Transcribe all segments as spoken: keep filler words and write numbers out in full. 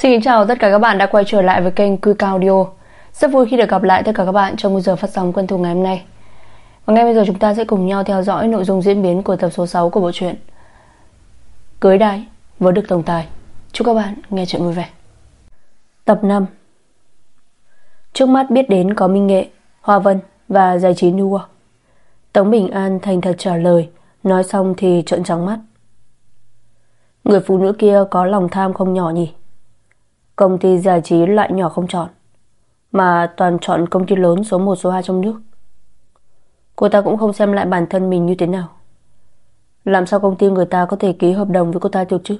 Xin kính chào tất cả các bạn đã quay trở lại với kênh Quy Cao Audio. Rất vui khi được gặp lại tất cả các bạn trong một giờ phát sóng quen thuộc ngày hôm nay. Và ngay bây giờ chúng ta sẽ cùng nhau theo dõi nội dung diễn biến của tập số sáu của bộ truyện Cưới Đài với được tổng tài. Chúc các bạn nghe chuyện vui vẻ. Tập năm. Trước mắt biết đến có Minh Nghệ, Hoa Vân và Giải trí New York. Tống Bình An thành thật trả lời, nói xong thì trợn trắng mắt. Người phụ nữ kia có lòng tham không nhỏ nhỉ? Công ty giải trí loại nhỏ không chọn, mà toàn chọn công ty lớn số một số hai trong nước. Cô ta cũng không xem lại bản thân mình như thế nào. Làm sao công ty người ta có thể ký hợp đồng với cô ta được chứ?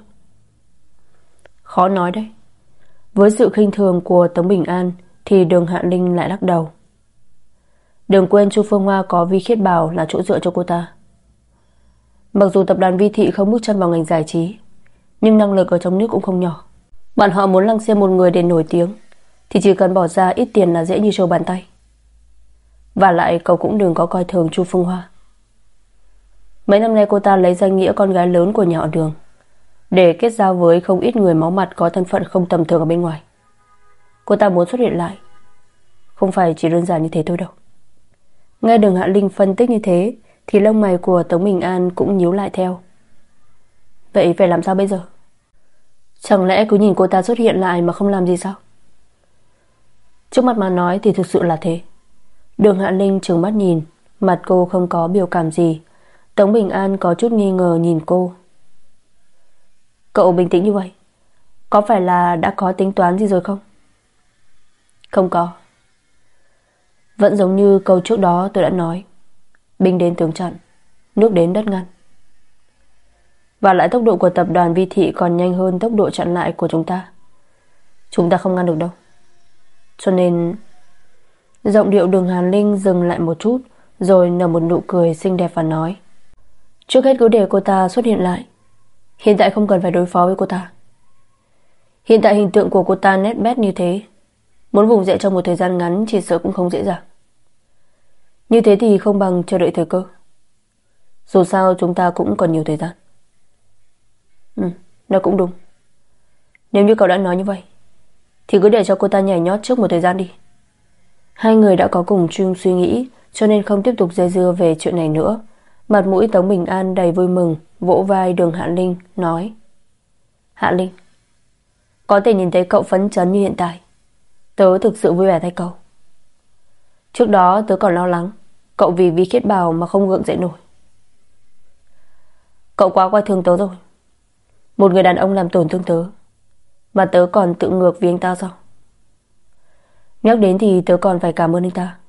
Khó nói đấy. Với sự khinh thường của Tống Bình An thì Đường Hạ Linh lại lắc đầu. Đừng quên Chu Phương Hoa có Vi Khiết Bảo là chỗ dựa cho cô ta. Mặc dù tập đoàn Vi Thị không bước chân vào ngành giải trí, nhưng năng lực ở trong nước cũng không nhỏ. Bọn họ muốn lăng xê một người để nổi tiếng thì chỉ cần bỏ ra ít tiền là dễ như trâu bàn tay. Và lại cậu cũng đừng có coi thường Chu Phương Hoa. Mấy năm nay cô ta lấy danh nghĩa con gái lớn của nhà họ Đường để kết giao với không ít người máu mặt có thân phận không tầm thường ở bên ngoài. Cô ta muốn xuất hiện lại, không phải chỉ đơn giản như thế thôi đâu. Nghe Đường Hạ Linh phân tích như thế thì lông mày của Tống Bình An cũng nhíu lại theo. Vậy phải làm sao bây giờ? Chẳng lẽ cứ nhìn cô ta xuất hiện lại mà không làm gì sao? Trước mặt mà nói thì thực sự là thế. Đường Hạ Linh trừng mắt nhìn, mặt cô không có biểu cảm gì. Tống Bình An có chút nghi ngờ nhìn cô. Cậu bình tĩnh như vậy, có phải là đã có tính toán gì rồi không? Không có. Vẫn giống như câu trước đó tôi đã nói, binh đến tướng chặn, nước đến đất ngăn. Và lại tốc độ của tập đoàn Vi Thị còn nhanh hơn tốc độ chặn lại của chúng ta. Chúng ta không ngăn được đâu. Cho nên... Giọng điệu Đường Hàn Linh dừng lại một chút, rồi nở một nụ cười xinh đẹp và nói, trước hết cứ để cô ta xuất hiện lại. Hiện tại không cần phải đối phó với cô ta. Hiện tại hình tượng của cô ta nét bét như thế, muốn vùng dậy trong một thời gian ngắn chỉ sợ cũng không dễ dàng. Như thế thì không bằng chờ đợi thời cơ. Dù sao chúng ta cũng còn nhiều thời gian. Ừ, nó cũng đúng. Nếu như cậu đã nói như vậy thì cứ để cho cô ta nhảy nhót trước một thời gian đi. Hai người đã có cùng chung suy nghĩ, cho nên không tiếp tục dây dưa về chuyện này nữa. Mặt mũi Tống Bình An đầy vui mừng, vỗ vai Đường Hạ Linh nói, Hạ Linh, có thể nhìn thấy cậu phấn chấn như hiện tại, tớ thực sự vui vẻ thay cậu. Trước đó tớ còn lo lắng cậu vì Vi Khiết Bảo mà không gượng dậy nổi. Cậu quá coi thường tớ rồi. Một người đàn ông làm tổn thương tớ mà tớ còn tự ngược vì anh ta sao? Nhắc đến thì tớ còn phải cảm ơn anh ta,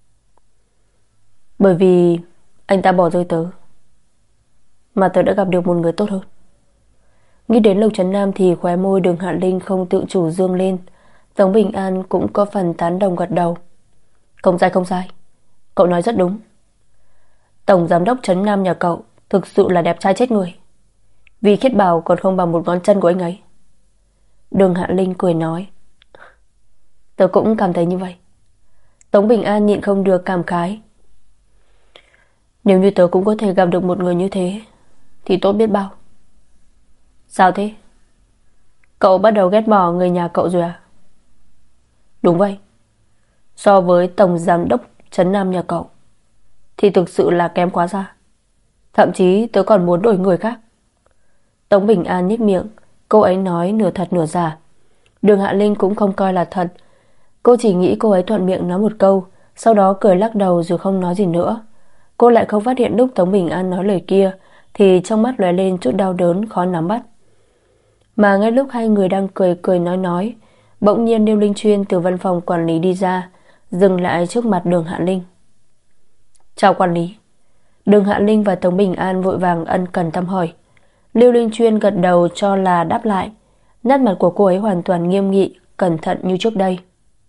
bởi vì anh ta bỏ rơi tớ mà tớ đã gặp được một người tốt hơn. Nghĩ đến Lục Trấn Nam thì khóe môi Đường Hạ Linh không tự chủ dương lên. Tống Bình An cũng có phần tán đồng gật đầu. Không sai không sai, cậu nói rất đúng. Tổng giám đốc Trấn Nam nhà cậu thực sự là đẹp trai chết người. Vi Khiết Bảo còn không bằng một ngón chân của anh ấy. Đường Hạ Linh cười nói, tớ cũng cảm thấy như vậy. Tống Bình An nhịn không được cảm khái. Nếu như tớ cũng có thể gặp được một người như thế thì tốt biết bao. Sao thế? Cậu bắt đầu ghét bỏ người nhà cậu rồi à? Đúng vậy. So với tổng giám đốc Trấn Nam nhà cậu thì thực sự là kém quá xa. Thậm chí tớ còn muốn đổi người khác. Tống Bình An nhếch miệng, cô ấy nói nửa thật nửa giả. Đường Hạ Linh cũng không coi là thật. Cô chỉ nghĩ cô ấy thuận miệng nói một câu, sau đó cười lắc đầu rồi không nói gì nữa. Cô lại không phát hiện lúc Tống Bình An nói lời kia thì trong mắt lóe lên chút đau đớn khó nắm bắt. Mà ngay lúc hai người đang cười cười nói nói, bỗng nhiên Liêu Linh Chuyên từ văn phòng quản lý đi ra, dừng lại trước mặt Đường Hạ Linh. Chào quản lý. Đường Hạ Linh và Tống Bình An vội vàng ân cần thăm hỏi. Liêu Linh Chuyên gật đầu cho là đáp lại. Nét mặt của cô ấy hoàn toàn nghiêm nghị, cẩn thận như trước đây.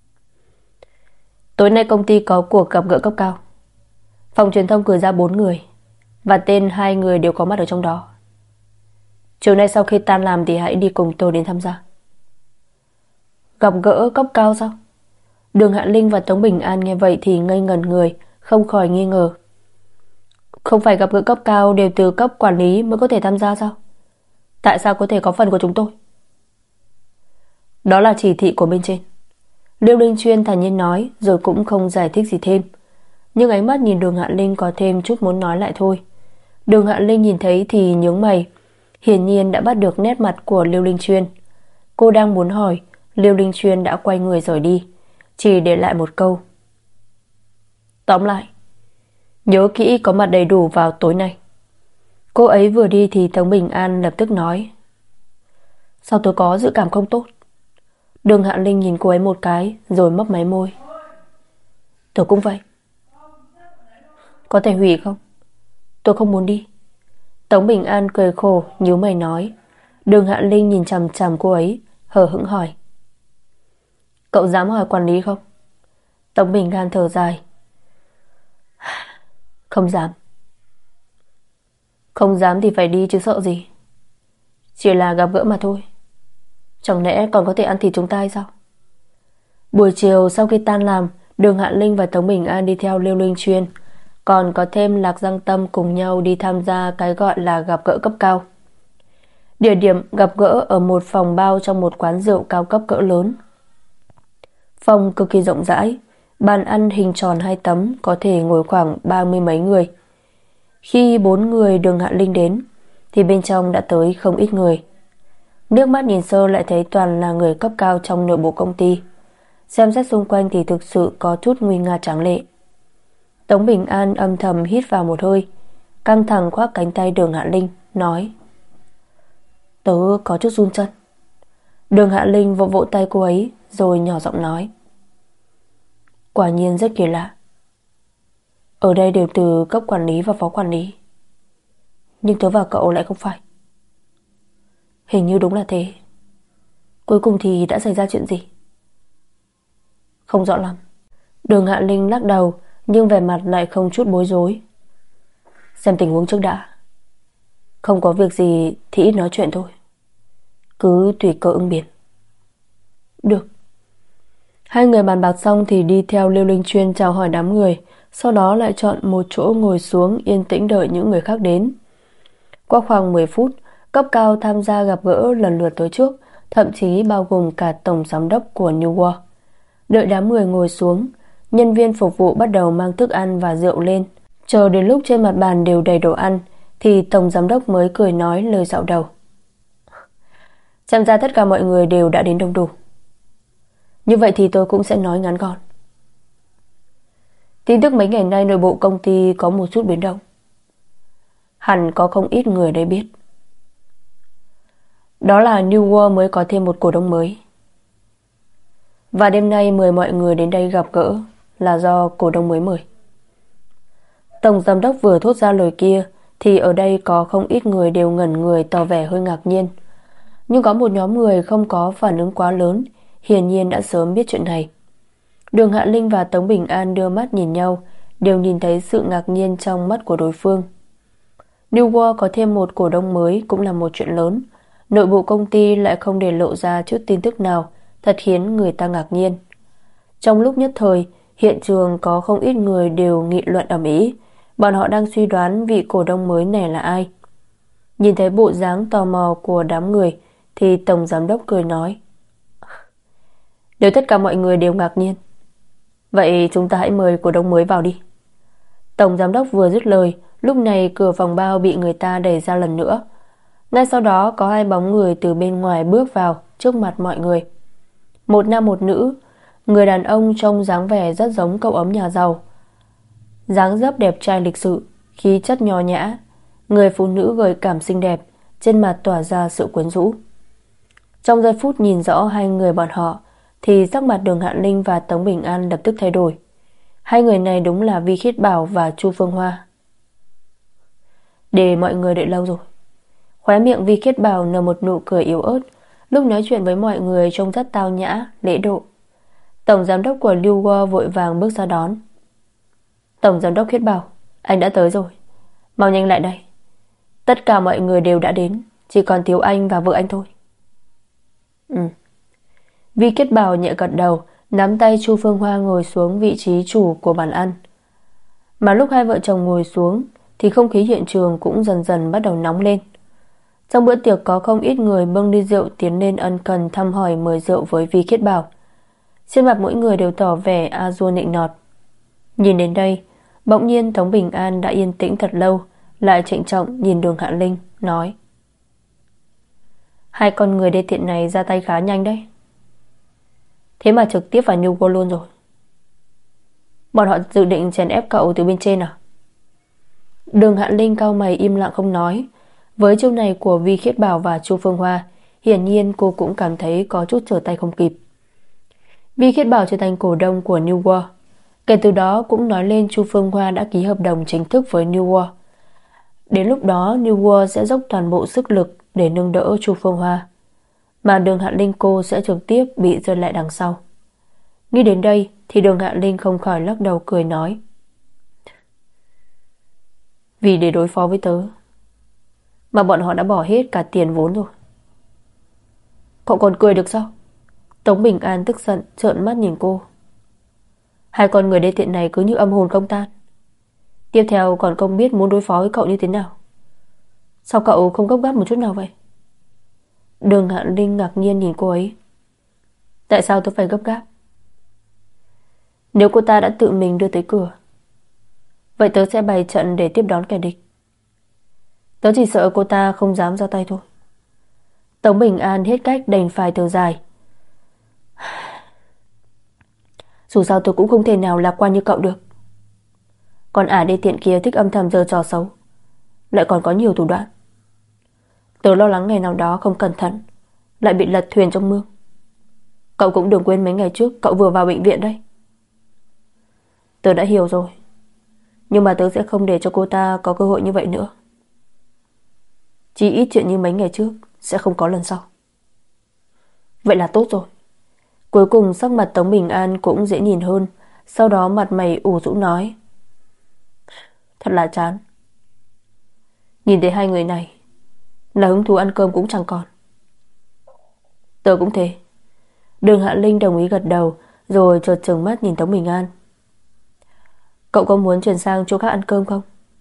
Tối nay công ty có cuộc gặp gỡ cấp cao. Phòng truyền thông cử ra bốn người và tên hai người đều có mặt ở trong đó. Chiều nay sau khi tan làm thì hãy đi cùng tôi đến tham gia. Gặp gỡ cấp cao sao? Đường Hạ Linh và Tống Bình An nghe vậy thì ngây ngẩn người, không khỏi nghi ngờ. Không phải gặp gỡ cấp cao đều từ cấp quản lý mới có thể tham gia sao? Tại sao có thể có phần của chúng tôi? Đó là chỉ thị của bên trên, Liêu Linh Chuyên thản nhiên nói, rồi cũng không giải thích gì thêm. Nhưng ánh mắt nhìn Đường Hạ Linh có thêm chút muốn nói lại thôi. Đường Hạ Linh nhìn thấy thì nhướng mày, hiển nhiên đã bắt được nét mặt của Liêu Linh Chuyên. Cô đang muốn hỏi, Liêu Linh Chuyên đã quay người rời đi, chỉ để lại một câu: tóm lại, nhớ kỹ có mặt đầy đủ vào tối nay. Cô ấy vừa đi thì Tống Bình An lập tức nói: sao tôi có dự cảm không tốt? Đường Hạ Linh nhìn cô ấy một cái rồi mấp máy môi: tôi cũng vậy. Có thể hủy không? Tôi không muốn đi. Tống Bình An cười khổ nhíu mày nói. Đường Hạ Linh nhìn chằm chằm cô ấy, hờ hững hỏi: cậu dám hỏi quản lý không? Tống Bình An thở dài: không dám. Không dám thì phải đi chứ sợ gì. Chỉ là gặp gỡ mà thôi. Chẳng lẽ còn có thể ăn thịt chúng ta hay sao? Buổi chiều sau khi tan làm, Đường Hạ Linh và Tống Bình An đi theo Liêu Linh Chuyên, còn có thêm Lạc Giang Tâm cùng nhau đi tham gia cái gọi là gặp gỡ cấp cao. Địa điểm gặp gỡ ở một phòng bao trong một quán rượu cao cấp cỡ lớn. Phòng cực kỳ rộng rãi, bàn ăn hình tròn hai tấm, có thể ngồi khoảng ba mươi mấy người. Khi bốn người Đường Hạ Linh đến thì bên trong đã tới không ít người. Nước mắt nhìn sơ lại thấy toàn là người cấp cao trong nội bộ công ty. Xem xét xung quanh thì thực sự có chút nguy nga tráng lệ. Tống Bình An âm thầm hít vào một hơi, căng thẳng khoác cánh tay Đường Hạ Linh, nói: tớ có chút run chân. Đường Hạ Linh vỗ vỗ tay cô ấy rồi nhỏ giọng nói: quả nhiên rất kỳ lạ. Ở đây đều từ cấp quản lý và phó quản lý, nhưng tớ và cậu lại không phải. Hình như đúng là thế. Cuối cùng thì đã xảy ra chuyện gì? Không rõ lắm. Đường Hạ Linh lắc đầu, nhưng vẻ mặt lại không chút bối rối. Xem tình huống trước đã. Không có việc gì thì ít nói chuyện thôi. Cứ tùy cơ ứng biến. Được. Hai người bàn bạc xong thì đi theo Liêu Linh Chuyên chào hỏi đám người, sau đó lại chọn một chỗ ngồi xuống yên tĩnh đợi những người khác đến. Qua khoảng mười phút, cấp cao tham gia gặp gỡ lần lượt tới trước, thậm chí bao gồm cả tổng giám đốc của New World. Đợi đám người ngồi xuống, nhân viên phục vụ bắt đầu mang thức ăn và rượu lên. Chờ đến lúc trên mặt bàn đều đầy đồ ăn thì tổng giám đốc mới cười nói lời dạo đầu: xem ra tất cả mọi người đều đã đến đông đủ. Như vậy thì tôi cũng sẽ nói ngắn gọn. Tin tức mấy ngày nay nội bộ công ty có một chút biến động. Hẳn có không ít người đây biết. Đó là New World mới có thêm một cổ đông mới. Và đêm nay mời mọi người đến đây gặp gỡ là do cổ đông mới mời. Tổng giám đốc vừa thốt ra lời kia thì ở đây có không ít người đều ngẩn người tỏ vẻ hơi ngạc nhiên. Nhưng có một nhóm người không có phản ứng quá lớn, hiển nhiên đã sớm biết chuyện này. Đường Hạ Linh và Tống Bình An đưa mắt nhìn nhau, đều nhìn thấy sự ngạc nhiên trong mắt của đối phương. New World có thêm một cổ đông mới cũng là một chuyện lớn. Nội bộ công ty lại không để lộ ra chút tin tức nào, thật khiến người ta ngạc nhiên. Trong lúc nhất thời, hiện trường có không ít người đều nghị luận ầm ĩ. Bọn họ đang suy đoán vị cổ đông mới này là ai. Nhìn thấy bộ dáng tò mò của đám người thì tổng giám đốc cười nói: nếu tất cả mọi người đều ngạc nhiên, vậy chúng ta hãy mời cổ đông mới vào đi. Tổng giám đốc vừa dứt lời, lúc này cửa phòng bao bị người ta đẩy ra lần nữa. Ngay sau đó có hai bóng người từ bên ngoài bước vào trước mặt mọi người. Một nam một nữ. Người đàn ông trông dáng vẻ rất giống cậu ấm nhà giàu, dáng dấp đẹp trai lịch sự, khí chất nho nhã. Người phụ nữ gợi cảm xinh đẹp, trên mặt tỏa ra sự quyến rũ. Trong giây phút nhìn rõ hai người bọn họ thì sắc mặt Đường Hạ Linh và Tống Bình An lập tức thay đổi. Hai người này đúng là Vi Khiết Bảo và Chu Phương Hoa. Để mọi người đợi lâu rồi. Khóe miệng Vi Khiết Bảo nở một nụ cười yếu ớt, lúc nói chuyện với mọi người trông rất tao nhã, lễ độ. Tổng giám đốc của Lưu World vội vàng bước ra đón. Tổng giám đốc Khiết Bảo, anh đã tới rồi, mau nhanh lại đây. Tất cả mọi người đều đã đến, chỉ còn thiếu anh và vợ anh thôi. Ừ. Vi Khiết Bảo nhẹ gật đầu, nắm tay Chu Phương Hoa ngồi xuống vị trí chủ của bàn ăn. Mà lúc hai vợ chồng ngồi xuống thì không khí hiện trường cũng dần dần bắt đầu nóng lên. Trong bữa tiệc có không ít người bưng ly rượu tiến lên ân cần thăm hỏi mời rượu với Vi Khiết Bảo. Trên mặt mỗi người đều tỏ vẻ a dua nịnh nọt. Nhìn đến đây, bỗng nhiên Tống Bình An đã yên tĩnh thật lâu, lại trịnh trọng nhìn Đường Hạ Linh, nói: Hai con người đê tiện này ra tay khá nhanh đấy. Thế mà trực tiếp vào New World luôn rồi. Bọn họ dự định chèn ép cậu từ bên trên à? Đường Hạ Linh cau mày im lặng không nói. Với chiêu này của Vi Khiết Bảo và Chu Phương Hoa, hiển nhiên cô cũng cảm thấy có chút trở tay không kịp. Vi Khiết Bảo trở thành cổ đông của New World. Kể từ đó cũng nói lên Chu Phương Hoa đã ký hợp đồng chính thức với New World. Đến lúc đó New World sẽ dốc toàn bộ sức lực để nâng đỡ Chu Phương Hoa, mà Đường Hạ Linh cô sẽ trực tiếp bị rơi lại đằng sau. Nghĩ đến đây thì Đường Hạ Linh không khỏi lắc đầu cười nói: Vì để đối phó với tớ mà bọn họ đã bỏ hết cả tiền vốn rồi. Cậu còn cười được sao? Tống Bình An tức giận trợn mắt nhìn cô. Hai con người đê tiện này cứ như âm hồn không tan. Tiếp theo còn không biết muốn đối phó với cậu như thế nào. Sao cậu không gấp gáp một chút nào vậy? Đường Hạ Linh ngạc nhiên nhìn cô ấy. Tại sao tôi phải gấp gáp? Nếu cô ta đã tự mình đưa tới cửa, vậy tớ sẽ bày trận để tiếp đón kẻ địch. Tớ chỉ sợ cô ta không dám ra tay thôi. Tống Bình An hết cách đành phải thở dài. Dù sao tôi cũng không thể nào lạc quan như cậu được. Còn ả đê tiện kia thích âm thầm giở trò xấu, lại còn có nhiều thủ đoạn. Tớ lo lắng ngày nào đó không cẩn thận lại bị lật thuyền trong mương. Cậu cũng đừng quên mấy ngày trước cậu vừa vào bệnh viện đấy. Tớ đã hiểu rồi, nhưng mà tớ sẽ không để cho cô ta có cơ hội như vậy nữa. Chỉ ít chuyện như mấy ngày trước sẽ không có lần sau. Vậy là tốt rồi. Cuối cùng sắc mặt Tống Bình An cũng dễ nhìn hơn. Sau đó mặt mày ủ rũ nói: Thật là chán. Nhìn thấy hai người này là hứng thú ăn cơm cũng chẳng còn. Tớ cũng thế. Đường Hạ Linh đồng ý gật đầu, rồi chợt trừng mắt nhìn Tống Bình An. Cậu có muốn chuyển sang chỗ khác ăn cơm không?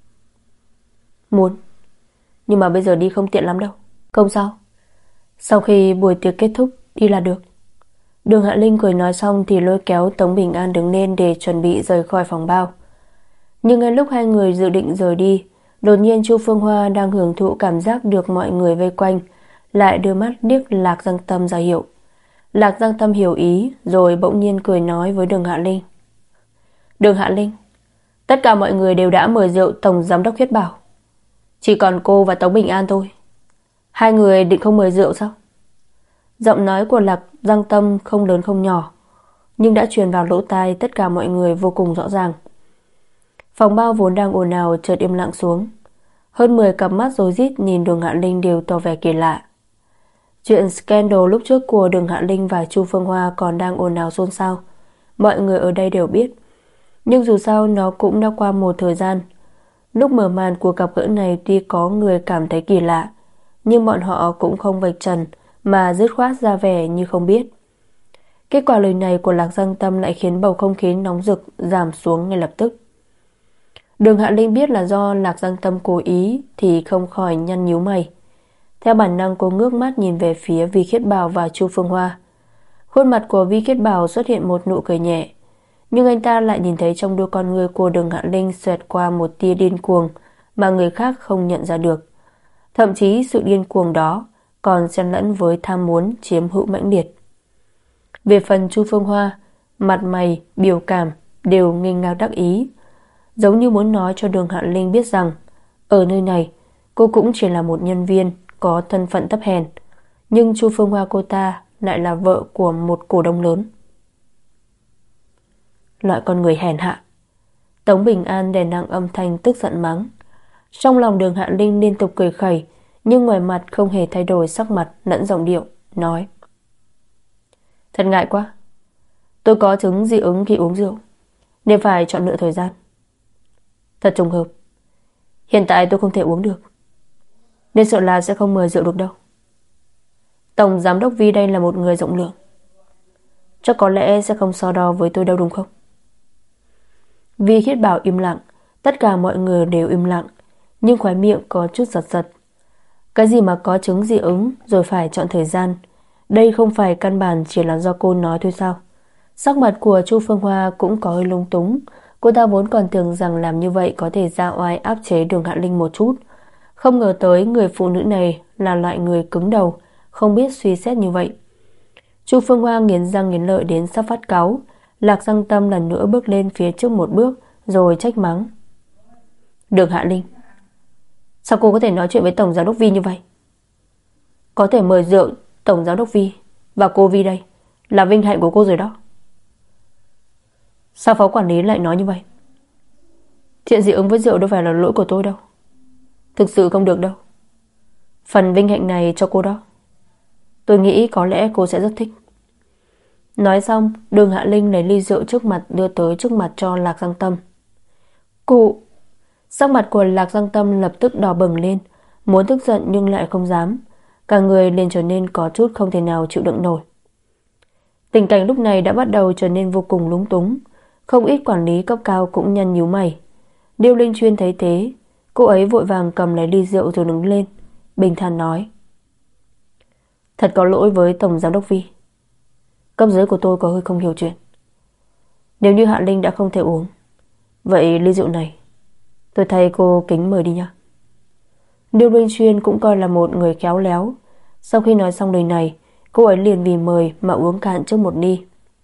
Muốn, nhưng mà bây giờ đi không tiện lắm đâu. Không sao, sau khi buổi tiệc kết thúc đi là được. Đường Hạ Linh cười nói xong thì lôi kéo Tống Bình An đứng lên để chuẩn bị rời khỏi phòng bao. Nhưng ngay lúc hai người dự định rời đi, đột nhiên Chu Phương Hoa đang hưởng thụ cảm giác được mọi người vây quanh, lại đưa mắt liếc Lạc Giang Tâm ra hiệu. Lạc Giang Tâm hiểu ý, rồi bỗng nhiên cười nói với Đường Hạ Linh: Đường Hạ Linh, tất cả mọi người đều đã mời rượu Tổng Giám đốc Khiết Bảo, chỉ còn cô và Tống Bình An thôi. Hai người định không mời rượu sao? Giọng nói của Lạc Giang Tâm không lớn không nhỏ, nhưng đã truyền vào lỗ tai tất cả mọi người vô cùng rõ ràng. Phòng bao vốn đang ồn ào chợt im lặng xuống. Hơn mười cặp mắt rối rít nhìn Đường Hạ Linh đều tỏ vẻ kỳ lạ. Chuyện scandal lúc trước của Đường Hạ Linh và Chu Phương Hoa còn đang ồn ào xôn xao, mọi người ở đây đều biết. Nhưng dù sao nó cũng đã qua một thời gian. Lúc mở màn của cặp gỡ này tuy có người cảm thấy kỳ lạ, nhưng bọn họ cũng không vạch trần mà dứt khoát ra vẻ như không biết. Kết quả lời này của Lạc Giang Tâm lại khiến bầu không khí nóng rực giảm xuống ngay lập tức. Đường Hạ Linh biết là do Lạc Giang Tâm cố ý thì không khỏi nhăn nhíu mày. Theo bản năng cô ngước mắt nhìn về phía Vi Khiết Bảo và Chu Phương Hoa. Khuôn mặt của Vi Khiết Bảo xuất hiện một nụ cười nhẹ, nhưng anh ta lại nhìn thấy trong đôi con ngươi của Đường Hạ Linh xẹt qua một tia điên cuồng mà người khác không nhận ra được. Thậm chí sự điên cuồng đó còn xen lẫn với tham muốn chiếm hữu mãnh liệt. Về phần Chu Phương Hoa, mặt mày, biểu cảm đều nghênh ngang đắc ý, giống như muốn nói cho Đường Hạ Linh biết rằng ở nơi này cô cũng chỉ là một nhân viên có thân phận thấp hèn, nhưng Chu Phương Hoa cô ta lại là vợ của một cổ đông lớn. Loại con người hèn hạ. Tống Bình An đè nặng âm thanh tức giận mắng. Trong lòng Đường Hạ Linh liên tục cười khẩy, nhưng ngoài mặt không hề thay đổi sắc mặt lẫn giọng điệu, nói: Thật ngại quá, tôi có chứng dị ứng khi uống rượu nên phải chọn lựa thời gian. Thật trùng hợp, hiện tại tôi không thể uống được, nên sợ là sẽ không mời rượu được đâu. Tổng Giám đốc Vi đây là một người rộng lượng, chắc có lẽ sẽ không so đo với tôi đâu đúng không? Vi Khiết Bảo im lặng. Tất cả mọi người đều im lặng, nhưng khóe miệng có chút giật giật. Cái gì mà có chứng dị ứng rồi phải chọn thời gian, đây không phải căn bản chỉ là do cô nói thôi sao? Sắc mặt của Chu Phương Hoa cũng có hơi lung túng. Cô ta vốn còn tưởng rằng làm như vậy có thể ra oai áp chế Đường Hạ Linh một chút, không ngờ tới người phụ nữ này là loại người cứng đầu, không biết suy xét như vậy. Chu Phương Hoa nghiến răng nghiến lợi đến sắp phát cáu. Lạc Giang Tâm lần nữa bước lên phía trước một bước rồi trách mắng: Đường Hạ Linh, sao cô có thể nói chuyện với Tổng Giám đốc Vi như vậy? Có thể mời rượu Tổng Giám đốc Vi và cô Vi đây là vinh hạnh của cô rồi đó. Sao phó quản lý lại nói như vậy? Chuyện dị ứng với rượu đâu phải là lỗi của tôi đâu. Thực sự không được đâu. Phần vinh hạnh này cho cô đó. Tôi nghĩ có lẽ cô sẽ rất thích. Nói xong, Đường Hạ Linh lấy ly rượu trước mặt đưa tới trước mặt cho Lạc Giang Tâm. Cô... Sắc mặt của Lạc Giang Tâm lập tức đỏ bừng lên, muốn tức giận nhưng lại không dám. Cả người liền trở nên có chút không thể nào chịu đựng nổi. Tình cảnh lúc này đã bắt đầu trở nên vô cùng lúng túng. Không ít quản lý cấp cao cũng nhăn nhíu mày. Điêu Linh Chuyên thấy thế, cô ấy vội vàng cầm lấy ly rượu rồi đứng lên, bình thản nói: Thật có lỗi với Tổng Giám đốc Vi. Cấp dưới của tôi có hơi không hiểu chuyện. Nếu như Hạ Linh đã không thể uống, vậy ly rượu này tôi thay cô kính mời đi nha. Điêu Linh Chuyên cũng coi là một người khéo léo. Sau khi nói xong lời này, cô ấy liền vì mời mà uống cạn trước một ly.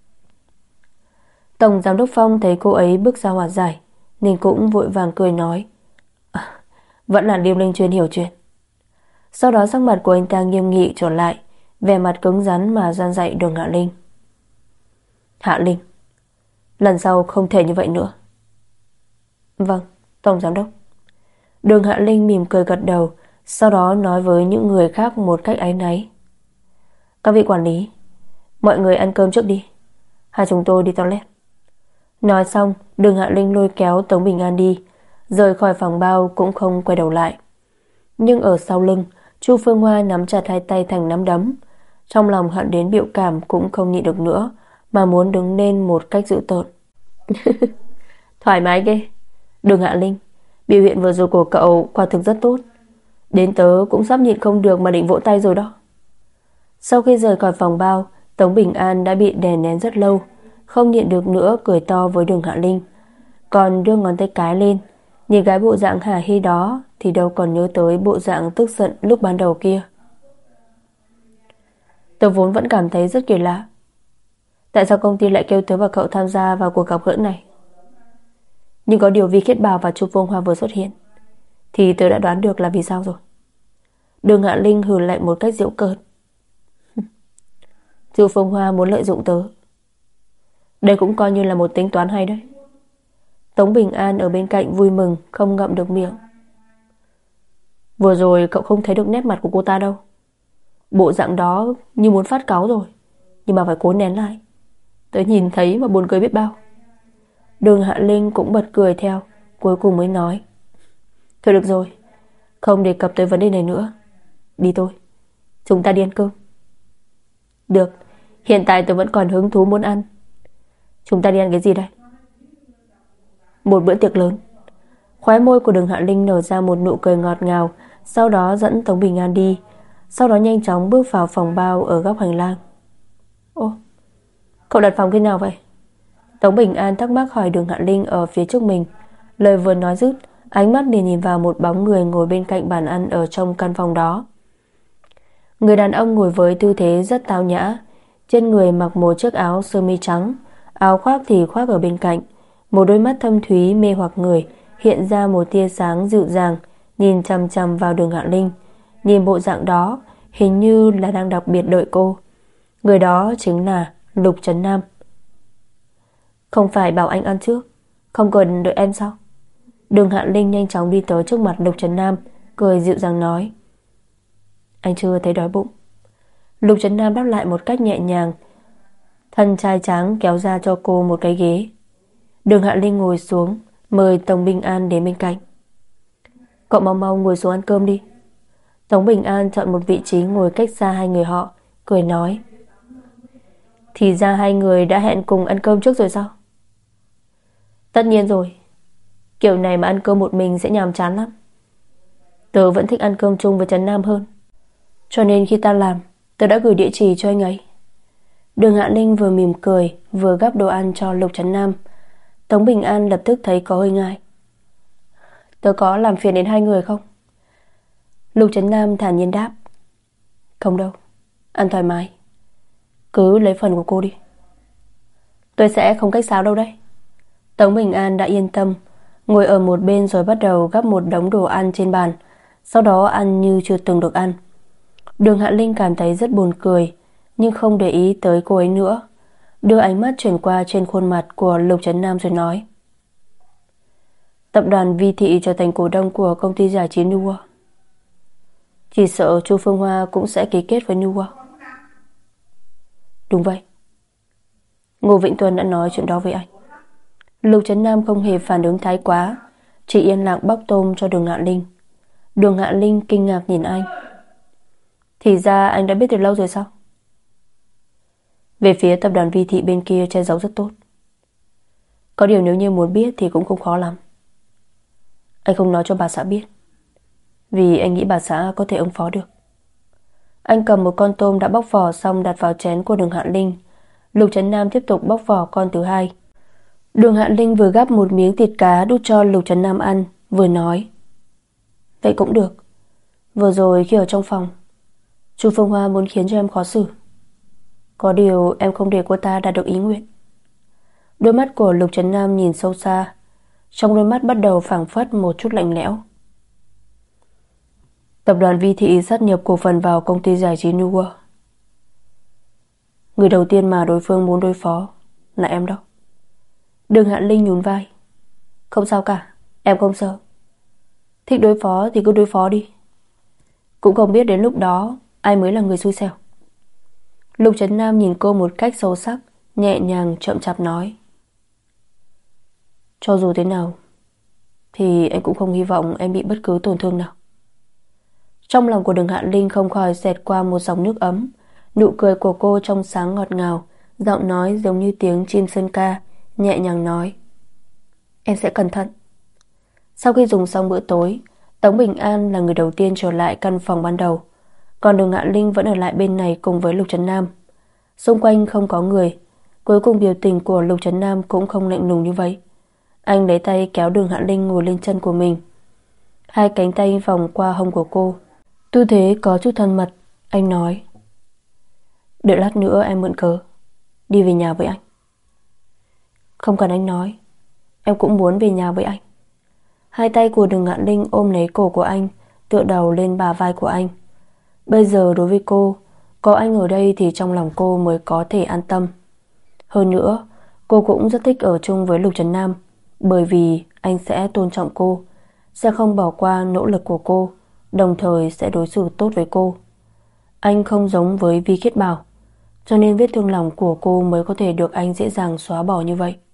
Tổng Giám đốc Phong thấy cô ấy bước ra hòa giải nên cũng vội vàng cười nói: à, vẫn là Điêu Linh Chuyên hiểu chuyện. Sau đó sắc mặt của anh ta nghiêm nghị trở lại, vẻ mặt cứng rắn mà gian dạy Đường Hạ Linh: Hạ Linh, lần sau không thể như vậy nữa. Vâng, Tổng Giám đốc. Đường Hạ Linh mỉm cười gật đầu, sau đó nói với những người khác một cách áy náy: Các vị quản lý, mọi người ăn cơm trước đi, hai chúng tôi đi toilet. Nói xong, Đường Hạ Linh lôi kéo Tống Bình An đi, rời khỏi phòng bao cũng không quay đầu lại. Nhưng ở sau lưng, Chu Phương Hoa nắm chặt hai tay thành nắm đấm, trong lòng hận đến biểu cảm cũng không nhịn được nữa, mà muốn đứng lên một cách dữ tợn. Thoải mái ghê. Đường Hạ Linh, biểu hiện vừa rồi của cậu quả thực rất tốt. Đến tớ cũng sắp nhịn không được mà định vỗ tay rồi đó. Sau khi rời khỏi phòng bao, Tống Bình An đã bị đè nén rất lâu, không nhịn được nữa cười to với Đường Hạ Linh, còn đưa ngón tay cái lên. Nhìn gái bộ dạng hả hê đó thì đâu còn nhớ tới bộ dạng tức giận lúc ban đầu kia. Tớ vốn vẫn cảm thấy rất kỳ lạ, tại sao công ty lại kêu tớ và cậu tham gia vào cuộc gặp gỡ này. Nhưng có điều Vi Khiết Bảo và Chu Phương Hoa vừa xuất hiện thì tớ đã đoán được là vì sao rồi. Đường Hạ Linh hừ lạnh một cách giễu cợt. Chu Phương Hoa muốn lợi dụng tớ, đây cũng coi như là một tính toán hay đấy. Tống Bình An ở bên cạnh vui mừng không ngậm được miệng. Vừa rồi cậu không thấy được nét mặt của cô ta đâu. Bộ dạng đó như muốn phát cáu rồi, nhưng mà phải cố nén lại. Tớ nhìn thấy mà buồn cười biết bao. Đường Hạ Linh cũng bật cười theo, cuối cùng mới nói: Thôi được rồi, không đề cập tới vấn đề này nữa. Đi thôi, chúng ta đi ăn cơm. Được, hiện tại tớ vẫn còn hứng thú muốn ăn. Chúng ta đi ăn cái gì đây? Một bữa tiệc lớn. Khóe môi của Đường Hạ Linh nở ra một nụ cười ngọt ngào, sau đó dẫn Tống Bình An đi, sau đó nhanh chóng bước vào phòng bao ở góc hành lang. Ô, cậu đặt phòng thế nào vậy? Tống Bình An thắc mắc hỏi Đường Hạ Linh ở phía trước mình. Lời vừa nói dứt, ánh mắt liền nhìn vào một bóng người ngồi bên cạnh bàn ăn ở trong căn phòng đó. Người đàn ông ngồi với tư thế rất tao nhã, trên người mặc một chiếc áo sơ mi trắng, áo khoác thì khoác ở bên cạnh. Một đôi mắt thâm thúy mê hoặc người, hiện ra một tia sáng dịu dàng, nhìn chằm chằm vào Đường Hạ Linh. Nhìn bộ dạng đó, hình như là đang đặc biệt đợi cô. Người đó chính là Lục Trấn Nam. Không phải bảo anh ăn trước, không cần đợi em sao? Đường Hạ Linh nhanh chóng đi tới trước mặt Lục Trấn Nam, cười dịu dàng nói: Anh chưa thấy đói bụng. Lục Trấn Nam đáp lại một cách nhẹ nhàng. Thân trai tráng kéo ra cho cô một cái ghế. Đường Hạ Linh ngồi xuống, mời Tống Bình An đến bên cạnh. Cậu mau mau ngồi xuống ăn cơm đi. Tống Bình An chọn một vị trí ngồi cách xa hai người họ, cười nói: Thì ra hai người đã hẹn cùng ăn cơm trước rồi sao? Tất nhiên rồi, kiểu này mà ăn cơm một mình sẽ nhàm chán lắm. Tớ vẫn thích ăn cơm chung với Trấn Nam hơn, cho nên khi ta làm, tớ đã gửi địa chỉ cho anh ấy. Đường Hạ Linh vừa mỉm cười vừa gắp đồ ăn cho Lục Trấn Nam. Tống Bình An lập tức thấy có hơi ngại. Tớ có làm phiền đến hai người không? Lục Trấn Nam thản nhiên đáp. Không đâu, ăn thoải mái. Cứ lấy phần của cô đi. Tôi sẽ không khách sáo đâu đấy. Tống Bình An đã yên tâm, ngồi ở một bên rồi bắt đầu gắp một đống đồ ăn trên bàn, sau đó ăn như chưa từng được ăn. Đường Hạ Linh cảm thấy rất buồn cười, nhưng không để ý tới cô ấy nữa, đưa ánh mắt chuyển qua trên khuôn mặt của Lục Trấn Nam rồi nói. Tập đoàn Vi Thị trở thành cổ đông của công ty giải trí New World. Chỉ sợ Chu Phương Hoa cũng sẽ ký kết với New World. Đúng vậy, Ngô Vĩnh Tuân đã nói chuyện đó với anh. Lục Trấn Nam không hề phản ứng thái quá, chỉ yên lặng bóc tôm cho Đường Hạ Linh. Đường Hạ Linh kinh ngạc nhìn anh. Thì ra anh đã biết từ lâu rồi sao? Về phía tập đoàn Vi Thị bên kia che giấu rất tốt. Có điều nếu như muốn biết thì cũng không khó lắm. Anh không nói cho bà xã biết, vì anh nghĩ bà xã có thể ứng phó được. Anh cầm một con tôm đã bóc vỏ xong đặt vào chén của Đường Hạ Linh. Lục Trấn Nam tiếp tục bóc vỏ con thứ hai. Đường Hạ Linh vừa gắp một miếng thịt cá đút cho Lục Trấn Nam ăn, vừa nói. Vậy cũng được. Vừa rồi khi ở trong phòng, Chu Phương Hoa muốn khiến cho em khó xử. Có điều em không để cô ta đạt được ý nguyện. Đôi mắt của Lục Trấn Nam nhìn sâu xa, trong đôi mắt bắt đầu phảng phất một chút lạnh lẽo. Tập đoàn Vi Thị sát nhập cổ phần vào công ty giải trí New World. Người đầu tiên mà đối phương muốn đối phó là em đó. Đường Hạ Linh nhún vai. Không sao cả, em không sợ. Thích đối phó thì cứ đối phó đi. Cũng không biết đến lúc đó ai mới là người xui xẻo. Lục Trấn Nam nhìn cô một cách sâu sắc, nhẹ nhàng chậm chạp nói. Cho dù thế nào thì anh cũng không hy vọng em bị bất cứ tổn thương nào. Trong lòng của Đường Hạ Linh không khỏi xẹt qua một dòng nước ấm. Nụ cười của cô trong sáng ngọt ngào, giọng nói giống như tiếng chim sơn ca, nhẹ nhàng nói. Em sẽ cẩn thận. Sau khi dùng xong bữa tối, Tống Bình An là người đầu tiên trở lại căn phòng ban đầu, còn Đường Hạ Linh vẫn ở lại bên này cùng với Lục Trấn Nam. Xung quanh không có người. Cuối cùng biểu tình của Lục Trấn Nam cũng không lạnh lùng như vậy. Anh lấy tay kéo Đường Hạ Linh ngồi lên chân của mình. Hai cánh tay vòng qua hông của cô, tư thế có chút thân mật. Anh nói. Đợi lát nữa em mượn cớ đi về nhà với anh. Không cần anh nói, em cũng muốn về nhà với anh. Hai tay của Đường Hạ Linh ôm lấy cổ của anh, tựa đầu lên bả vai của anh. Bây giờ đối với cô, có anh ở đây thì trong lòng cô mới có thể an tâm. Hơn nữa, cô cũng rất thích ở chung với Lục Trấn Nam, bởi vì anh sẽ tôn trọng cô, sẽ không bỏ qua nỗ lực của cô, đồng thời sẽ đối xử tốt với cô. Anh không giống với Vi Khiết Bảo, cho nên vết thương lòng của cô mới có thể được anh dễ dàng xóa bỏ như vậy.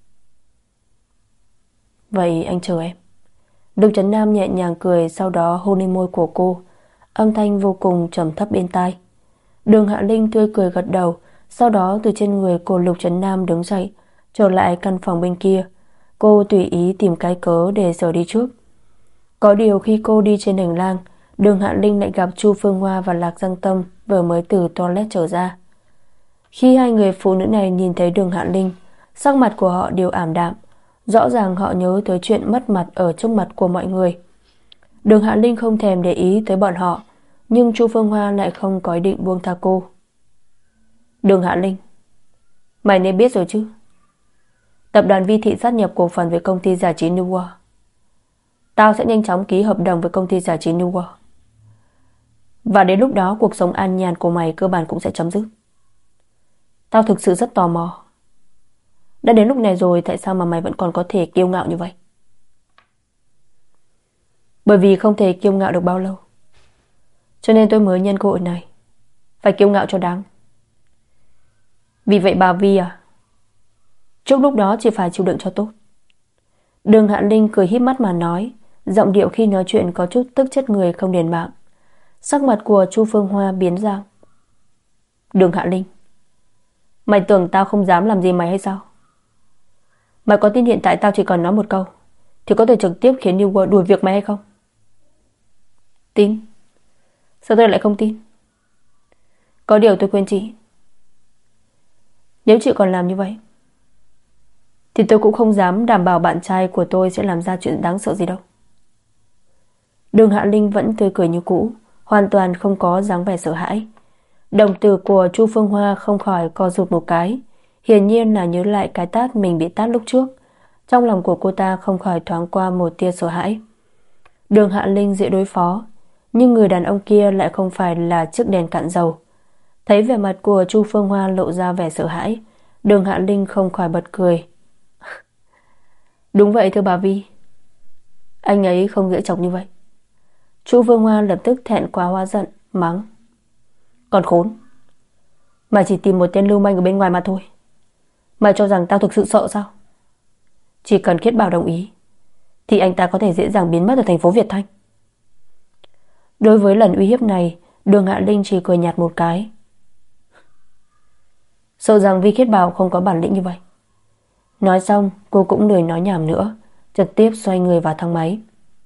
Vậy anh chờ em. Lục Trấn Nam nhẹ nhàng cười, sau đó hôn lên môi của cô, âm thanh vô cùng trầm thấp bên tai. Đường Hạ Linh tươi cười gật đầu, sau đó từ trên người của Lục Trấn Nam đứng dậy, trở lại căn phòng bên kia. Cô tùy ý tìm cái cớ để rời đi trước. Có điều khi cô đi trên hành lang, Đường Hạ Linh lại gặp Chu Phương Hoa và Lạc Giang Tâm vừa mới từ toilet trở ra. Khi hai người phụ nữ này nhìn thấy Đường Hạ Linh, sắc mặt của họ đều ảm đạm. Rõ ràng họ nhớ tới chuyện mất mặt ở trước mặt của mọi người. Đường Hạ Linh không thèm để ý tới bọn họ, nhưng Chu Phương Hoa lại không có ý định buông tha cô. Đường Hạ Linh, mày nên biết rồi chứ. Tập đoàn Vi Thị sát nhập cổ phần với công ty giải trí New World. Tao sẽ nhanh chóng ký hợp đồng với công ty giải trí New World. Và đến lúc đó cuộc sống an nhàn của mày cơ bản cũng sẽ chấm dứt. Tao thực sự rất tò mò. Đã đến lúc này rồi, tại sao mà mày vẫn còn có thể kiêu ngạo như vậy? Bởi vì không thể kiêu ngạo được bao lâu, cho nên tôi mới nhân cơ hội này phải kiêu ngạo cho đáng. Vì vậy bà Vi à, trước lúc đó chỉ phải chịu đựng cho tốt. Đường Hạ Linh cười híp mắt mà nói, giọng điệu khi nói chuyện có chút tức chết người không đền mạng. Sắc mặt của Chu Phương Hoa biến dạng. Đường Hạ Linh, mày tưởng tao không dám làm gì mày hay sao? Mày có tin hiện tại tao chỉ cần nói một câu thì có thể trực tiếp khiến New World đuổi việc mày hay không? Tin? Sao tôi lại không tin? Có điều tôi khuyên chị, nếu chị còn làm như vậy thì tôi cũng không dám đảm bảo bạn trai của tôi sẽ làm ra chuyện đáng sợ gì đâu. Đường Hạ Linh vẫn tươi cười như cũ, hoàn toàn không có dáng vẻ sợ hãi. Đồng tử của Chu Phương Hoa không khỏi co rụt một cái, hiển nhiên là nhớ lại cái tát mình bị tát lúc trước. Trong lòng của cô ta không khỏi thoáng qua một tia sợ hãi. Đường Hạ Linh dễ đối phó, nhưng người đàn ông kia lại không phải là chiếc đèn cạn dầu. Thấy vẻ mặt của Chu Phương Hoa lộ ra vẻ sợ hãi, Đường Hạ Linh không khỏi bật cười. Đúng vậy thưa bà Vi, anh ấy không dễ chọc như vậy. Chu Phương Hoa lập tức thẹn quá hóa giận, mắng. Còn khốn, mày chỉ tìm một tên lưu manh ở bên ngoài mà thôi. Mày cho rằng tao thực sự sợ sao? Chỉ cần Khiết Bảo đồng ý thì anh ta có thể dễ dàng biến mất ở thành phố Việt Thanh. Đối với lần uy hiếp này, Đường Hạ Linh chỉ cười nhạt một cái. Sợ rằng Vi Khiết Bảo không có bản lĩnh như vậy. Nói xong, cô cũng lười nói nhảm nữa, trực tiếp xoay người vào thang máy.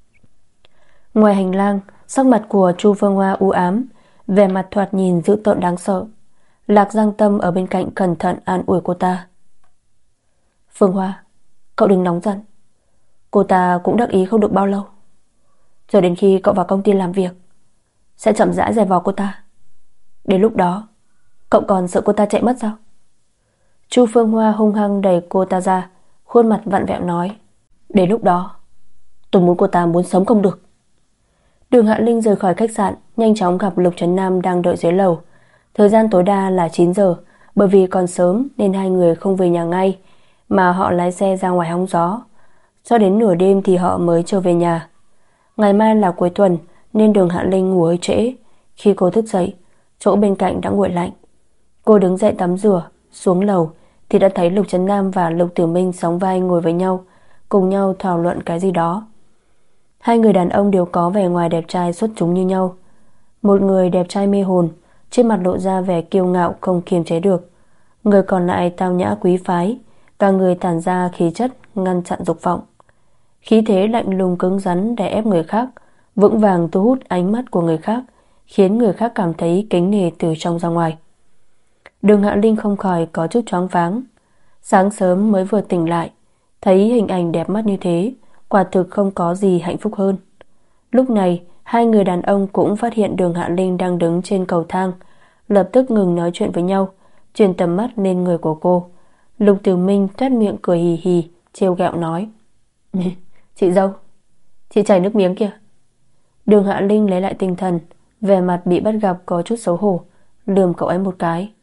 Ngoài hành lang, sắc mặt của Chu Phương Hoa u ám, vẻ mặt thoạt nhìn dữ tợn đáng sợ. Lạc Giang Tâm ở bên cạnh cẩn thận an ủi cô ta. Phương Hoa, cậu đừng nóng giận. Cô ta cũng đắc ý không được bao lâu. Rồi đến khi cậu vào công ty làm việc, sẽ chậm rãi giày vò cô ta. Đến lúc đó, cậu còn sợ cô ta chạy mất sao? Chu Phương Hoa hung hăng đẩy cô ta ra, khuôn mặt vặn vẹo nói. Đến lúc đó, tôi muốn cô ta muốn sống không được. Đường Hạ Linh rời khỏi khách sạn, nhanh chóng gặp Lục Trấn Nam đang đợi dưới lầu. Thời gian tối đa là chín giờ, bởi vì còn sớm nên hai người không về nhà ngay, mà họ lái xe ra ngoài hóng gió. Cho đến nửa đêm thì họ mới trở về nhà. Ngày mai là cuối tuần nên Đường Hạ Linh ngủ hơi trễ. Khi cô thức dậy, chỗ bên cạnh đã nguội lạnh. Cô đứng dậy tắm rửa, xuống lầu thì đã thấy Lục Trấn Nam và Lục Tử Minh sóng vai ngồi với nhau, cùng nhau thảo luận cái gì đó. Hai người đàn ông đều có vẻ ngoài đẹp trai xuất chúng như nhau. Một người đẹp trai mê hồn, trên mặt lộ ra vẻ kiêu ngạo không kiềm chế được. Người còn lại tao nhã quý phái, cả người tản ra khí chất ngăn chặn dục vọng. Khí thế lạnh lùng cứng rắn đè ép người khác, vững vàng thu hút ánh mắt của người khác, khiến người khác cảm thấy kính nể từ trong ra ngoài. Đường Hạ Linh không khỏi có chút choáng váng. Sáng sớm mới vừa tỉnh lại, thấy hình ảnh đẹp mắt như thế, quả thực không có gì hạnh phúc hơn. Lúc này, hai người đàn ông cũng phát hiện Đường Hạ Linh đang đứng trên cầu thang, lập tức ngừng nói chuyện với nhau, chuyển tầm mắt lên người của cô. Lục Tử Minh toét miệng cười hì hì, trêu ghẹo nói. Chị dâu, chị chảy nước miếng kìa. Đường Hạ Linh lấy lại tinh thần, vẻ mặt bị bắt gặp có chút xấu hổ, lườm cậu ấy một cái.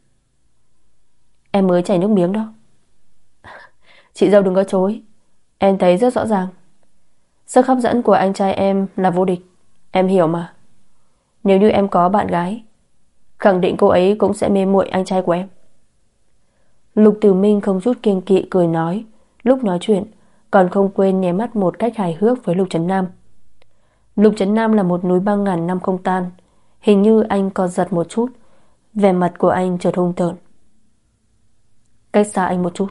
Em mới chảy nước miếng đó. Chị dâu đừng có chối, em thấy rất rõ ràng. Sức hấp dẫn của anh trai em là vô địch, em hiểu mà. Nếu như em có bạn gái, khẳng định cô ấy cũng sẽ mê muội anh trai của em. Lục Tử Minh không chút kiêng kỵ cười nói, lúc nói chuyện còn không quên ném mắt một cách hài hước với Lục Trấn Nam. Lục Trấn Nam là một núi băng ngàn năm không tan, hình như anh còn giật một chút, vẻ mặt của anh chợt hung tợn. Cách xa anh một chút.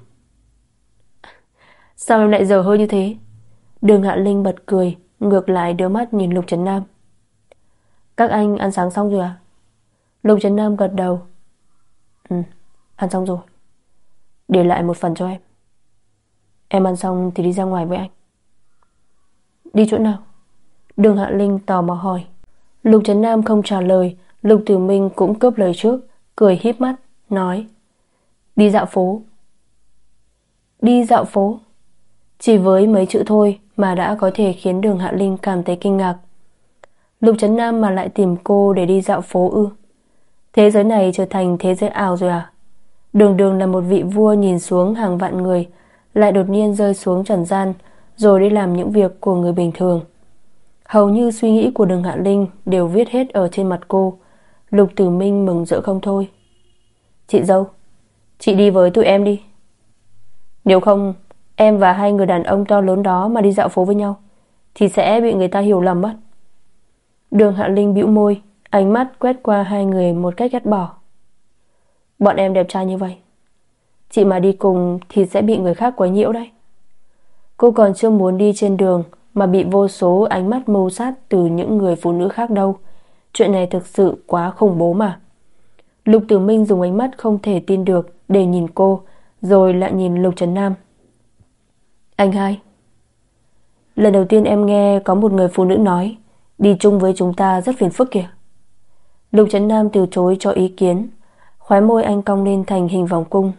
Sao em lại dở hơi như thế? Đường Hạ Linh bật cười, ngược lại đưa mắt nhìn Lục Trấn Nam. Các anh ăn sáng xong rồi à? Lục Trấn Nam gật đầu. Ừ, ăn xong rồi. Để lại một phần cho em. Em ăn xong thì đi ra ngoài với anh. Đi chỗ nào? Đường Hạ Linh tò mò hỏi. Lục Trấn Nam không trả lời, Lục Tử Minh cũng cướp lời trước, cười híp mắt, nói. Đi dạo phố. Đi dạo phố? Chỉ với mấy chữ thôi mà đã có thể khiến Đường Hạ Linh cảm thấy kinh ngạc. Lục Trấn Nam mà lại tìm cô để đi dạo phố ư? Thế giới này trở thành thế giới ảo rồi à? Đường đường là một vị vua nhìn xuống hàng vạn người, lại đột nhiên rơi xuống trần gian, rồi đi làm những việc của người bình thường. Hầu như suy nghĩ của Đường Hạ Linh đều viết hết ở trên mặt cô. Lục Tử Minh mừng rỡ không thôi. Chị dâu, chị đi với tụi em đi. Nếu không, em và hai người đàn ông to lớn đó mà đi dạo phố với nhau thì sẽ bị người ta hiểu lầm mất. Đường Hạ Linh bĩu môi, ánh mắt quét qua hai người một cách ghét bỏ. Bọn em đẹp trai như vậy, chị mà đi cùng thì sẽ bị người khác quấy nhiễu đấy. Cô còn chưa muốn đi trên đường, mà bị vô số ánh mắt mưu sát từ những người phụ nữ khác đâu. Chuyện này thực sự quá khủng bố mà. Lục Tử Minh dùng ánh mắt không thể tin được để nhìn cô, rồi lại nhìn Lục Trấn Nam. Anh hai, lần đầu tiên em nghe có một người phụ nữ nói đi chung với chúng ta rất phiền phức kìa. Lục Trấn Nam từ chối cho ý kiến. Khóe môi anh cong lên thành hình vòng cung.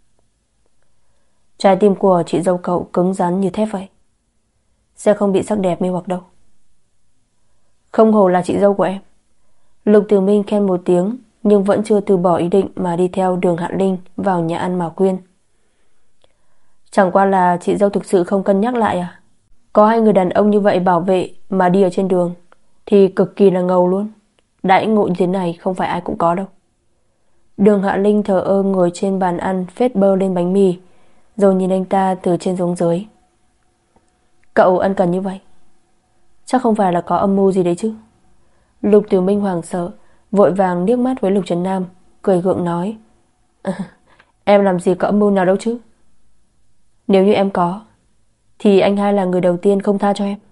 Trái tim của chị dâu cậu cứng rắn như thép vậy, sẽ không bị sắc đẹp mê hoặc đâu. Không hổ là chị dâu của em. Lục Tử Minh khen một tiếng, nhưng vẫn chưa từ bỏ ý định mà đi theo Đường Hạ Linh vào nhà ăn Mạc Quyên. Chẳng qua là chị dâu thực sự không cân nhắc lại à? Có hai người đàn ông như vậy bảo vệ mà đi ở trên đường thì cực kỳ là ngầu luôn. Đãi ngộ như thế này không phải ai cũng có đâu. Đường Hạ Linh thờ ơ ngồi trên bàn ăn, phết bơ lên bánh mì, rồi nhìn anh ta từ trên xuống dưới. Cậu ân cần như vậy, chắc không phải là có âm mưu gì đấy chứ? Lục Tử Minh hoảng sợ, vội vàng liếc mắt với Lục Trấn Nam, cười gượng nói. Em làm gì có âm mưu nào đâu chứ. Nếu như em có thì anh hai là người đầu tiên không tha cho em.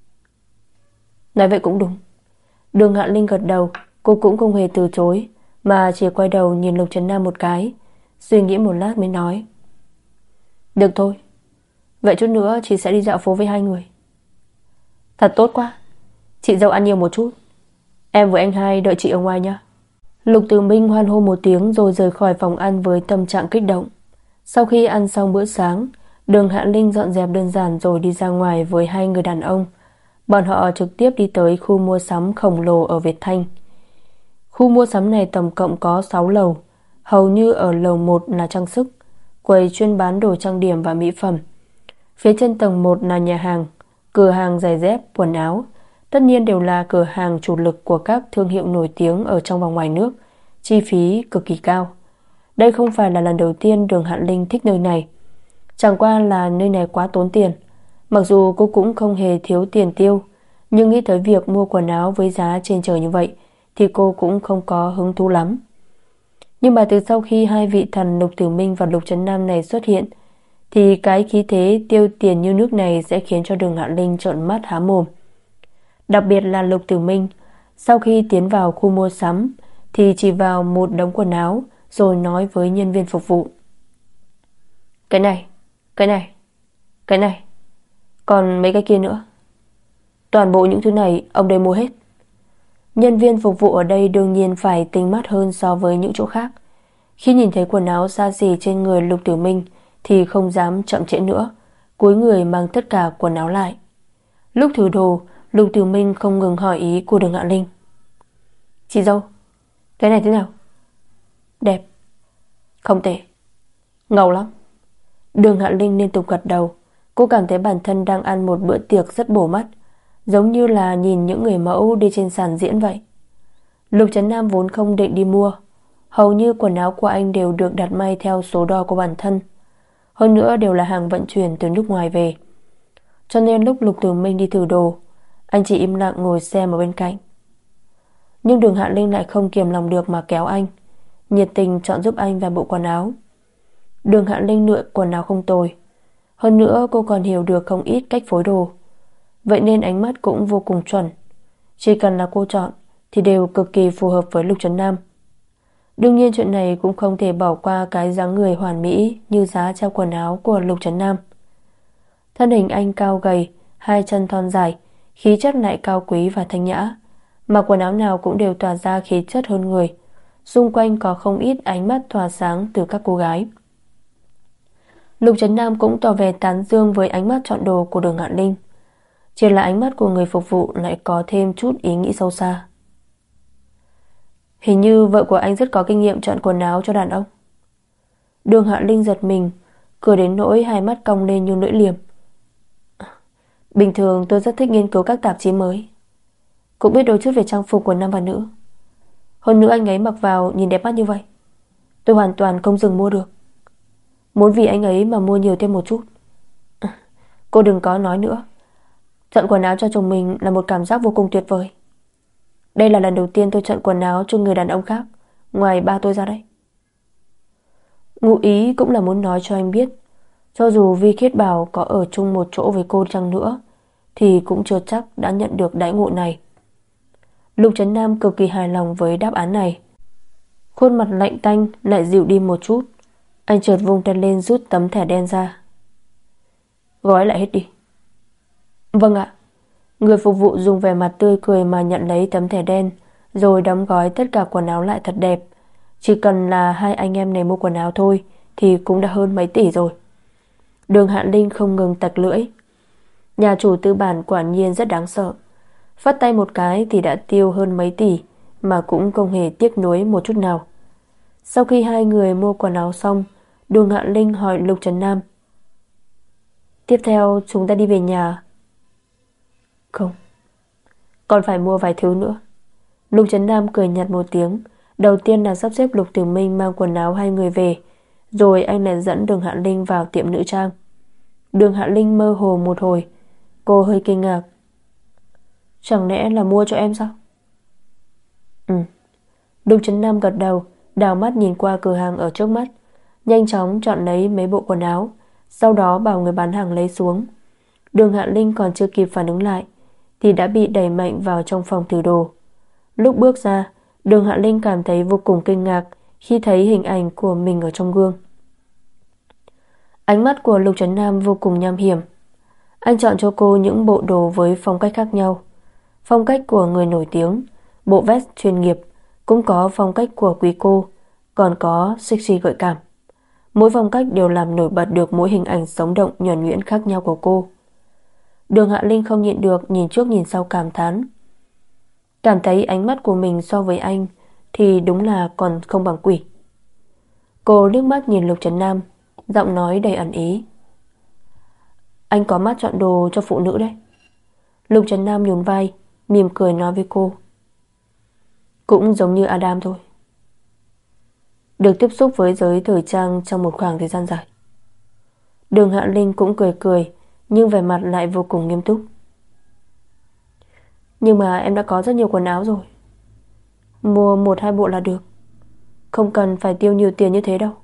Nói vậy cũng đúng. Đường Hạ Linh gật đầu. Cô cũng không hề từ chối, mà chỉ quay đầu nhìn Lục Trấn Nam một cái, suy nghĩ một lát mới nói. Được thôi, vậy chút nữa chị sẽ đi dạo phố với hai người. Thật tốt quá. Chị dâu ăn nhiều một chút, em với anh hai đợi chị ở ngoài nha. Lục Tử Minh hoan hô một tiếng rồi rời khỏi phòng ăn với tâm trạng kích động. Sau khi ăn xong bữa sáng, Đường Hạ Linh dọn dẹp đơn giản rồi đi ra ngoài với hai người đàn ông. Bọn họ trực tiếp đi tới khu mua sắm khổng lồ ở Việt Thanh. Khu mua sắm này tổng cộng có sáu lầu. Hầu như ở lầu một là trang sức, quầy chuyên bán đồ trang điểm và mỹ phẩm. Phía trên tầng một là nhà hàng, cửa hàng giày dép, quần áo. Tất nhiên đều là cửa hàng chủ lực của các thương hiệu nổi tiếng ở trong và ngoài nước. Chi phí cực kỳ cao. Đây không phải là lần đầu tiên Đường Hạ Linh thích nơi này. Chẳng qua là nơi này quá tốn tiền. Mặc dù cô cũng không hề thiếu tiền tiêu, nhưng nghĩ tới việc mua quần áo với giá trên trời như vậy thì cô cũng không có hứng thú lắm. Nhưng mà từ sau khi hai vị thần Lục Tử Minh và Lục Trấn Nam này xuất hiện thì cái khí thế tiêu tiền như nước này sẽ khiến cho Đường Hạ Linh trợn mắt há mồm. Đặc biệt là Lục Tử Minh, sau khi tiến vào khu mua sắm thì chỉ vào một đống quần áo rồi nói với nhân viên phục vụ. Cái này, cái này, cái này, còn mấy cái kia nữa. Toàn bộ những thứ này ông đây mua hết. Nhân viên phục vụ ở đây đương nhiên phải tinh mắt hơn so với những chỗ khác. Khi nhìn thấy quần áo xa xỉ trên người Lục Tử Minh thì không dám chậm trễ nữa, cúi người mang tất cả quần áo lại. Lúc thử đồ, Lục Tử Minh không ngừng hỏi ý của Đường Hạ Linh. Chị dâu, cái này thế nào? Đẹp. Không tệ. Ngầu lắm. Đường Hạ Linh liên tục gật đầu. Cô cảm thấy bản thân đang ăn một bữa tiệc rất bổ mắt, giống như là nhìn những người mẫu đi trên sàn diễn vậy. Lục Trấn Nam vốn không định đi mua. Hầu như quần áo của anh đều được đặt may theo số đo của bản thân. Hơn nữa đều là hàng vận chuyển từ nước ngoài về. Cho nên lúc Lục Tử Minh đi thử đồ, anh chỉ im lặng ngồi xem ở bên cạnh. Nhưng Đường Hạ Linh lại không kiềm lòng được mà kéo anh, nhiệt tình chọn giúp anh vài bộ quần áo. Đường Hạ Linh lựa quần áo không tồi. Hơn nữa cô còn hiểu được không ít cách phối đồ, vậy nên ánh mắt cũng vô cùng chuẩn. Chỉ cần là cô chọn thì đều cực kỳ phù hợp với Lục Trấn Nam. Đương nhiên chuyện này cũng không thể bỏ qua cái dáng người hoàn mỹ như giá treo quần áo của Lục Trấn Nam. Thân hình anh cao gầy, hai chân thon dài, khí chất lại cao quý và thanh nhã. Mặc quần áo nào cũng đều tỏa ra khí chất hơn người. Xung quanh có không ít ánh mắt tỏa sáng từ các cô gái. Lục Trấn Nam cũng tỏ vẻ tán dương với ánh mắt chọn đồ của Đường Hạ Linh. Chỉ là ánh mắt của người phục vụ lại có thêm chút ý nghĩ sâu xa. Hình như vợ của anh rất có kinh nghiệm chọn quần áo cho đàn ông. Đường Hạ Linh giật mình, cười đến nỗi hai mắt cong lên như lưỡi liềm. Bình thường tôi rất thích nghiên cứu các tạp chí mới, cũng biết đôi chút về trang phục của nam và nữ. Hơn nữa anh ấy mặc vào nhìn đẹp mắt như vậy, tôi hoàn toàn không dừng mua được. Muốn vì anh ấy mà mua nhiều thêm một chút. Cô đừng có nói nữa. Chọn quần áo cho chồng mình là một cảm giác vô cùng tuyệt vời. Đây là lần đầu tiên tôi chọn quần áo cho người đàn ông khác ngoài ba tôi ra đây. Ngụ ý cũng là muốn nói cho anh biết, cho dù Vi Khiết Bảo có ở chung một chỗ với cô chăng nữa thì cũng chưa chắc đã nhận được đãi ngộ này. Lục Trấn Nam cực kỳ hài lòng với đáp án này. Khuôn mặt lạnh tanh lại dịu đi một chút. Anh chợt vung tay lên rút tấm thẻ đen ra. Gói lại hết đi. Vâng ạ. Người phục vụ dùng vẻ mặt tươi cười mà nhận lấy tấm thẻ đen, rồi đóng gói tất cả quần áo lại thật đẹp. Chỉ cần là hai anh em này mua quần áo thôi thì cũng đã hơn mấy tỷ rồi. Đường Hạ Linh không ngừng tặc lưỡi. Nhà chủ tư bản quả nhiên rất đáng sợ. Phất tay một cái thì đã tiêu hơn mấy tỷ, mà cũng không hề tiếc nuối một chút nào. Sau khi hai người mua quần áo xong, Đường Hạ Linh hỏi Lục Trấn Nam. Tiếp theo chúng ta đi về nhà. Không, còn phải mua vài thứ nữa. Lục Trấn Nam cười nhạt một tiếng. Đầu tiên là sắp xếp Lục Tử Minh mang quần áo hai người về, rồi anh lại dẫn Đường Hạ Linh vào tiệm nữ trang. Đường Hạ Linh mơ hồ một hồi. Cô hơi kinh ngạc. Chẳng lẽ là mua cho em sao? Ừ. Lục Trấn Nam gật đầu, đảo mắt nhìn qua cửa hàng ở trước mắt, nhanh chóng chọn lấy mấy bộ quần áo, sau đó bảo người bán hàng lấy xuống. Đường Hạ Linh còn chưa kịp phản ứng lại thì đã bị đẩy mạnh vào trong phòng thử đồ. Lúc bước ra, Đường Hạ Linh cảm thấy vô cùng kinh ngạc khi thấy hình ảnh của mình ở trong gương. Ánh mắt của Lục Trấn Nam vô cùng nham hiểm. Anh chọn cho cô những bộ đồ với phong cách khác nhau. Phong cách của người nổi tiếng, bộ vest chuyên nghiệp, cũng có phong cách của quý cô, còn có sexy gợi cảm. Mỗi phong cách đều làm nổi bật được mỗi hình ảnh sống động nhuần nhuyễn khác nhau của cô. Đường Hạ Linh không nhịn được nhìn trước nhìn sau cảm thán. Cảm thấy ánh mắt của mình so với anh thì đúng là còn không bằng quỷ. Cô liếc mắt nhìn Lục Trấn Nam, giọng nói đầy ẩn ý. Anh có mắt chọn đồ cho phụ nữ đấy. Lục Trấn Nam nhún vai, mỉm cười nói với cô. Cũng giống như Adam thôi. Được tiếp xúc với giới thời trang trong một khoảng thời gian dài. Đường Hạ Linh cũng cười cười, nhưng vẻ mặt lại vô cùng nghiêm túc. Nhưng mà em đã có rất nhiều quần áo rồi. Mua một hai bộ là được, không cần phải tiêu nhiều tiền như thế đâu.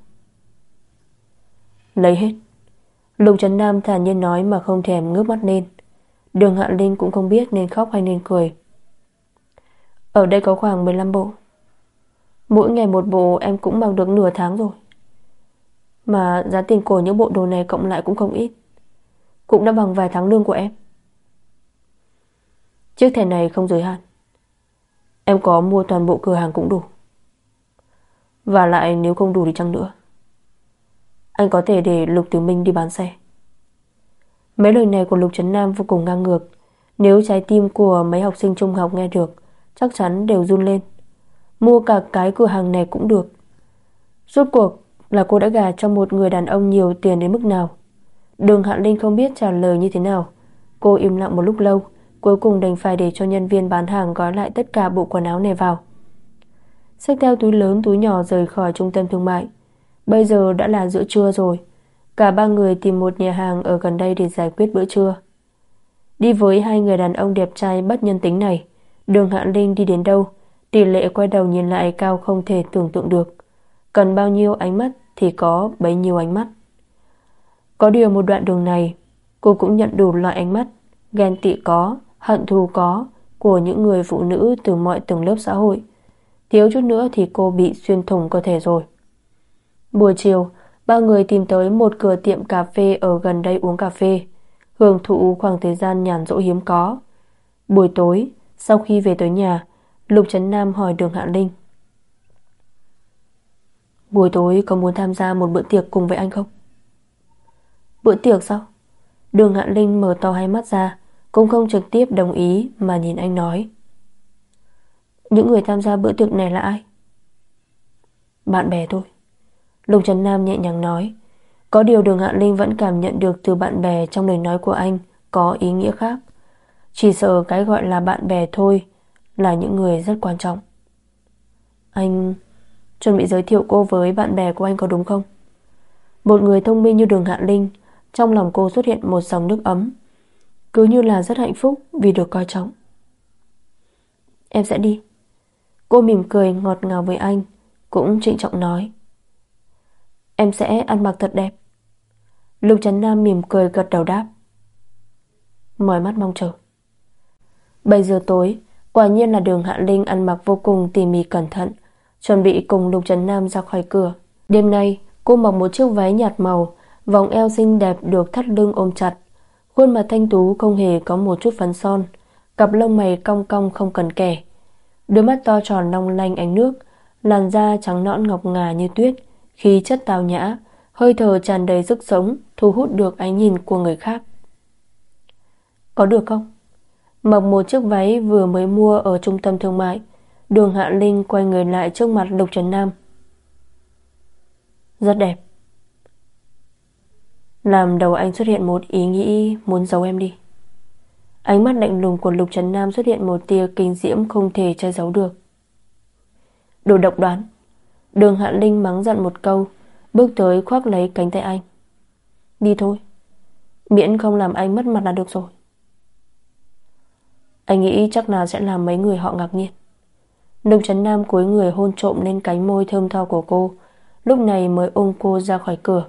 Lấy hết. Lục Trấn Nam thản nhiên nói mà không thèm ngước mắt lên. Đường Hạ Linh cũng không biết nên khóc hay nên cười. Ở đây có khoảng mười lăm bộ. Mỗi ngày một bộ em cũng mặc được nửa tháng rồi. Mà giá tiền của những bộ đồ này cộng lại cũng không ít, cũng đã bằng vài tháng lương của em. Chiếc thẻ này không giới hạn, em có mua toàn bộ cửa hàng cũng đủ. Và lại nếu không đủ thì chăng nữa, anh có thể để Lục Tử Minh đi bán xe. Mấy lời này của Lục Trấn Nam vô cùng ngang ngược. Nếu trái tim của mấy học sinh trung học nghe được, chắc chắn đều run lên. Mua cả cái cửa hàng này cũng được. Rốt cuộc là cô đã gả cho một người đàn ông nhiều tiền đến mức nào? Đường Hạ Linh không biết trả lời như thế nào. Cô im lặng một lúc lâu, cuối cùng đành phải để cho nhân viên bán hàng gói lại tất cả bộ quần áo này vào. Xách theo túi lớn túi nhỏ rời khỏi trung tâm thương mại. Bây giờ đã là giữa trưa rồi. Cả ba người tìm một nhà hàng ở gần đây để giải quyết bữa trưa. Đi với hai người đàn ông đẹp trai bất nhân tính này, Đường Hạ Linh đi đến đâu, tỷ lệ quay đầu nhìn lại cao không thể tưởng tượng được. Cần bao nhiêu ánh mắt thì có bấy nhiêu ánh mắt. Có điều một đoạn đường này, cô cũng nhận đủ loại ánh mắt, ghen tị có, hận thù có, của những người phụ nữ từ mọi tầng lớp xã hội. Thiếu chút nữa thì cô bị xuyên thủng cơ thể rồi. Buổi chiều, ba người tìm tới một cửa tiệm cà phê ở gần đây uống cà phê, hưởng thụ khoảng thời gian nhàn rỗi hiếm có. Buổi tối, sau khi về tới nhà, Lục Trấn Nam hỏi Đường Hạ Linh. Buổi tối có muốn tham gia một bữa tiệc cùng với anh không? Bữa tiệc sao? Đường Hạ Linh mở to hai mắt ra, cũng không trực tiếp đồng ý mà nhìn anh nói. Những người tham gia bữa tiệc này là ai? Bạn bè thôi. Lục Trấn Nam nhẹ nhàng nói. Có điều Đường Hạ Linh vẫn cảm nhận được từ bạn bè trong lời nói của anh có ý nghĩa khác. Chỉ sợ cái gọi là bạn bè thôi là những người rất quan trọng. Anh chuẩn bị giới thiệu cô với bạn bè của anh có đúng không? Một người thông minh như Đường Hạ Linh, trong lòng cô xuất hiện một dòng nước ấm, cứ như là rất hạnh phúc vì được coi trọng. Em sẽ đi. Cô mỉm cười ngọt ngào với anh, cũng trịnh trọng nói. Em sẽ ăn mặc thật đẹp. Lục Trấn Nam mỉm cười gật đầu đáp. mỏi mắt mong chờ. Bảy giờ tối, quả nhiên là Đường Hạ Linh ăn mặc vô cùng tỉ mỉ cẩn thận, chuẩn bị cùng Lục Trấn Nam ra khỏi cửa. Đêm nay, cô mặc một chiếc váy nhạt màu, vòng eo xinh đẹp được thắt lưng ôm chặt, khuôn mặt thanh tú không hề có một chút phấn son, cặp lông mày cong cong không cần kẻ, đôi mắt to tròn long lanh ánh nước, làn da trắng nõn ngọc ngà như tuyết, khí chất tao nhã, hơi thở tràn đầy sức sống, thu hút được ánh nhìn của người khác. Có được không? Mặc một chiếc váy vừa mới mua ở trung tâm thương mại, Đường Hạ Linh quay người lại trước mặt Lục Trấn Nam. Rất đẹp. Làm đầu anh xuất hiện một ý nghĩ muốn giấu em đi. Ánh mắt lạnh lùng của Lục Trấn Nam xuất hiện một tia kinh diễm không thể che giấu được. Đồ độc đoán. Đường Hạ Linh mắng giận một câu, bước tới khoác lấy cánh tay anh. Đi thôi, miễn không làm anh mất mặt là được rồi. Anh nghĩ chắc là sẽ làm mấy người họ ngạc nhiên. Lục Trấn Nam cúi người hôn trộm lên cánh môi thơm tho của cô, lúc này mới ôm cô ra khỏi cửa.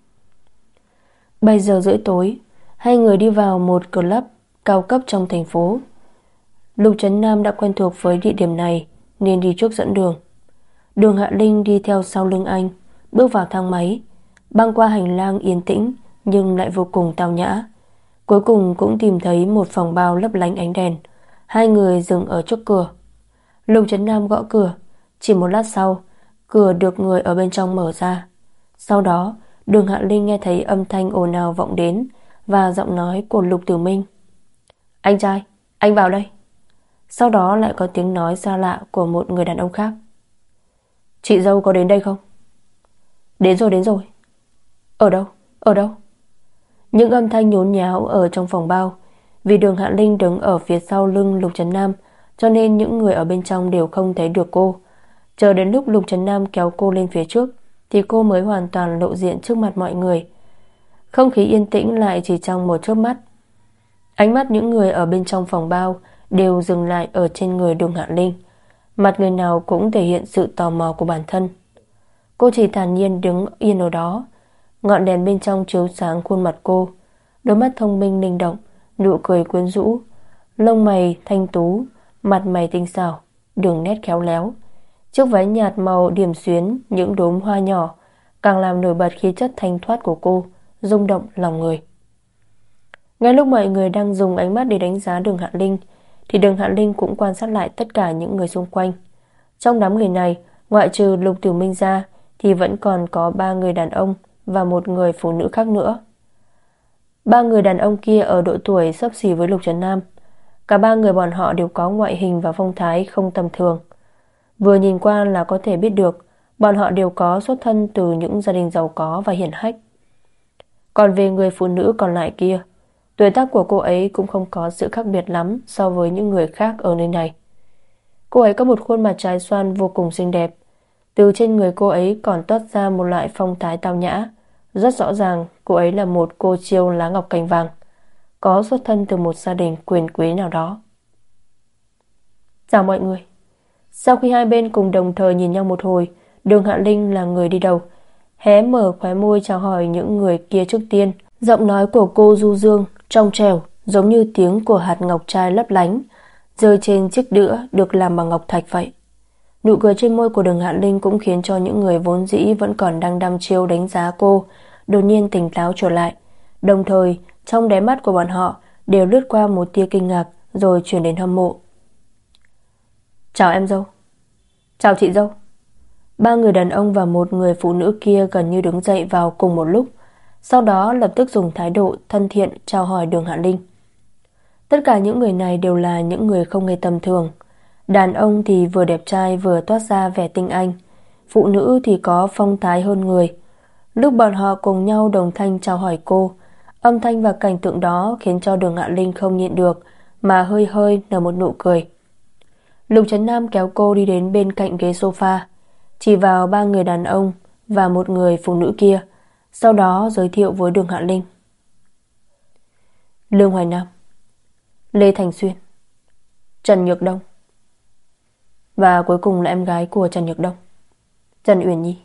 Bảy giờ rưỡi tối, hai người đi vào một club cao cấp trong thành phố. Lục Trấn Nam đã quen thuộc với địa điểm này nên đi trước dẫn đường. Đường Hạ Linh đi theo sau lưng anh, bước vào thang máy, băng qua hành lang yên tĩnh nhưng lại vô cùng tao nhã. Cuối cùng cũng tìm thấy một phòng bao lấp lánh ánh đèn. Hai người dừng ở trước cửa. Lục Trấn Nam gõ cửa. Chỉ một lát sau, cửa được người ở bên trong mở ra. Sau đó, Đường Hạ Linh nghe thấy âm thanh ồn ào vọng đến và giọng nói của Lục Tử Minh. Anh trai, anh vào đây. Sau đó lại có tiếng nói xa lạ của một người đàn ông khác. Chị dâu có đến đây không? Đến rồi, đến rồi. Ở đâu? Ở đâu? Những âm thanh nhốn nháo ở trong phòng bao. Vì Đường Hạ Linh đứng ở phía sau lưng Lục Trấn Nam, cho nên những người ở bên trong đều không thấy được cô. Chờ đến lúc Lục Trấn Nam kéo cô lên phía trước thì cô mới hoàn toàn lộ diện trước mặt mọi người. Không khí yên tĩnh lại chỉ trong một chớp mắt. Ánh mắt những người ở bên trong phòng bao đều dừng lại ở trên người Đường Hạ Linh. Mặt người nào cũng thể hiện sự tò mò của bản thân. Cô chỉ thản nhiên đứng yên ở đó. Ngọn đèn bên trong chiếu sáng khuôn mặt cô, đôi mắt thông minh linh động, nụ cười quyến rũ, lông mày thanh tú, mặt mày tinh xảo, đường nét khéo léo. Chiếc váy nhạt màu điểm xuyến những đốm hoa nhỏ càng làm nổi bật khí chất thanh thoát của cô, rung động lòng người. Ngay lúc mọi người đang dùng ánh mắt để đánh giá Đường Hạ Linh thì Đường Hạ Linh cũng quan sát lại tất cả những người xung quanh. Trong đám người này, ngoại trừ Lục Tử Minh ra thì vẫn còn có ba người đàn ông và một người phụ nữ khác nữa. Ba người đàn ông kia ở độ tuổi xấp xỉ với Lục Trấn Nam. Cả ba người bọn họ đều có ngoại hình và phong thái không tầm thường. Vừa nhìn qua là có thể biết được bọn họ đều có xuất thân từ những gia đình giàu có và hiển hách. Còn về người phụ nữ còn lại kia, tuổi tác của cô ấy cũng không có sự khác biệt lắm so với những người khác ở nơi này. Cô ấy có một khuôn mặt trái xoan vô cùng xinh đẹp. Từ trên người cô ấy còn toát ra một loại phong thái tao nhã. Rất rõ ràng cô ấy là một cô chiêu lá ngọc cành vàng, có xuất thân từ một gia đình quyền quý nào đó. Chào mọi người. Sau khi hai bên cùng đồng thời nhìn nhau một hồi, Đường Hạ Linh là người đi đầu, hé mở khóe môi chào hỏi những người kia trước tiên. Giọng nói của cô du dương, trong trẻo, giống như tiếng của hạt ngọc trai lấp lánh, rơi trên chiếc đũa được làm bằng ngọc thạch vậy. Nụ cười trên môi của Đường Hạ Linh cũng khiến cho những người vốn dĩ vẫn còn đang đăm chiêu đánh giá cô đột nhiên tỉnh táo trở lại. Đồng thời, trong đáy mắt của bọn họ đều lướt qua một tia kinh ngạc rồi chuyển đến hâm mộ. Chào em dâu. Chào chị dâu. Ba người đàn ông và một người phụ nữ kia gần như đứng dậy vào cùng một lúc, sau đó lập tức dùng thái độ thân thiện chào hỏi Đường Hạ Linh. Tất cả những người này đều là những người không hề tầm thường. Đàn ông thì vừa đẹp trai vừa toát ra vẻ tinh anh, phụ nữ thì có phong thái hơn người. Lúc bọn họ cùng nhau đồng thanh chào hỏi cô, âm thanh và cảnh tượng đó khiến cho Đường Hạ Linh không nhịn được mà hơi hơi nở một nụ cười. Lục Trấn Nam kéo cô đi đến bên cạnh ghế sofa, chỉ vào ba người đàn ông và một người phụ nữ kia, sau đó giới thiệu với Đường Hạ Linh. Lương Hoài Nam, Lê Thành Xuyên, Trần Nhược Đông, và cuối cùng là em gái của Trần Nhược Đông, Trần Uyển Nhi.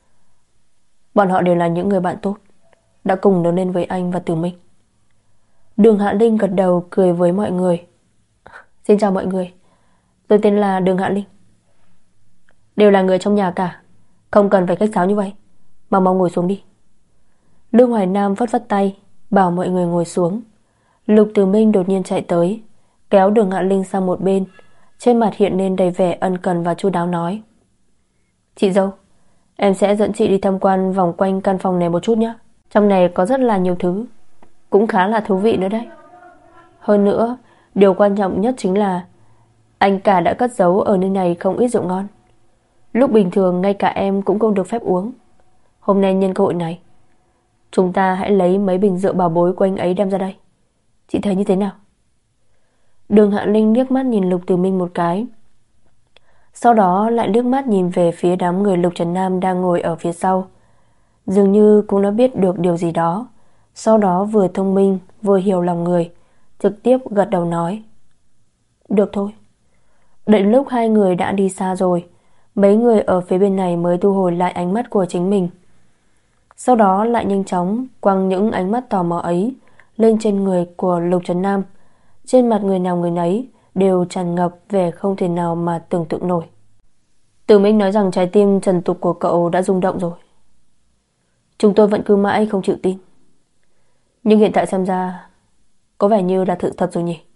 Bọn họ đều là những người bạn tốt, đã cùng lớn lên với anh và Tử Minh. Đường Hạ Linh gật đầu cười với mọi người. Xin chào mọi người, tôi tên là Đường Hạ Linh. Đều là người trong nhà cả, không cần phải khách sáo như vậy, mau mau ngồi xuống đi. Lương Hoài Nam phất phất tay bảo mọi người ngồi xuống. Lục Tử Minh đột nhiên chạy tới, kéo Đường Hạ Linh sang một bên, trên mặt hiện lên đầy vẻ ân cần và chu đáo nói: Chị dâu, em sẽ dẫn chị đi tham quan vòng quanh căn phòng này một chút nhé. Trong này có rất là nhiều thứ, cũng khá là thú vị nữa đấy. Hơn nữa, điều quan trọng nhất chính là anh cả đã cất giấu ở nơi này không ít rượu ngon. Lúc bình thường ngay cả em cũng không được phép uống. Hôm nay nhân cơ hội này, chúng ta hãy lấy mấy bình rượu bảo bối của anh ấy đem ra đây. Chị thấy như thế nào? Đường Hạ Linh liếc mắt nhìn Lục Tử Minh một cái, sau đó lại liếc mắt nhìn về phía đám người Lục Trần Nam đang ngồi ở phía sau. Dường như cũng đã biết được điều gì đó, sau đó vừa thông minh vừa hiểu lòng người, trực tiếp gật đầu nói: Được thôi. Đợi lúc hai người đã đi xa rồi, mấy người ở phía bên này mới thu hồi lại ánh mắt của chính mình. Sau đó lại nhanh chóng quăng những ánh mắt tò mò ấy lên trên người của Lục Trần Nam. Trên mặt người nào người nấy đều tràn ngập vẻ không thể nào mà tưởng tượng nổi. Tử Minh nói rằng trái tim trần tục của cậu đã rung động rồi. Chúng tôi vẫn cứ mãi không chịu tin, nhưng hiện tại xem ra có vẻ như là sự thật rồi nhỉ.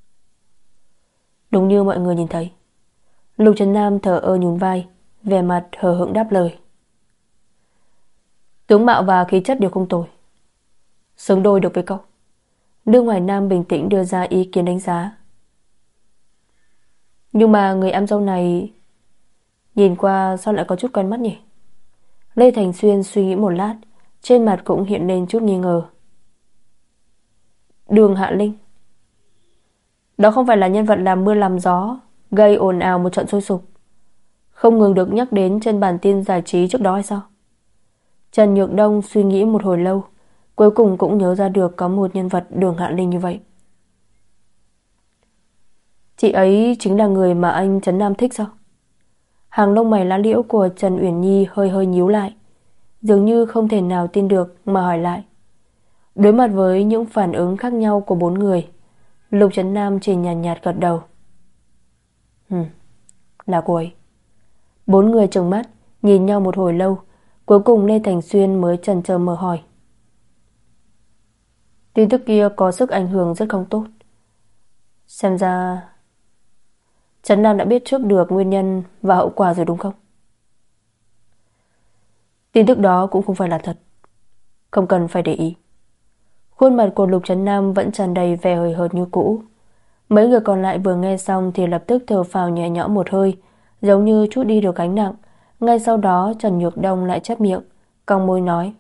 Đúng như mọi người nhìn thấy, Lục Trần Nam thở ơ nhún vai, vẻ mặt hờ hững đáp lời: Tướng mạo và khí chất đều không tồi, xứng đôi được với cậu. Lương Hoài Nam bình tĩnh đưa ra ý kiến đánh giá. Nhưng mà người em dâu này nhìn qua sao lại có chút quen mắt nhỉ? Lê Thành Xuyên suy nghĩ một lát, trên mặt cũng hiện lên chút nghi ngờ. Đường Hạ Linh, đó không phải là nhân vật làm mưa làm gió, gây ồn ào một trận sôi sục, không ngừng được nhắc đến trên bản tin giải trí trước đó hay sao? Trần Nhược Đông suy nghĩ một hồi lâu, cuối cùng cũng nhớ ra được có một nhân vật Đường Hạ Linh như vậy. Chị ấy chính là người mà anh Trấn Nam thích sao? Hàng lông mày lá liễu của Trần Uyển Nhi hơi hơi nhíu lại, dường như không thể nào tin được mà hỏi lại. Đối mặt với những phản ứng khác nhau của bốn người, Lục Trấn Nam chỉ nhàn nhạt, nhạt gật đầu. Ừ, là cô ấy. Bốn người trừng mắt nhìn nhau một hồi lâu, cuối cùng Lê Thành Xuyên mới chần chờ mở hỏi. Tin tức kia có sức ảnh hưởng rất không tốt. Xem ra Trấn Nam đã biết trước được nguyên nhân và hậu quả rồi đúng không? Tin tức đó cũng không phải là thật, không cần phải để ý. Khuôn mặt của Lục Trấn Nam vẫn tràn đầy vẻ hời hợt như cũ. Mấy người còn lại vừa nghe xong thì lập tức thở phào nhẹ nhõm một hơi, giống như chút đi được gánh nặng. Ngay sau đó Trần Nhược Đông lại chép miệng, cong môi nói: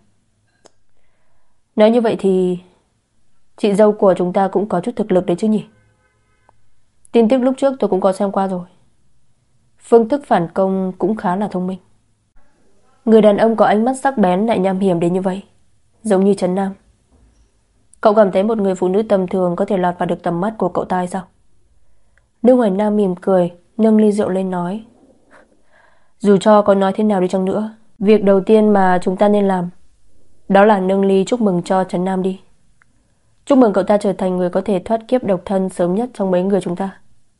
Nói như vậy thì chị dâu của chúng ta cũng có chút thực lực đấy chứ nhỉ? Tin tức lúc trước tôi cũng có xem qua rồi. Phương thức phản công cũng khá là thông minh. Người đàn ông có ánh mắt sắc bén lại nham hiểm đến như vậy, giống như Trấn Nam. Cậu cảm thấy một người phụ nữ tầm thường có thể lọt vào được tầm mắt của cậu ta hay sao? Lương Hoài Nam mỉm cười, nâng ly rượu lên nói: Dù cho có nói thế nào đi chăng nữa, việc đầu tiên mà chúng ta nên làm đó là nâng ly chúc mừng cho Trấn Nam đi. Chúc mừng cậu ta trở thành người có thể thoát kiếp độc thân sớm nhất trong mấy người chúng ta.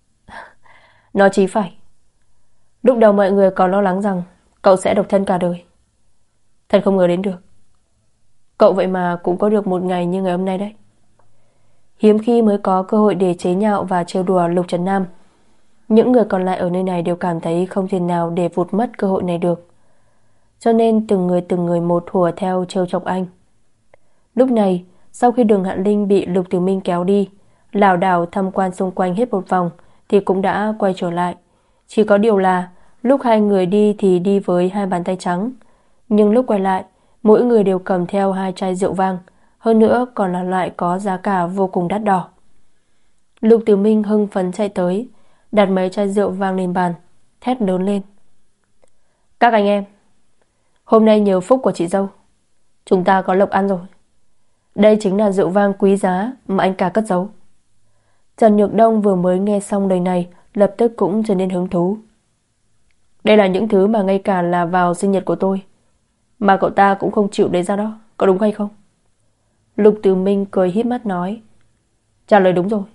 Nói chí phải. Lúc đầu mọi người còn lo lắng rằng cậu sẽ độc thân cả đời. Thật không ngờ đến được, cậu vậy mà cũng có được một ngày như ngày hôm nay đấy. Hiếm khi mới có cơ hội để chế nhạo và trêu đùa Lục Trấn Nam. Những người còn lại ở nơi này đều cảm thấy không thể nào để vụt mất cơ hội này được, cho nên từng người từng người một hùa theo trêu chọc anh. Lúc này, sau khi Đường Hạ Linh bị Lục Tử Minh kéo đi, lảo đảo tham quan xung quanh hết một vòng thì cũng đã quay trở lại. Chỉ có điều là lúc hai người đi thì đi với hai bàn tay trắng, nhưng lúc quay lại, mỗi người đều cầm theo hai chai rượu vang, hơn nữa còn là loại có giá cả vô cùng đắt đỏ. Lục Tử Minh hưng phấn chạy tới, đặt mấy chai rượu vang lên bàn, thét lớn lên: Các anh em, hôm nay nhờ phúc của chị dâu, chúng ta có lộc ăn rồi. Đây chính là rượu vang quý giá mà anh cả cất giấu. Trần Nhược Đông vừa mới nghe xong lời này, lập tức cũng trở nên hứng thú. Đây là những thứ mà ngay cả là vào sinh nhật của tôi mà cậu ta cũng không chịu lấy ra đó, có đúng hay không? Lục Tử Minh cười híp mắt nói: Trả lời đúng rồi.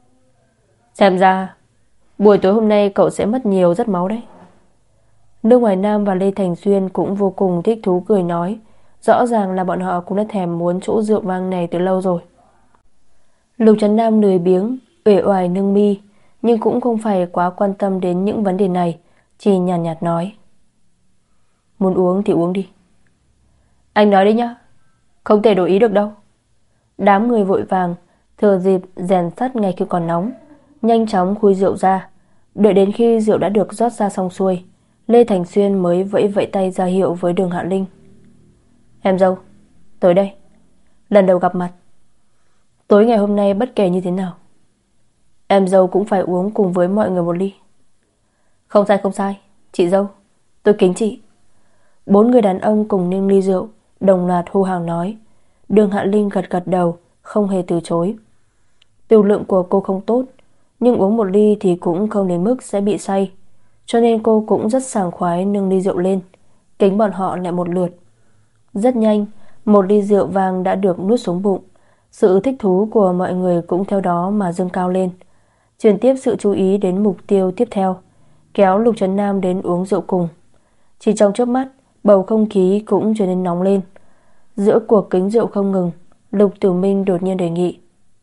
Xem ra buổi tối hôm nay cậu sẽ mất nhiều rất máu đấy. Lương Hoài Nam và Lê Thành Xuyên cũng vô cùng thích thú cười nói. Rõ ràng là bọn họ cũng đã thèm muốn chỗ rượu vang này từ lâu rồi. Lục Trấn Nam lười biếng, uể oải nâng mi, nhưng cũng không phải quá quan tâm đến những vấn đề này, chỉ nhàn nhạt, nhạt nói. Muốn uống thì uống đi. Anh nói đi nhá, không thể đổi ý được đâu. Đám người vội vàng thừa dịp rèn sắt ngay khi còn nóng, nhanh chóng khui rượu ra. Đợi đến khi rượu đã được rót ra xong xuôi, Lê Thành Xuyên mới vẫy vẫy tay ra hiệu với Đường Hạ Linh. Em dâu, tới đây. Lần đầu gặp mặt, tối ngày hôm nay bất kể như thế nào, em dâu cũng phải uống cùng với mọi người một ly. Không sai không sai, chị dâu, tôi kính chị. Bốn người đàn ông cùng nâng ly rượu, đồng loạt hô hào nói. Đường Hạ Linh gật gật đầu, không hề từ chối. Tiểu lượng của cô không tốt, nhưng uống một ly thì cũng không đến mức sẽ bị say, cho nên cô cũng rất sảng khoái nâng ly rượu lên, kính bọn họ lại một lượt. Rất nhanh, một ly rượu vang đã được nuốt xuống bụng. Sự thích thú của mọi người cũng theo đó mà dâng cao lên, chuyển tiếp sự chú ý đến mục tiêu tiếp theo, kéo Lục Trấn Nam đến uống rượu cùng. Chỉ trong chớp mắt, bầu không khí cũng trở nên nóng lên. Giữa cuộc kính rượu không ngừng, Lục Tiểu Minh đột nhiên đề nghị.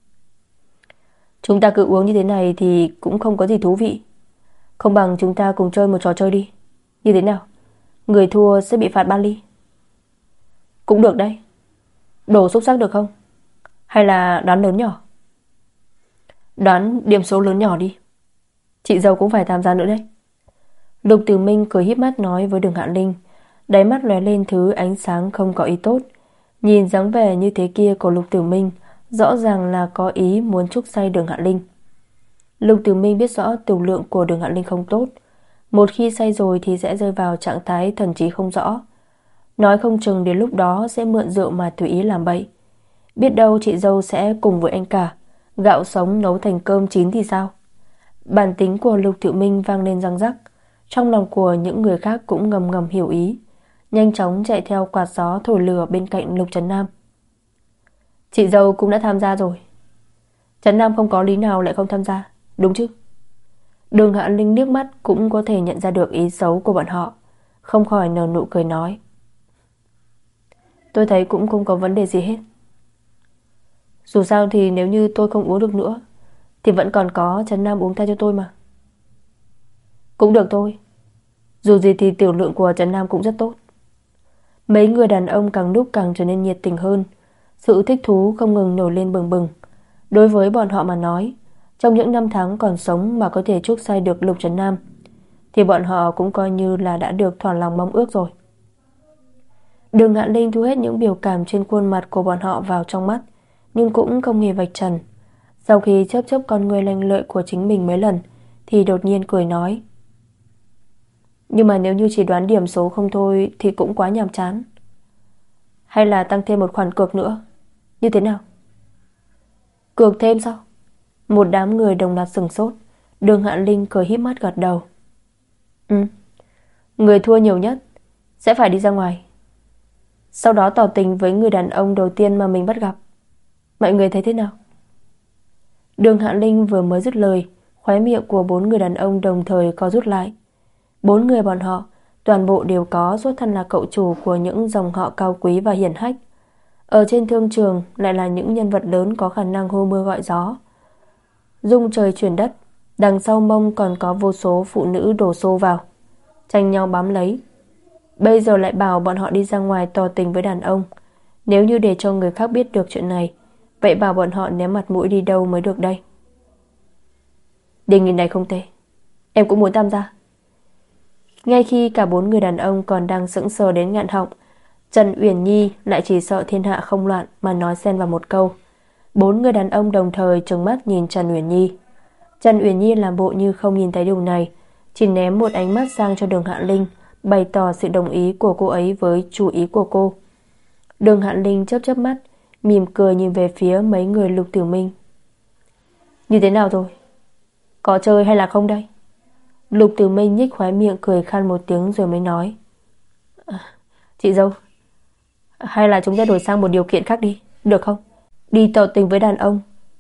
Chúng ta cứ uống như thế này thì cũng không có gì thú vị. Không bằng chúng ta cùng chơi một trò chơi đi. Như thế nào? Người thua sẽ bị phạt ba ly. Cũng được đấy. Đồ xúc xắc được không? Hay là đoán lớn nhỏ? Đoán điểm số lớn nhỏ đi. Chị dâu cũng phải tham gia nữa đấy. Lục Tiểu Minh cười híp mắt nói với Đường Hạ Linh, đáy mắt lóe lên thứ ánh sáng không có ý tốt. Nhìn dáng vẻ như thế kia của Lục Tiểu Minh, rõ ràng là có ý muốn trúc say Đường Hạ Linh. Lục Tiểu Minh biết rõ tiểu lượng của Đường Hạ Linh không tốt, một khi say rồi thì sẽ rơi vào trạng thái thần trí không rõ, nói không chừng đến lúc đó sẽ mượn rượu mà tùy ý làm bậy. Biết đâu chị dâu sẽ cùng với anh cả gạo sống nấu thành cơm chín thì sao? Bản tính của Lục Tiểu Minh vang lên răng rắc. Trong lòng của những người khác cũng ngầm ngầm hiểu ý, nhanh chóng chạy theo quạt gió thổi lửa bên cạnh Lục Trấn Nam. Chị dâu cũng đã tham gia rồi, Trấn Nam không có lý nào lại không tham gia, đúng chứ? Đường Hạ Linh liếc mắt cũng có thể nhận ra được ý xấu của bọn họ, không khỏi nở nụ cười nói. Tôi thấy cũng không có vấn đề gì hết. Dù sao thì nếu như tôi không uống được nữa thì vẫn còn có Trấn Nam uống thay cho tôi mà. Cũng được thôi. Dù gì thì tiểu lượng của Trấn Nam cũng rất tốt. Mấy người đàn ông càng lúc càng trở nên nhiệt tình hơn, sự thích thú không ngừng nổi lên bừng bừng. Đối với bọn họ mà nói, trong những năm tháng còn sống mà có thể chuốc say được Lục Trấn Nam thì bọn họ cũng coi như là đã được thỏa lòng mong ước rồi. Đường Hạ Linh thu hết những biểu cảm trên khuôn mặt của bọn họ vào trong mắt, nhưng cũng không hề vạch trần. Sau khi chớp chớp con người lanh lợi của chính mình mấy lần thì đột nhiên cười nói. Nhưng mà nếu như chỉ đoán điểm số không thôi thì cũng quá nhàm chán. Hay là tăng thêm một khoản cược nữa, như thế nào? Cược thêm sao? Một đám người đồng loạt sửng sốt. Đường Hạ Linh cười híp mắt gật đầu. Ừ, người thua nhiều nhất sẽ phải đi ra ngoài, sau đó tỏ tình với người đàn ông đầu tiên mà mình bắt gặp. Mọi người thấy thế nào? Đường Hạ Linh vừa mới dứt lời, khóe miệng của bốn người đàn ông đồng thời co rút lại. Bốn người bọn họ toàn bộ đều có xuất thân là cậu chủ của những dòng họ cao quý và hiển hách. Ở trên thương trường lại là những nhân vật lớn có khả năng hô mưa gọi gió, rung trời chuyển đất. Đằng sau mông còn có vô số phụ nữ đổ xô vào, tranh nhau bám lấy. Bây giờ lại bảo bọn họ đi ra ngoài tỏ tình với đàn ông. Nếu như để cho người khác biết được chuyện này, vậy bảo bọn họ ném mặt mũi đi đâu mới được đây? Đề nghị này không tệ, em cũng muốn tham gia. Ngay khi cả bốn người đàn ông còn đang sững sờ đến ngạn họng, Trần Uyển Nhi lại chỉ sợ thiên hạ không loạn mà nói xen vào một câu. Bốn người đàn ông đồng thời trừng mắt nhìn Trần Uyển Nhi. Trần Uyển Nhi làm bộ như không nhìn thấy điều này, chỉ ném một ánh mắt sang cho Đường Hạ Linh, bày tỏ sự đồng ý của cô ấy với chủ ý của cô. Đường Hạ Linh chớp chớp mắt, mỉm cười nhìn về phía mấy người Lục Tiểu Minh. Như thế nào rồi? Có chơi hay là không đây? Lục Tiểu Minh nhếch khóe miệng cười khan một tiếng rồi mới nói. À, chị dâu, hay là chúng ta đổi sang một điều kiện khác đi, được không? Đi tỏ tình với đàn ông,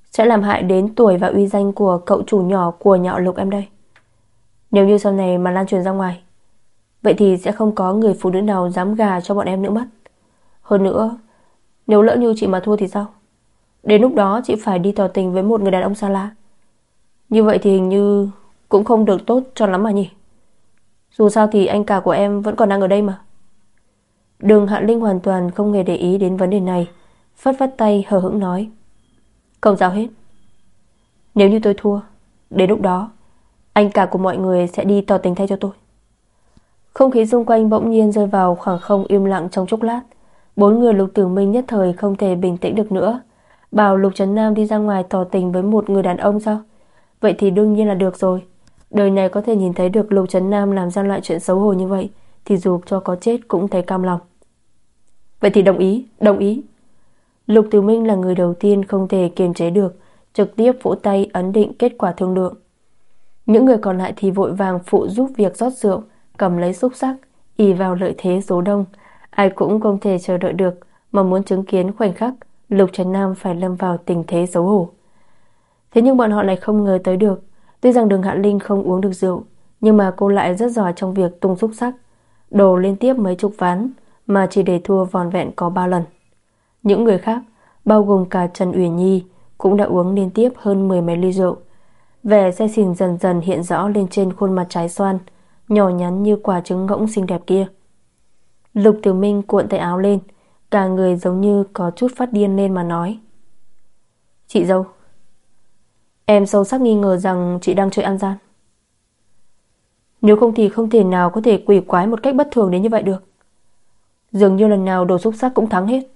sẽ làm hại đến tuổi và uy danh của cậu chủ nhỏ của nhà họ Lục em đây. Nếu như sau này mà lan truyền ra ngoài, vậy thì sẽ không có người phụ nữ nào dám gà cho bọn em nữa mất. Hơn nữa, nếu lỡ như chị mà thua thì sao? Đến lúc đó chị phải đi tỏ tình với một người đàn ông xa lạ. Như vậy thì hình như cũng không được tốt cho lắm mà nhỉ. Dù sao thì anh cả của em vẫn còn đang ở đây mà. Đường Hạ Linh hoàn toàn không hề để ý đến vấn đề này, phất phất tay hờ hững nói: Không sao hết. Nếu như tôi thua, đến lúc đó anh cả của mọi người sẽ đi tỏ tình thay cho tôi. Không khí xung quanh bỗng nhiên rơi vào khoảng không im lặng trong chốc lát. Bốn người Lục Tử Minh nhất thời không thể bình tĩnh được nữa. Bảo Lục Trấn Nam đi ra ngoài tỏ tình với một người đàn ông sao? Vậy thì đương nhiên là được rồi. Đời này có thể nhìn thấy được Lục Trấn Nam làm ra loại chuyện xấu hổ như vậy thì dù cho có chết cũng thấy cam lòng. Vậy thì đồng ý, đồng ý. Lục Tử Minh là người đầu tiên không thể kiềm chế được, trực tiếp vỗ tay ấn định kết quả thương lượng. Những người còn lại thì vội vàng phụ giúp việc rót rượu, cầm lấy xúc xắc, ỷ vào lợi thế số đông. Ai cũng không thể chờ đợi được mà muốn chứng kiến khoảnh khắc Lục Trấn Nam phải lâm vào tình thế xấu hổ. Thế nhưng bọn họ lại không ngờ tới được, tuy rằng Đường Hạ Linh không uống được rượu, nhưng mà cô lại rất giỏi trong việc tung xúc xắc, đổ liên tiếp mấy chục ván mà chỉ để thua vòn vẹn có ba lần. Những người khác, bao gồm cả Trần Uyển Nhi, cũng đã uống liên tiếp hơn mười mấy ly rượu. Vẻ say xỉn dần dần hiện rõ lên trên khuôn mặt trái xoan, nhỏ nhắn như quả trứng ngỗng xinh đẹp kia. Lục Tử Minh cuộn tay áo lên, cả người giống như có chút phát điên lên mà nói: Chị dâu, em sâu sắc nghi ngờ rằng chị đang chơi ăn gian. Nếu không thì không thể nào có thể quỷ quái một cách bất thường đến như vậy được. Dường như lần nào đồ xúc sắc cũng thắng hết.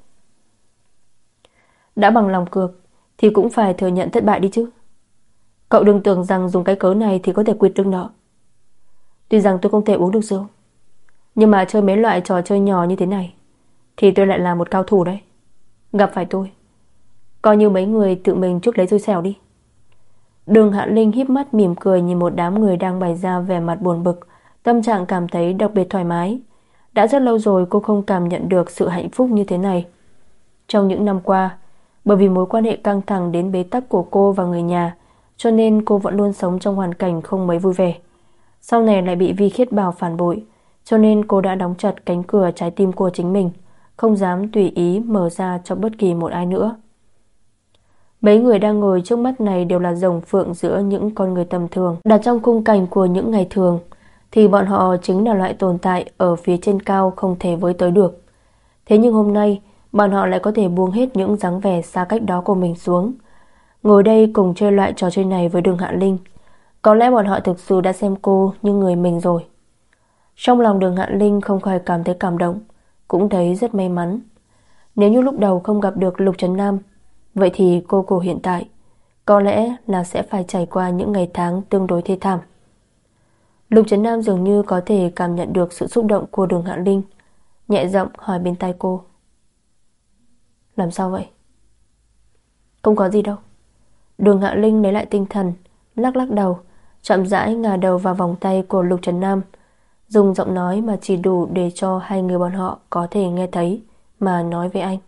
Đã bằng lòng cược thì cũng phải thừa nhận thất bại đi chứ. Cậu đừng tưởng rằng dùng cái cớ này thì có thể quyệt lưng nợ. Tuy rằng tôi không thể uống được rượu, nhưng mà chơi mấy loại trò chơi nhỏ như thế này thì tôi lại là một cao thủ đấy. Gặp phải tôi, coi như mấy người tự mình chuốc lấy xui xẻo đi. Đường Hạ Linh híp mắt mỉm cười nhìn một đám người đang bày ra vẻ mặt buồn bực, tâm trạng cảm thấy đặc biệt thoải mái. Đã rất lâu rồi cô không cảm nhận được sự hạnh phúc như thế này. Trong những năm qua, bởi vì mối quan hệ căng thẳng đến bế tắc của cô và người nhà, cho nên cô vẫn luôn sống trong hoàn cảnh không mấy vui vẻ. Sau này lại bị Vi Khiết Bảo phản bội, cho nên cô đã đóng chặt cánh cửa trái tim của chính mình, không dám tùy ý mở ra cho bất kỳ một ai nữa. Mấy người đang ngồi trước mắt này đều là rồng phượng giữa những con người tầm thường. Đặt trong khung cảnh của những ngày thường thì bọn họ chính là loại tồn tại ở phía trên cao không thể với tới được. Thế nhưng hôm nay bọn họ lại có thể buông hết những dáng vẻ xa cách đó của mình xuống, ngồi đây cùng chơi loại trò chơi này với Đường Hạ Linh. Có lẽ bọn họ thực sự đã xem cô như người mình rồi. Trong lòng Đường Hạ Linh không khỏi cảm thấy cảm động, cũng thấy rất may mắn. Nếu như lúc đầu không gặp được Lục Trấn Nam, vậy thì cô cô hiện tại có lẽ là sẽ phải trải qua những ngày tháng tương đối thê thảm. Lục Trấn Nam dường như có thể cảm nhận được sự xúc động của Đường Hạ Linh, nhẹ giọng hỏi bên tai cô: Làm sao vậy? Không có gì đâu. Đường Hạ Linh lấy lại tinh thần, lắc lắc đầu, chậm rãi ngả đầu vào vòng tay của Lục Trấn Nam, dùng giọng nói mà chỉ đủ để cho hai người bọn họ có thể nghe thấy mà nói với anh: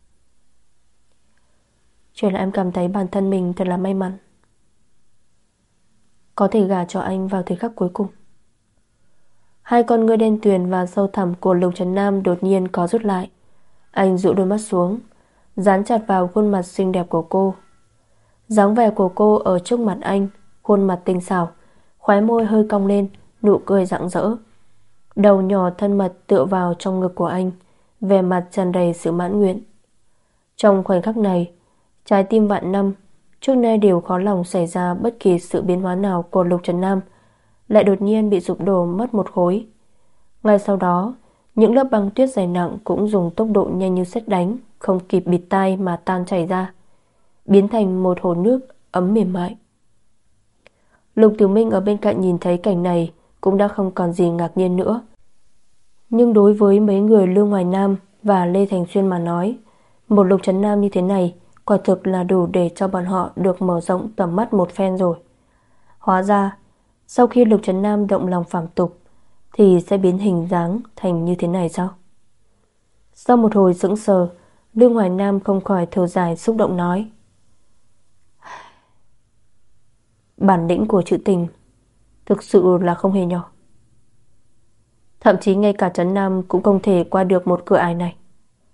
Chỉ là em cảm thấy bản thân mình thật là may mắn, có thể gả cho anh vào thời khắc cuối cùng. Hai con ngươi đen tuyền và sâu thẳm của Lục Trấn Nam đột nhiên có rút lại. Anh dụ đôi mắt xuống, dán chặt vào khuôn mặt xinh đẹp của cô. Dáng vẻ của cô ở trước mặt anh, khuôn mặt tinh xảo, khóe môi hơi cong lên, nụ cười rạng rỡ. Đầu nhỏ thân mật tựa vào trong ngực của anh, vẻ mặt tràn đầy sự mãn nguyện. Trong khoảnh khắc này, trái tim vạn năm trước nay đều khó lòng xảy ra bất kỳ sự biến hóa nào của Lục Trấn Nam lại đột nhiên bị sụp đổ mất một khối. Ngay sau đó, những lớp băng tuyết dày nặng cũng dùng tốc độ nhanh như sét đánh, không kịp bịt tai mà tan chảy ra, biến thành một hồ nước ấm mềm mại. Lục Tiểu Minh ở bên cạnh nhìn thấy cảnh này cũng đã không còn gì ngạc nhiên nữa. Nhưng đối với mấy người Lương Hoài Nam và Lê Thành Xuyên mà nói, một Lục Trấn Nam như thế này quả thực là đủ để cho bọn họ được mở rộng tầm mắt một phen rồi. Hóa ra, sau khi Lục Trấn Nam động lòng phàm tục thì sẽ biến hình dáng thành như thế này sao? Sau một hồi sững sờ, Lương Hoài Nam không khỏi thở dài xúc động nói: bản lĩnh của trữ tình thực sự là không hề nhỏ. Thậm chí ngay cả Trấn Nam cũng không thể qua được một cửa ải này.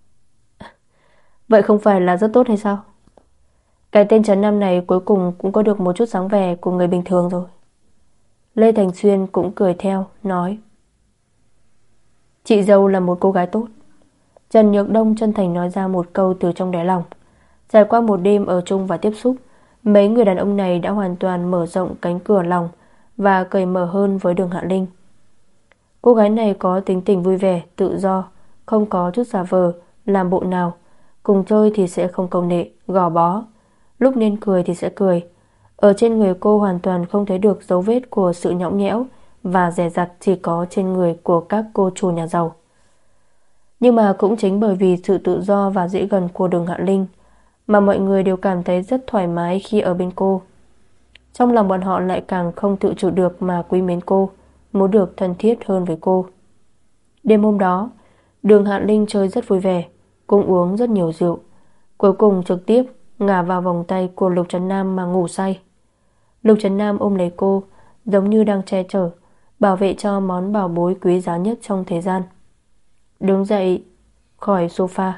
Vậy không phải là rất tốt hay sao? Cái tên Trấn Nam này cuối cùng cũng có được một chút dáng vẻ của người bình thường rồi. Lê Thành Xuyên cũng cười theo, nói: Chị dâu là một cô gái tốt. Trần Nhược Đông chân thành nói ra một câu từ trong đáy lòng. Trải qua một đêm ở chung và tiếp xúc, mấy người đàn ông này đã hoàn toàn mở rộng cánh cửa lòng và cởi mở hơn với Đường Hạ Linh. Cô gái này có tính tình vui vẻ, tự do, không có chút giả vờ, làm bộ nào. Cùng chơi thì sẽ không câu nệ, gò bó. Lúc nên cười thì sẽ cười. Ở trên người cô hoàn toàn không thấy được dấu vết của sự nhõng nhẽo và dè dặt chỉ có trên người của các cô chủ nhà giàu. Nhưng mà cũng chính bởi vì sự tự do và dễ gần của Đường Hạ Linh mà mọi người đều cảm thấy rất thoải mái khi ở bên cô. Trong lòng bọn họ lại càng không tự chủ được mà quý mến cô, muốn được thân thiết hơn với cô. Đêm hôm đó, Đường Hạ Linh chơi rất vui vẻ, cũng uống rất nhiều rượu, cuối cùng trực tiếp ngả vào vòng tay của Lục Trấn Nam mà ngủ say. Lục Trấn Nam ôm lấy cô, giống như đang che chở, bảo vệ cho món bảo bối quý giá nhất trong thế gian. Đứng dậy khỏi sofa: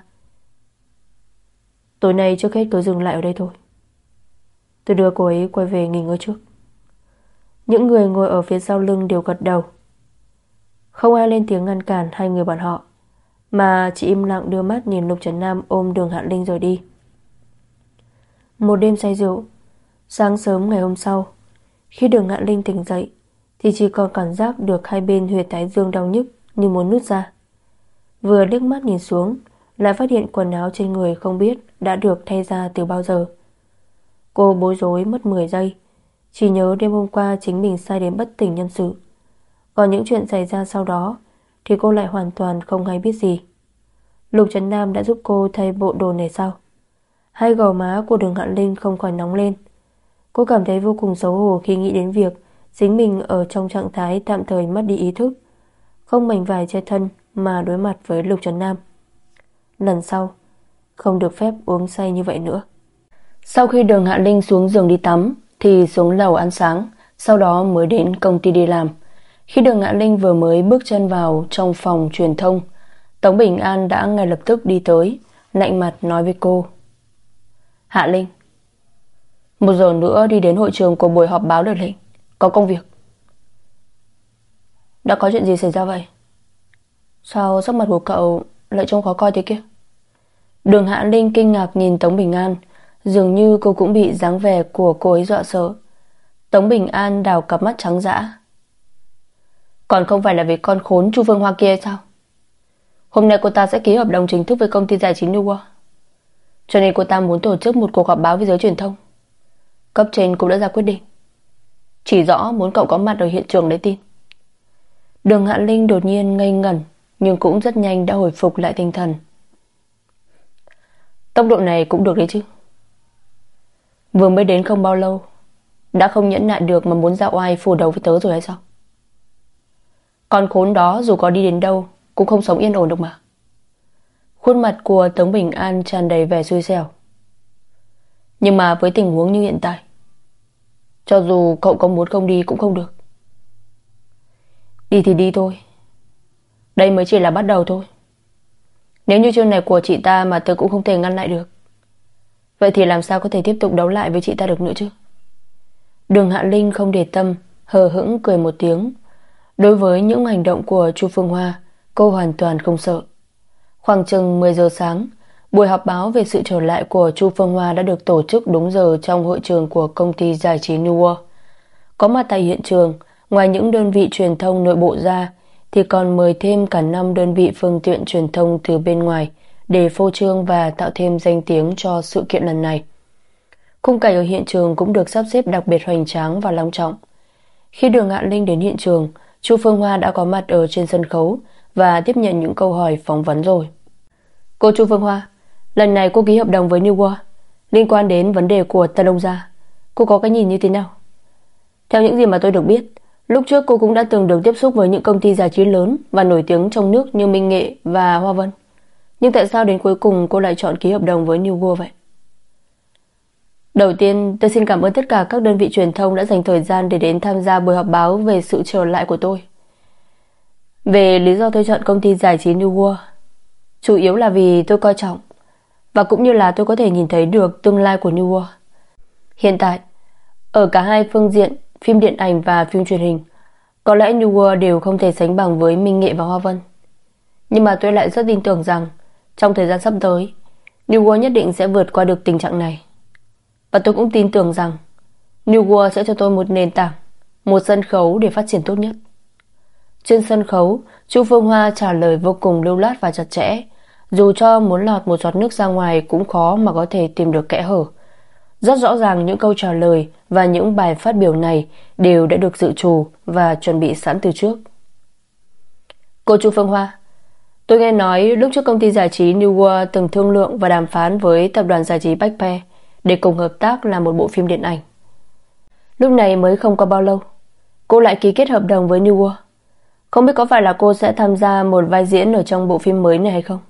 Tối nay trước hết cứ dừng lại ở đây thôi. Tôi đưa cô ấy quay về nghỉ ngơi trước. Những người ngồi ở phía sau lưng đều gật đầu. Không ai lên tiếng ngăn cản hai người bọn họ, mà chỉ im lặng đưa mắt nhìn Lục Trấn Nam ôm Đường Hạ Linh rồi đi. Một đêm say rượu. Sáng sớm ngày hôm sau, khi Đường Hạ Linh tỉnh dậy thì chỉ còn cảm giác được hai bên huyệt thái dương đau nhức như muốn nứt ra. Vừa liếc mắt nhìn xuống, lại phát hiện quần áo trên người không biết đã được thay ra từ bao giờ. Cô bối rối mất mười giây, chỉ nhớ đêm hôm qua chính mình say đến bất tỉnh nhân sự. Còn những chuyện xảy ra sau đó thì cô lại hoàn toàn không hay biết gì. Lục Trấn Nam đã giúp cô thay bộ đồ này sao? Hai gò má của Đường Hạ Linh không khỏi nóng lên. Cô cảm thấy vô cùng xấu hổ khi nghĩ đến việc chính mình ở trong trạng thái tạm thời mất đi ý thức, không mảnh vải che thân mà đối mặt với Lục Trấn Nam. Lần sau không được phép uống say như vậy nữa. Sau khi Đường Hạ Linh xuống giường đi tắm thì xuống lầu ăn sáng, sau đó mới đến công ty đi làm. Khi Đường Hạ Linh vừa mới bước chân vào trong phòng truyền thông, Tống Bình An đã ngay lập tức đi tới, lạnh mặt nói với cô: Hạ Linh, một giờ nữa đi đến hội trường của buổi họp báo đợt lệnh, có công việc. Đã có chuyện gì xảy ra vậy? Sao sắc mặt của cậu lại trông khó coi thế kia? Đường Hạ Linh kinh ngạc nhìn Tống Bình An, dường như cô cũng bị dáng vẻ của cô ấy dọa sợ. Tống Bình An đào cặp mắt trắng dã: Còn không phải là vì con khốn Chu Phương Hoa kia sao? Hôm nay cô ta sẽ ký hợp đồng chính thức với công ty giải trí New World, cho nên cô ta muốn tổ chức một cuộc họp báo với giới truyền thông. Cấp trên cũng đã ra quyết định, chỉ rõ muốn cậu có mặt ở hiện trường lấy tin. Đường Hạ Linh đột nhiên ngây ngẩn, nhưng cũng rất nhanh đã hồi phục lại tinh thần. Tốc độ này cũng được đấy chứ. Vừa mới đến không bao lâu đã không nhẫn nại được mà muốn ra oai phủ đầu với tớ rồi hay sao? Con khốn đó dù có đi đến đâu cũng không sống yên ổn được mà. Khuôn mặt của Tống Bình An tràn đầy vẻ xui xẻo. Nhưng mà với tình huống như hiện tại, cho dù cậu có muốn không đi cũng không được. Đi thì đi thôi, đây mới chỉ là bắt đầu thôi. Nếu như chương này của chị ta mà tớ cũng không thể ngăn lại được, vậy thì làm sao có thể tiếp tục đấu lại với chị ta được nữa chứ? Đường Hạ Linh không để tâm, hờ hững cười một tiếng. Đối với những hành động của Chu Phương Hoa, cô hoàn toàn không sợ. Khoảng chừng mười giờ sáng, buổi họp báo về sự trở lại của Chu Phương Hoa đã được tổ chức đúng giờ trong hội trường của công ty giải trí New World. Có mặt tại hiện trường, ngoài những đơn vị truyền thông nội bộ ra, thì còn mời thêm cả năm đơn vị phương tiện truyền thông từ bên ngoài để phô trương và tạo thêm danh tiếng cho sự kiện lần này. Khung cảnh ở hiện trường cũng được sắp xếp đặc biệt hoành tráng và long trọng. Khi Đường Hạ Linh đến hiện trường, Chu Phương Hoa đã có mặt ở trên sân khấu và tiếp nhận những câu hỏi phỏng vấn rồi. Cô Chu Phương Hoa, lần này cô ký hợp đồng với New World liên quan đến vấn đề của Tân Đông Gia, cô có cái nhìn như thế nào? Theo những gì mà tôi được biết, lúc trước cô cũng đã từng được tiếp xúc với những công ty giải trí lớn và nổi tiếng trong nước như Minh Nghệ và Hoa Vân. Nhưng tại sao đến cuối cùng cô lại chọn ký hợp đồng với New World vậy? Đầu tiên, tôi xin cảm ơn tất cả các đơn vị truyền thông đã dành thời gian để đến tham gia buổi họp báo về sự trở lại của tôi. Về lý do tôi chọn công ty giải trí New World, chủ yếu là vì tôi coi trọng và cũng như là tôi có thể nhìn thấy được tương lai của New World. Hiện tại, ở cả hai phương diện, phim điện ảnh và phim truyền hình, có lẽ New World đều không thể sánh bằng với Minh Nghệ và Hoa Vân. Nhưng mà tôi lại rất tin tưởng rằng trong thời gian sắp tới, New World nhất định sẽ vượt qua được tình trạng này. Và tôi cũng tin tưởng rằng New World sẽ cho tôi một nền tảng, một sân khấu để phát triển tốt nhất. Trên sân khấu, Chu Phương Hoa trả lời vô cùng lưu loát và chặt chẽ. Dù cho muốn lọt một giọt nước ra ngoài cũng khó mà có thể tìm được kẽ hở. Rất rõ ràng những câu trả lời và những bài phát biểu này đều đã được dự trù và chuẩn bị sẵn từ trước. Cô Chu Phương Hoa, tôi nghe nói lúc trước công ty giải trí New World từng thương lượng và đàm phán với tập đoàn giải trí Bách Pe để cùng hợp tác làm một bộ phim điện ảnh. Lúc này mới không có bao lâu, cô lại ký kết hợp đồng với New World. Không biết có phải là cô sẽ tham gia một vai diễn ở trong bộ phim mới này hay không?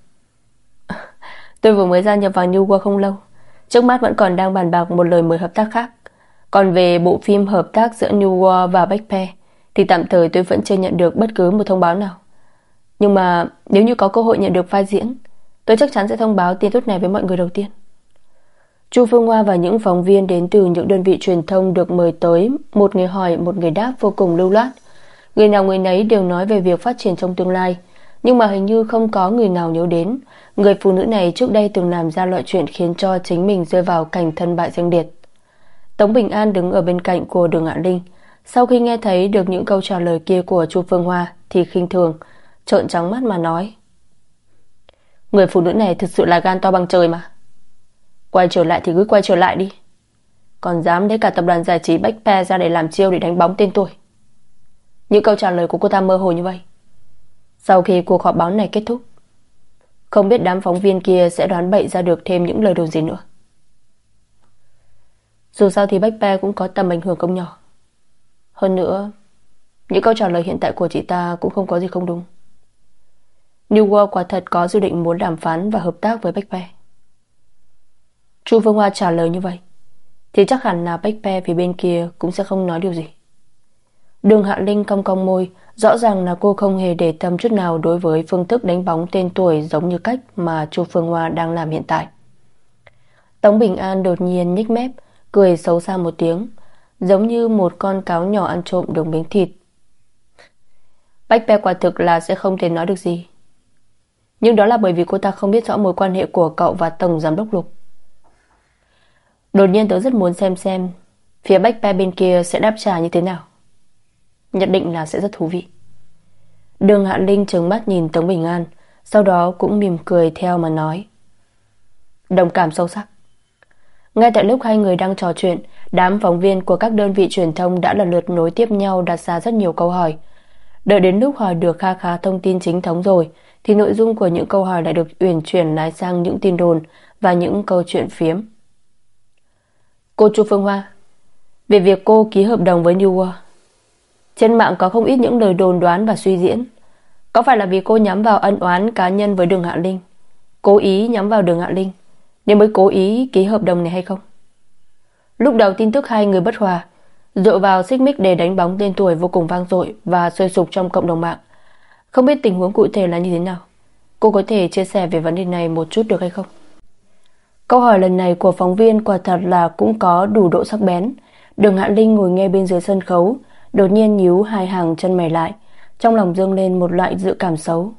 Tôi vừa mới gia nhập vào New World không lâu, trước mắt vẫn còn đang bàn bạc một lời mời hợp tác khác. Còn về bộ phim hợp tác giữa New World và Bách Pe thì tạm thời tôi vẫn chưa nhận được bất cứ một thông báo nào. Nhưng mà nếu như có cơ hội nhận được vai diễn, tôi chắc chắn sẽ thông báo tin tốt này với mọi người đầu tiên. Chu Phương Hoa và những phóng viên đến từ những đơn vị truyền thông được mời tới, một người hỏi một người đáp vô cùng lưu loát. Người nào người nấy đều nói về việc phát triển trong tương lai, nhưng mà hình như không có người nào nhớ đến người phụ nữ này trước đây từng làm ra loại chuyện khiến cho chính mình rơi vào cảnh thân bại danh liệt. Tống Bình An đứng ở bên cạnh của Đường Hạ Linh, sau khi nghe thấy được những câu trả lời kia của Chu Phương Hoa thì khinh thường, trợn trắng mắt mà nói: người phụ nữ này thực sự là gan to bằng trời mà. Quay trở lại thì cứ quay trở lại đi, còn dám lấy cả tập đoàn giải trí Bách Pe ra để làm chiêu để đánh bóng tên tôi. Những câu trả lời của cô ta mơ hồ như vậy. Sau khi cuộc họp báo này kết thúc, không biết đám phóng viên kia sẽ đoán bậy ra được thêm những lời đồn gì nữa. Dù sao thì Bách Pe cũng có tầm ảnh hưởng không nhỏ. Hơn nữa, những câu trả lời hiện tại của chị ta cũng không có gì không đúng. New World quả thật có dự định muốn đàm phán và hợp tác với Bách Pe. Chu Phương Hoa trả lời như vậy thì chắc hẳn là Bách Pe phía bên kia cũng sẽ không nói điều gì. Đường Hạ Linh cong cong môi, rõ ràng là cô không hề để tâm chút nào đối với phương thức đánh bóng tên tuổi giống như cách mà Chu Phương Hoa đang làm hiện tại. Tống Bình An đột nhiên nhếch mép, cười xấu xa một tiếng, giống như một con cáo nhỏ ăn trộm được miếng thịt. Bách Pe quả thực là sẽ không thể nói được gì. Nhưng đó là bởi vì cô ta không biết rõ mối quan hệ của cậu và Tổng Giám đốc Lục. Đột nhiên tớ rất muốn xem xem phía Bách Pe bên kia sẽ đáp trả như thế nào. Nhất định là sẽ rất thú vị. Đường Hạ Linh trừng mắt nhìn Tống Bình An, sau đó cũng mỉm cười theo mà nói: đồng cảm sâu sắc. Ngay tại lúc hai người đang trò chuyện, đám phóng viên của các đơn vị truyền thông đã lần lượt nối tiếp nhau đặt ra rất nhiều câu hỏi. Đợi đến lúc hỏi được kha khá thông tin chính thống rồi thì nội dung của những câu hỏi lại được uyển chuyển lái sang những tin đồn và những câu chuyện phiếm. Cô Chu Phương Hoa, về việc cô ký hợp đồng với New World, trên mạng có không ít những lời đồn đoán và suy diễn. Có phải là vì cô nhắm vào ân oán cá nhân với Đường Hạ Linh, cố ý nhắm vào Đường Hạ Linh nên mới cố ý ký hợp đồng này hay không? Lúc đầu tin tức hai người bất hòa, dựa vào xích mích để đánh bóng tên tuổi vô cùng vang dội và sôi sục trong cộng đồng mạng. Không biết tình huống cụ thể là như thế nào, cô có thể chia sẻ về vấn đề này một chút được hay không? Câu hỏi lần này của phóng viên quả thật là cũng có đủ độ sắc bén. Đường Hạ Linh ngồi ngay bên dưới sân khấu, đột nhiên nhíu hai hàng chân mày lại, trong lòng dâng lên một loại dự cảm xấu.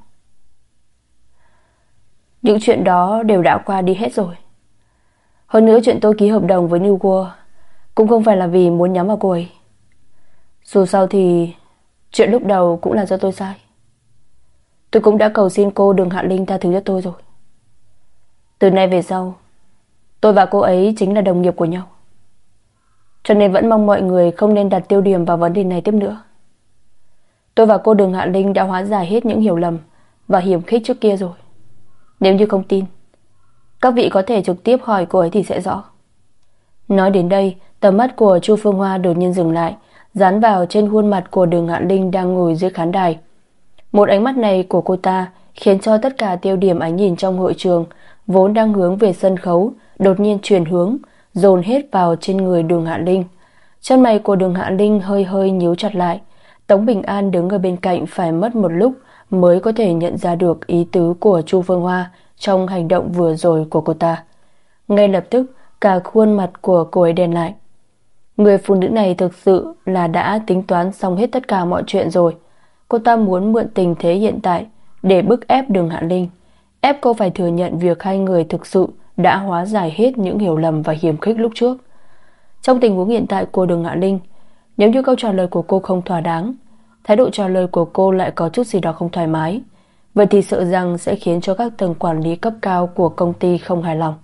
Những chuyện đó đều đã qua đi hết rồi. Hơn nữa chuyện tôi ký hợp đồng với New World cũng không phải là vì muốn nhắm vào cô ấy. Dù sao thì chuyện lúc đầu cũng là do tôi sai. Tôi cũng đã cầu xin cô Đường Hạ Linh tha thứ cho tôi rồi. Từ nay về sau, tôi và cô ấy chính là đồng nghiệp của nhau. Cho nên vẫn mong mọi người không nên đặt tiêu điểm vào vấn đề này tiếp nữa. Tôi và cô Đường Hạ Linh đã hóa giải hết những hiểu lầm và hiểm khích trước kia rồi. Nếu như không tin, các vị có thể trực tiếp hỏi cô ấy thì sẽ rõ. Nói đến đây, tầm mắt của Chu Phương Hoa đột nhiên dừng lại, dán vào trên khuôn mặt của Đường Hạ Linh đang ngồi dưới khán đài. Một ánh mắt này của cô ta khiến cho tất cả tiêu điểm ánh nhìn trong hội trường vốn đang hướng về sân khấu đột nhiên chuyển hướng, dồn hết vào trên người Đường Hạ Linh. Chân mày của Đường Hạ Linh hơi hơi nhíu chặt lại. Tống Bình An đứng ở bên cạnh phải mất một lúc mới có thể nhận ra được ý tứ của Chu Phương Hoa trong hành động vừa rồi của cô ta. Ngay lập tức, cả khuôn mặt của cô ấy đen lại. Người phụ nữ này thực sự là đã tính toán xong hết tất cả mọi chuyện rồi. Cô ta muốn mượn tình thế hiện tại để bức ép Đường Hạ Linh, ép cô phải thừa nhận việc hai người thực sự đã hóa giải hết những hiểu lầm và hiềm khích lúc trước. Trong tình huống hiện tại của Đường Hạ Linh, nếu như câu trả lời của cô không thỏa đáng, thái độ trả lời của cô lại có chút gì đó không thoải mái, vậy thì sợ rằng sẽ khiến cho các tầng quản lý cấp cao của công ty không hài lòng.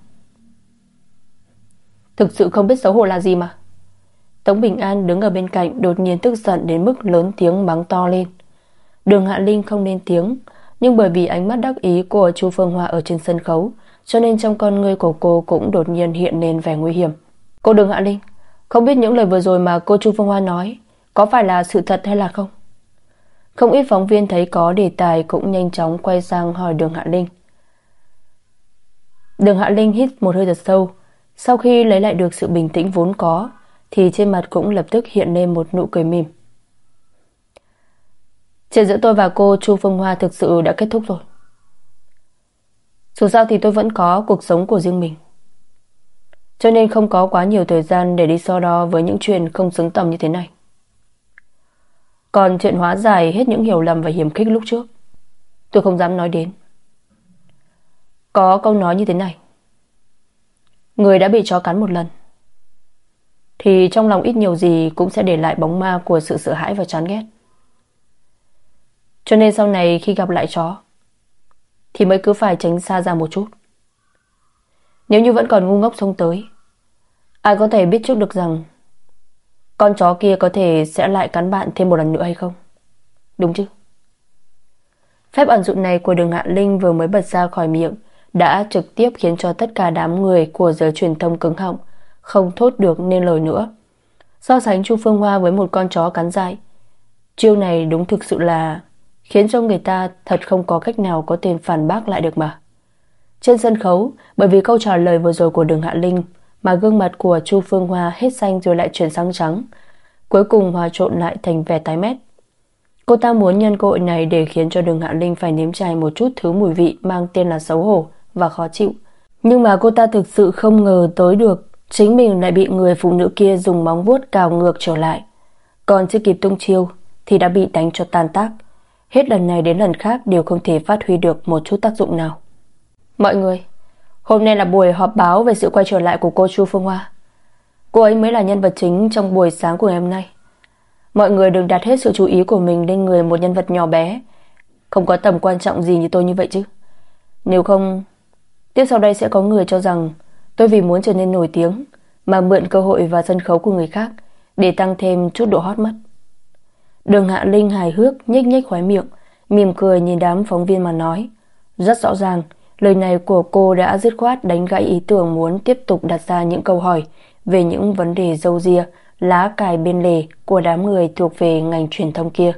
Thực sự không biết xấu hổ là gì mà. Tống Bình An đứng ở bên cạnh đột nhiên tức giận đến mức lớn tiếng mắng to lên. Đường Hạ Linh không lên tiếng, nhưng bởi vì ánh mắt đắc ý của Chu Phương Hoa ở trên sân khấu, cho nên trong con ngươi của cô cũng đột nhiên hiện lên vẻ nguy hiểm. Cô Đường Hạ Linh, không biết những lời vừa rồi mà cô Chu Phương Hoa nói có phải là sự thật hay là không? Không ít phóng viên thấy có đề tài cũng nhanh chóng quay sang hỏi Đường Hạ Linh. Đường Hạ Linh hít một hơi thật sâu. Sau khi lấy lại được sự bình tĩnh vốn có, thì trên mặt cũng lập tức hiện lên một nụ cười mỉm. Chuyện giữa tôi và cô Chu Phương Hoa thực sự đã kết thúc rồi. Dù sao thì tôi vẫn có cuộc sống của riêng mình, cho nên không có quá nhiều thời gian để đi so đo với những chuyện không xứng tầm như thế này. Còn chuyện hóa giải hết những hiểu lầm và hiềm khích lúc trước, tôi không dám nói đến. Có câu nói như thế này: người đã bị chó cắn một lần thì trong lòng ít nhiều gì cũng sẽ để lại bóng ma của sự sợ hãi và chán ghét. Cho nên sau này khi gặp lại chó thì mới cứ phải tránh xa ra một chút. Nếu như vẫn còn ngu ngốc xông tới, ai có thể biết trước được rằng con chó kia có thể sẽ lại cắn bạn thêm một lần nữa hay không? Đúng chứ? Phép ẩn dụ này của Đường Hạ Linh vừa mới bật ra khỏi miệng đã trực tiếp khiến cho tất cả đám người của giới truyền thông cứng họng, không thốt được nên lời nữa. So sánh Chu Phương Hoa với một con chó cắn dại, chiêu này đúng thực sự là khiến cho người ta thật không có cách nào có thể phản bác lại được mà. Trên sân khấu, bởi vì câu trả lời vừa rồi của Đường Hạ Linh mà gương mặt của Chu Phương Hoa hết xanh rồi lại chuyển sang trắng, cuối cùng hòa trộn lại thành vẻ tái mét. Cô ta muốn nhân cơ hội này để khiến cho Đường Hạ Linh phải nếm trải một chút thứ mùi vị mang tên là xấu hổ và khó chịu. Nhưng mà cô ta thực sự không ngờ tới được chính mình lại bị người phụ nữ kia dùng móng vuốt cào ngược trở lại. Còn chưa kịp tung chiêu thì đã bị đánh cho tan tác. Hết lần này đến lần khác đều không thể phát huy được một chút tác dụng nào. Mọi người, hôm nay là buổi họp báo về sự quay trở lại của cô Chu Phương Hoa. Cô ấy mới là nhân vật chính trong buổi sáng của ngày hôm nay. Mọi người đừng đặt hết sự chú ý của mình lên người một nhân vật nhỏ bé, không có tầm quan trọng gì như tôi như vậy chứ. Nếu không, tiếp sau đây sẽ có người cho rằng tôi vì muốn trở nên nổi tiếng mà mượn cơ hội vào sân khấu của người khác để tăng thêm chút độ hot mất. Đường Hạ Linh hài hước nhếch nhếch khóe miệng, mỉm cười nhìn đám phóng viên mà nói. Rất rõ ràng, lời này của cô đã dứt khoát đánh gãy ý tưởng muốn tiếp tục đặt ra những câu hỏi về những vấn đề râu ria, lá cài bên lề của đám người thuộc về ngành truyền thông kia.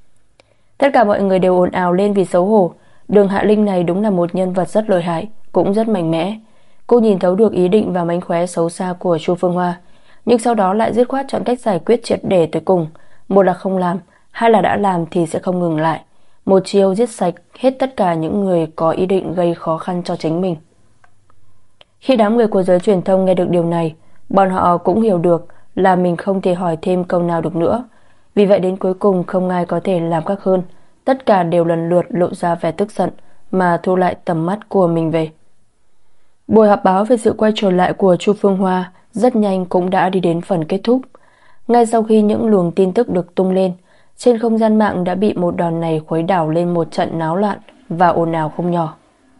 Tất cả mọi người đều ồn ào lên vì xấu hổ. Đường Hạ Linh này đúng là một nhân vật rất lợi hại, cũng rất mạnh mẽ. Cô nhìn thấu được ý định và mánh khóe xấu xa của Chu Phương Hoa, nhưng sau đó lại dứt khoát chọn cách giải quyết triệt để tới cùng. Một là không làm, hai là đã làm thì sẽ không ngừng lại. Một chiêu giết sạch hết tất cả những người có ý định gây khó khăn cho chính mình. Khi đám người của giới truyền thông nghe được điều này, bọn họ cũng hiểu được là mình không thể hỏi thêm câu nào được nữa. Vì vậy đến cuối cùng không ai có thể làm khác hơn. Tất cả đều lần lượt lộ ra vẻ tức giận mà thu lại tầm mắt của mình về. Buổi họp báo về sự quay trở lại của Chu Phương Hoa rất nhanh cũng đã đi đến phần kết thúc. Ngay sau khi những luồng tin tức được tung lên, trên không gian mạng đã bị một đòn này khuấy đảo lên một trận náo loạn và ồn ào không nhỏ.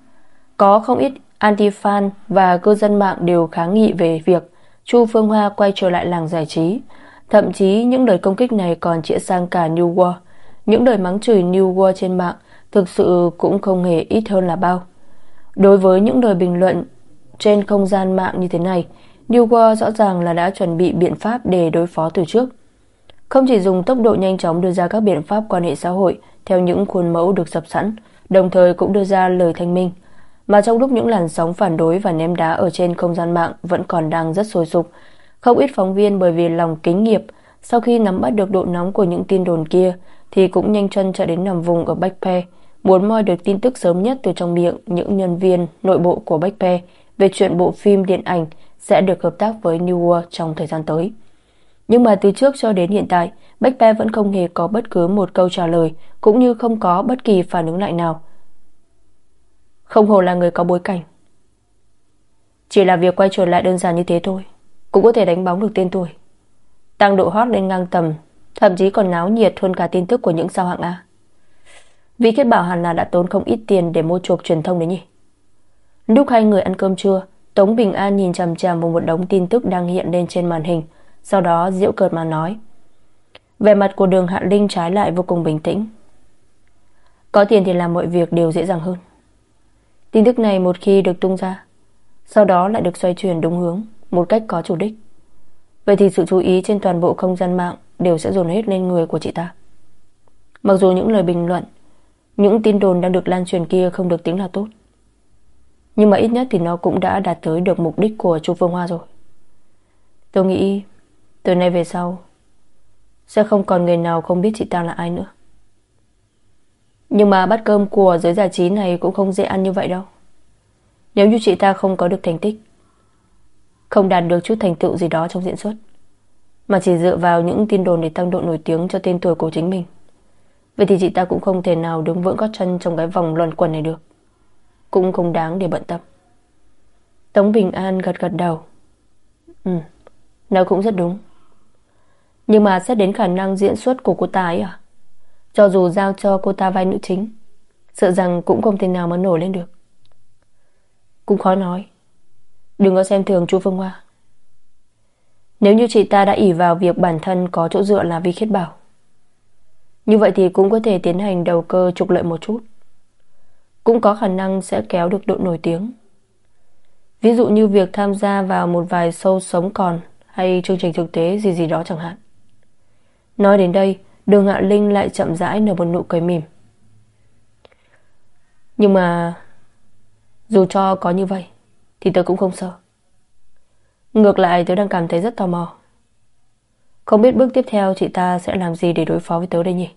Có không ít anti-fan và cư dân mạng đều kháng nghị về việc Chu Phương Hoa quay trở lại làng giải trí. Thậm chí những lời công kích này còn chĩa sang cả New World. Những lời mắng chửi New World trên mạng thực sự cũng không hề ít hơn là bao. Đối với những lời bình luận trên không gian mạng như thế này, New World rõ ràng là đã chuẩn bị biện pháp để đối phó từ trước. Không chỉ dùng tốc độ nhanh chóng đưa ra các biện pháp quan hệ xã hội theo những khuôn mẫu được sắp sẵn, đồng thời cũng đưa ra lời thanh minh. Mà trong lúc những làn sóng phản đối và ném đá ở trên không gian mạng vẫn còn đang rất sôi sục, không ít phóng viên bởi vì lòng kính nghiệp, sau khi nắm bắt được độ nóng của những tin đồn kia thì cũng nhanh chân chạy đến nằm vùng ở Backpair, muốn moi được tin tức sớm nhất từ trong miệng những nhân viên nội bộ của Backpair về chuyện bộ phim điện ảnh sẽ được hợp tác với New World trong thời gian tới. Nhưng mà từ trước cho đến hiện tại, Backpair vẫn không hề có bất cứ một câu trả lời, cũng như không có bất kỳ phản ứng lại nào. Không hồ là người có bối cảnh. Chỉ là việc quay trở lại đơn giản như thế thôi, cũng có thể đánh bóng được tên tuổi, tăng độ hot lên ngang tầm, thậm chí còn náo nhiệt hơn cả tin tức của những sao hạng A. Vì Khiết bảo hẳn là đã tốn không ít tiền để mua chuộc truyền thông đấy nhỉ. Lúc hai người ăn cơm trưa, Tống Bình An nhìn chằm chằm vào một đống tin tức đang hiện lên trên màn hình, sau đó giễu cợt mà nói. Vẻ mặt của Đường Hạ Linh trái lại vô cùng bình tĩnh. Có tiền thì làm mọi việc đều dễ dàng hơn. Tin tức này một khi được tung ra, sau đó lại được xoay chuyển đúng hướng, một cách có chủ đích, vậy thì sự chú ý trên toàn bộ không gian mạng đều sẽ dồn hết lên người của chị ta. Mặc dù những lời bình luận, những tin đồn đang được lan truyền kia không được tính là tốt, nhưng mà ít nhất thì nó cũng đã đạt tới được mục đích của Chu Phương Hoa rồi. Tôi nghĩ từ nay về sau sẽ không còn người nào không biết chị ta là ai nữa. Nhưng mà bát cơm của giới giải trí này cũng không dễ ăn như vậy đâu. Nếu như chị ta không có được thành tích, không đạt được chút thành tựu gì đó trong diễn xuất, mà chỉ dựa vào những tin đồn để tăng độ nổi tiếng cho tên tuổi của chính mình, vậy thì chị ta cũng không thể nào đứng vững gót chân trong cái vòng luẩn quẩn này được. Cũng không đáng để bận tâm. Tống Bình An gật gật đầu. Ừ, nói cũng rất đúng. Nhưng mà xét đến khả năng diễn xuất của cô ta ấy à, cho dù giao cho cô ta vai nữ chính, sợ rằng cũng không thể nào mà nổi lên được. Cũng khó nói. Đừng có xem thường Chu Phương Hoa. Nếu như chị ta đã ỷ vào việc bản thân có chỗ dựa là Vi Khiết Bảo, như vậy thì cũng có thể tiến hành đầu cơ trục lợi một chút, cũng có khả năng sẽ kéo được độ nổi tiếng. Ví dụ như việc tham gia vào một vài show sống còn hay chương trình thực tế gì gì đó chẳng hạn. Nói đến đây, Đường Hạ Linh lại chậm rãi nở một nụ cười mỉm. Nhưng mà dù cho có như vậy thì tớ cũng không sợ. Ngược lại tớ đang cảm thấy rất tò mò. Không biết bước tiếp theo chị ta sẽ làm gì để đối phó với tớ đây nhỉ?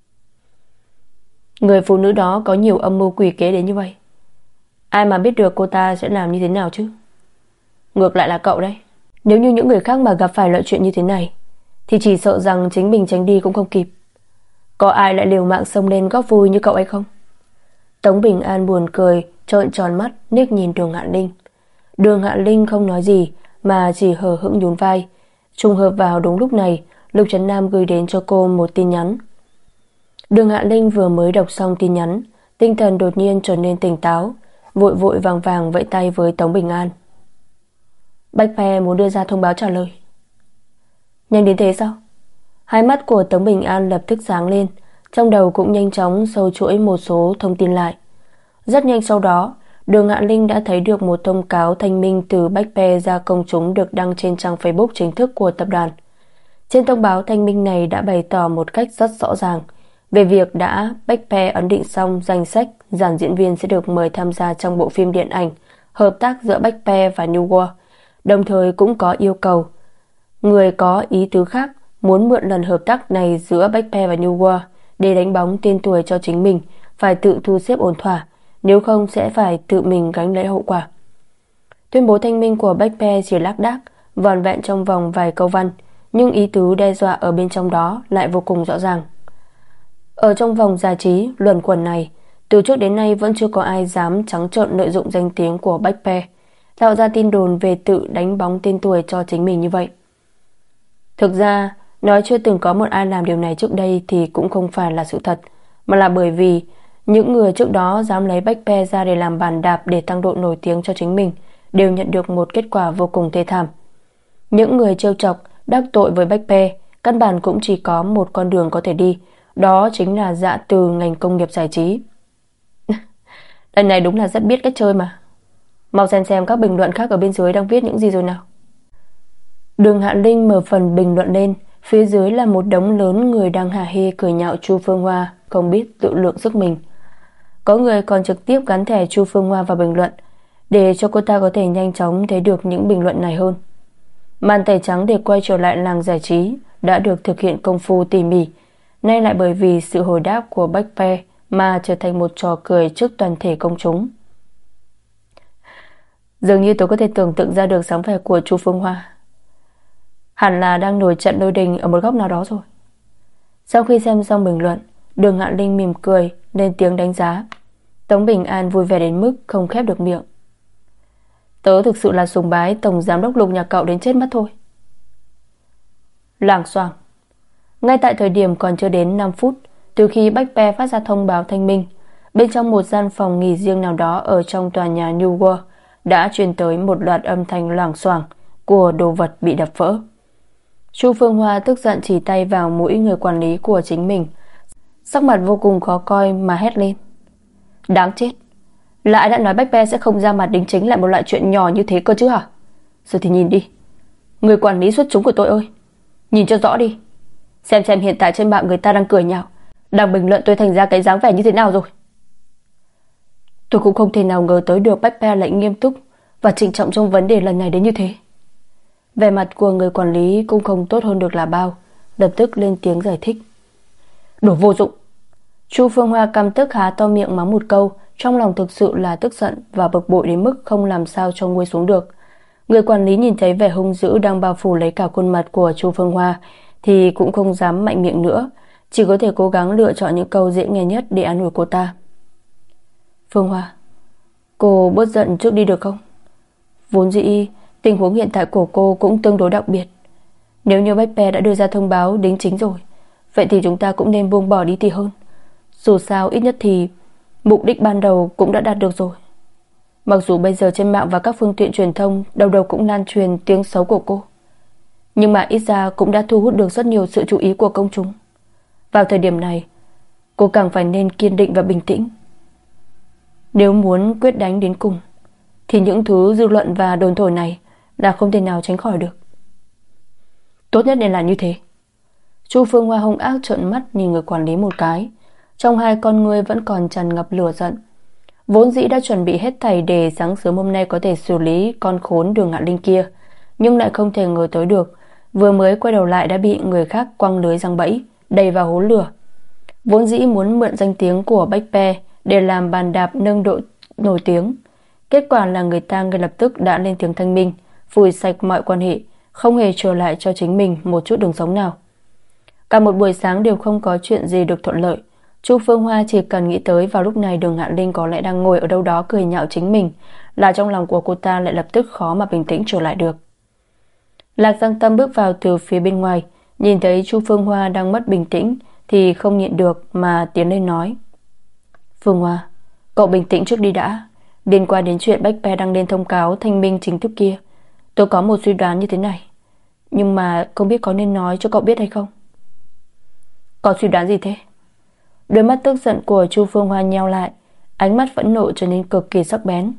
Người phụ nữ đó có nhiều âm mưu quỷ kế đến như vậy, ai mà biết được cô ta sẽ làm như thế nào chứ? Ngược lại là cậu đấy. Nếu như những người khác mà gặp phải loại chuyện như thế này thì chỉ sợ rằng chính mình tránh đi cũng không kịp. Có ai lại liều mạng xông lên góp vui như cậu ấy không? Tống Bình An buồn cười, trợn tròn mắt liếc nhìn Đường Hạ Linh. Đường Hạ Linh không nói gì mà chỉ hờ hững nhún vai. Trùng hợp vào đúng lúc này, Lục Trấn Nam gửi đến cho cô một tin nhắn. Đường Hạ Linh vừa mới đọc xong tin nhắn, tinh thần đột nhiên trở nên tỉnh táo, vội vội vàng vàng vẫy tay với Tống Bình An. Backpair muốn đưa ra thông báo trả lời. Nhanh đến thế sao? Hai mắt của Tống Bình An lập tức sáng lên, trong đầu cũng nhanh chóng sâu chuỗi một số thông tin lại. Rất nhanh sau đó, Đường Hạ Linh đã thấy được một thông cáo thanh minh từ Backpair ra công chúng được đăng trên trang Facebook chính thức của tập đoàn. Trên thông báo thanh minh này đã bày tỏ một cách rất rõ ràng về việc đã Backpair ấn định xong danh sách dàn diễn viên sẽ được mời tham gia trong bộ phim điện ảnh hợp tác giữa Backpair và New World, đồng thời cũng có yêu cầu người có ý tứ khác muốn mượn lần hợp tác này giữa Backpair và New World để đánh bóng tên tuổi cho chính mình phải tự thu xếp ổn thỏa, nếu không sẽ phải tự mình gánh lấy hậu quả. Tuyên bố thanh minh của Backpair chỉ lác đác, vỏn vẹn trong vòng vài câu văn, nhưng ý tứ đe dọa ở bên trong đó lại vô cùng rõ ràng. Ở trong vòng giải trí luẩn quẩn này, từ trước đến nay vẫn chưa có ai dám trắng trợn lợi dụng danh tiếng của Backpair, tạo ra tin đồn về tự đánh bóng tên tuổi cho chính mình như vậy. Thực ra, nói chưa từng có một ai làm điều này trước đây thì cũng không phải là sự thật, mà là bởi vì những người trước đó dám lấy Backpair ra để làm bàn đạp để tăng độ nổi tiếng cho chính mình đều nhận được một kết quả vô cùng thê thảm. Những người trêu chọc, đắc tội với Backpair căn bản cũng chỉ có một con đường có thể đi, đó chính là dạ từ ngành công nghiệp giải trí. Lần này đúng là rất biết cách chơi mà. Mau xem xem các bình luận khác ở bên dưới đang viết những gì rồi nào. Đường Hạ Linh mở phần bình luận lên, phía dưới là một đống lớn người đang hả hê cười nhạo Chu Phương Hoa không biết tự lượng sức mình. Có người còn trực tiếp gắn thẻ Chu Phương Hoa vào bình luận, để cho cô ta có thể nhanh chóng thấy được những bình luận này hơn. Màn tẩy trắng để quay trở lại làng giải trí đã được thực hiện công phu tỉ mỉ, nay lại bởi vì sự hồi đáp của Backpair mà trở thành một trò cười trước toàn thể công chúng. Dường như tôi có thể tưởng tượng ra được dáng vẻ của Chu Phương Hoa. Hẳn là đang nổi trận lôi đình ở một góc nào đó rồi. Sau khi xem xong bình luận, Đường Hạ Linh mỉm cười lên tiếng đánh giá. Tống Bình An vui vẻ đến mức không khép được miệng. Tớ thực sự là sùng bái tổng giám đốc Lục nhà cậu đến chết mất thôi. Loảng xoảng. Ngay tại thời điểm còn chưa đến năm phút từ khi Backpair phát ra thông báo thanh minh, bên trong một gian phòng nghỉ riêng nào đó ở trong tòa nhà New World đã truyền tới một loạt âm thanh loảng xoảng của đồ vật bị đập vỡ. Chu Phương Hoa tức giận chỉ tay vào mũi người quản lý của chính mình, sắc mặt vô cùng khó coi mà hét lên. Đáng chết, là ai đã nói Backpair sẽ không ra mặt đính chính lại một loại chuyện nhỏ như thế cơ chứ hả? Rồi thì nhìn đi, người quản lý xuất chúng của tôi ơi, nhìn cho rõ đi, xem xem hiện tại trên mạng người ta đang cười nhạo, đang bình luận tôi thành ra cái dáng vẻ như thế nào rồi. Tôi cũng không thể nào ngờ tới được Backpair lại nghiêm túc và trịnh trọng trong vấn đề lần này đến như thế. Vẻ mặt của người quản lý cũng không tốt hơn được là bao, lập tức lên tiếng giải thích. Đồ vô dụng. Chu Phương Hoa căm tức há to miệng mắng một câu, trong lòng thực sự là tức giận và bực bội đến mức không làm sao cho nguôi xuống được. Người quản lý nhìn thấy vẻ hung dữ đang bao phủ lấy cả khuôn mặt của Chu Phương Hoa thì cũng không dám mạnh miệng nữa, chỉ có thể cố gắng lựa chọn những câu dễ nghe nhất để an ủi cô ta. Phương Hoa, cô bớt giận trước đi được không? Vốn dĩ tình huống hiện tại của cô cũng tương đối đặc biệt. Nếu như Backpair đã đưa ra thông báo đính chính rồi, vậy thì chúng ta cũng nên buông bỏ đi thì hơn. Dù sao ít nhất thì mục đích ban đầu cũng đã đạt được rồi. Mặc dù bây giờ trên mạng và các phương tiện truyền thông đầu đầu cũng lan truyền tiếng xấu của cô, nhưng mà ít ra cũng đã thu hút được rất nhiều sự chú ý của công chúng. Vào thời điểm này, cô càng phải nên kiên định và bình tĩnh. Nếu muốn quyết đánh đến cùng thì những thứ dư luận và đồn thổi này là không thể nào tránh khỏi được. Tốt nhất nên là như thế. Chu Phương Hoa hung ác trợn mắt nhìn người quản lý một cái, trong hai con ngươi vẫn còn tràn ngập lửa giận. Vốn dĩ đã chuẩn bị hết thảy để sáng sớm hôm nay có thể xử lý con khốn Đường Hạ Linh kia, nhưng lại không thể ngờ tới được, vừa mới quay đầu lại đã bị người khác quăng lưới giăng bẫy, đẩy vào hố lửa. Vốn dĩ muốn mượn danh tiếng của Backpair để làm bàn đạp nâng độ nổi tiếng, kết quả là người ta ngay lập tức đã lên tiếng thanh minh, phủi sạch mọi quan hệ, không hề trở lại cho chính mình một chút đường sống nào. Cả một buổi sáng đều không có chuyện gì được thuận lợi. Chu Phương Hoa chỉ cần nghĩ tới vào lúc này Đường Hạ Linh có lẽ đang ngồi ở đâu đó cười nhạo chính mình, là trong lòng của cô ta lại lập tức khó mà bình tĩnh trở lại được. Lạc Giang Tâm bước vào từ phía bên ngoài, nhìn thấy Chu Phương Hoa đang mất bình tĩnh thì không nhịn được mà tiến lên nói. Phương Hoa, cậu bình tĩnh trước đi đã. Liên quan đến chuyện Backpair đăng lên thông cáo thanh minh chính thức kia, tôi có một suy đoán như thế này, nhưng mà không biết có nên nói cho cậu biết hay không. Có suy đoán gì thế? Đôi mắt tức giận của Chu Phương Hoa nheo lại, ánh mắt phẫn nộ trở nên cực kỳ sắc bén.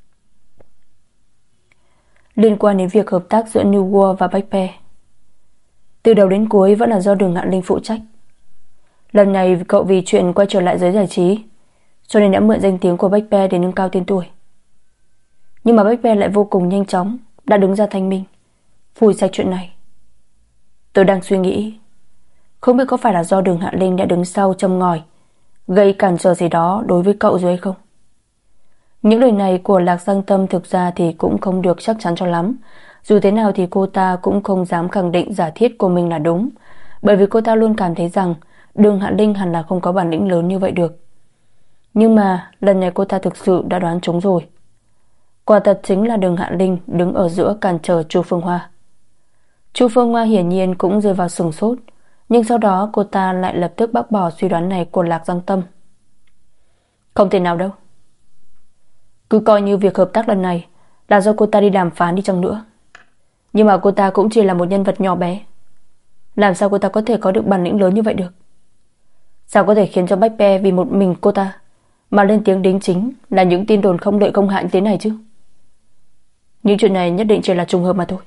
Liên quan đến việc hợp tác giữa New World và Backpair, từ đầu đến cuối vẫn là do Đường Hạ Linh phụ trách. Lần này cậu vì chuyện quay trở lại giới giải trí cho nên đã mượn danh tiếng của Backpair để nâng cao tên tuổi. Nhưng mà Backpair lại vô cùng nhanh chóng đã đứng ra thanh minh, phủi sạch chuyện này. Tôi đang suy nghĩ, không biết có phải là do Đường Hạ Linh đã đứng sau châm ngòi, gây cản trở gì đó đối với cậu rồi hay không? Những lời này của Lạc Giang Tâm thực ra thì cũng không được chắc chắn cho lắm. Dù thế nào thì cô ta cũng không dám khẳng định giả thiết của mình là đúng, bởi vì cô ta luôn cảm thấy rằng Đường Hạ Linh hẳn là không có bản lĩnh lớn như vậy được. Nhưng mà lần này cô ta thực sự đã đoán trúng rồi. Quả thật chính là Đường Hạ Linh đứng ở giữa cản trở Chu Phương Hoa. Chu Phương Hoa hiển nhiên cũng rơi vào sửng sốt, nhưng sau đó cô ta lại lập tức bác bỏ suy đoán này của Lạc Giang Tâm. Không thể nào đâu. Cứ coi như việc hợp tác lần này là do cô ta đi đàm phán đi chăng nữa, nhưng mà cô ta cũng chỉ là một nhân vật nhỏ bé. Làm sao cô ta có thể có được bản lĩnh lớn như vậy được? Sao có thể khiến cho Backpair vì một mình cô ta mà lên tiếng đính chính là những tin đồn không lợi không hại như thế này chứ? Những chuyện này nhất định chỉ là trùng hợp mà thôi.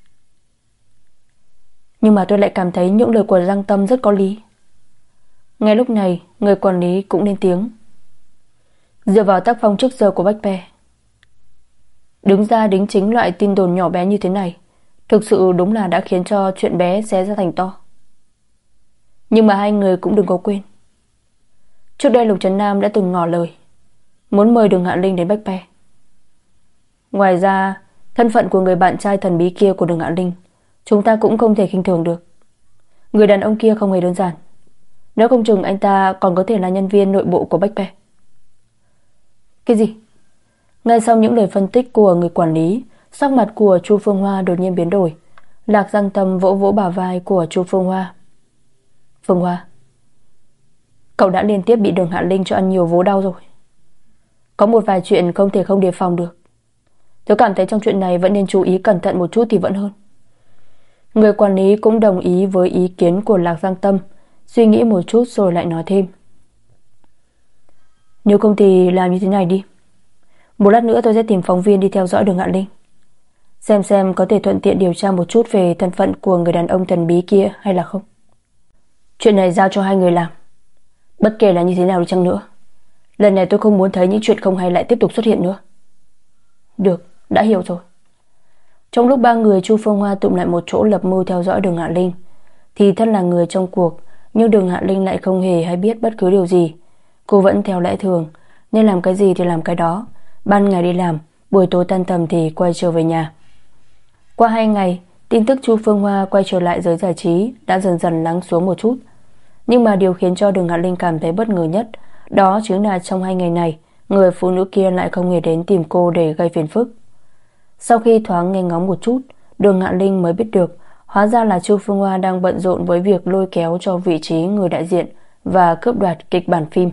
Nhưng mà tôi lại cảm thấy những lời của Giang Tâm rất có lý. Ngay lúc này, người quản lý cũng lên tiếng. Dựa vào tác phong trước giờ của Bách Pe, đứng ra đính chính loại tin đồn nhỏ bé như thế này thực sự đúng là đã khiến cho chuyện bé xé ra thành to. Nhưng mà hai người cũng đừng có quên, trước đây Lục Trấn Nam đã từng ngỏ lời muốn mời Đường Hạ Linh đến Bách Pe. Ngoài ra, thân phận của người bạn trai thần bí kia của Đường Hạ Linh chúng ta cũng không thể khinh thường được. Người đàn ông kia không hề đơn giản, nếu không chừng anh ta còn có thể là nhân viên nội bộ của Bách Pe. Cái gì? Ngay sau những lời phân tích của người quản lý, sắc mặt của Chu Phương Hoa đột nhiên biến đổi. Lạc Giang Tâm vỗ vỗ bả vai của Chu Phương Hoa. Phương Hoa, cậu đã liên tiếp bị Đường Hạ Linh cho ăn nhiều vố đau rồi. Có một vài chuyện không thể không đề phòng được. Tôi cảm thấy trong chuyện này vẫn nên chú ý cẩn thận một chút thì vẫn hơn. Người quản lý cũng đồng ý với ý kiến của Lạc Giang Tâm, suy nghĩ một chút rồi lại nói thêm. Nếu không thì làm như thế này đi. Một lát nữa tôi sẽ tìm phóng viên đi theo dõi Đường Hạ Linh, xem xem có thể thuận tiện điều tra một chút về thân phận của người đàn ông thần bí kia hay là không. Chuyện này giao cho hai người làm. Bất kể là như thế nào đi chăng nữa, lần này tôi không muốn thấy những chuyện không hay lại tiếp tục xuất hiện nữa. Được, đã hiểu rồi. Trong lúc ba người Chu Phương Hoa tụm lại một chỗ lập mưu theo dõi Đường Hạ Linh, thì thân là người trong cuộc, nhưng Đường Hạ Linh lại không hề hay biết bất cứ điều gì. Cô vẫn theo lẽ thường, nên làm cái gì thì làm cái đó. Ban ngày đi làm, buổi tối tan tầm thì quay trở về nhà. Qua hai ngày, tin tức Chu Phương Hoa quay trở lại giới giải trí đã dần dần lắng xuống một chút. Nhưng mà điều khiến cho Đường Hạ Linh cảm thấy bất ngờ nhất, đó chính là trong hai ngày này, người phụ nữ kia lại không hề đến tìm cô để gây phiền phức. Sau khi thoáng nghe ngóng một chút, Đường Hạ Linh mới biết được hóa ra là Chu Phương Hoa đang bận rộn với việc lôi kéo cho vị trí người đại diện và cướp đoạt kịch bản phim.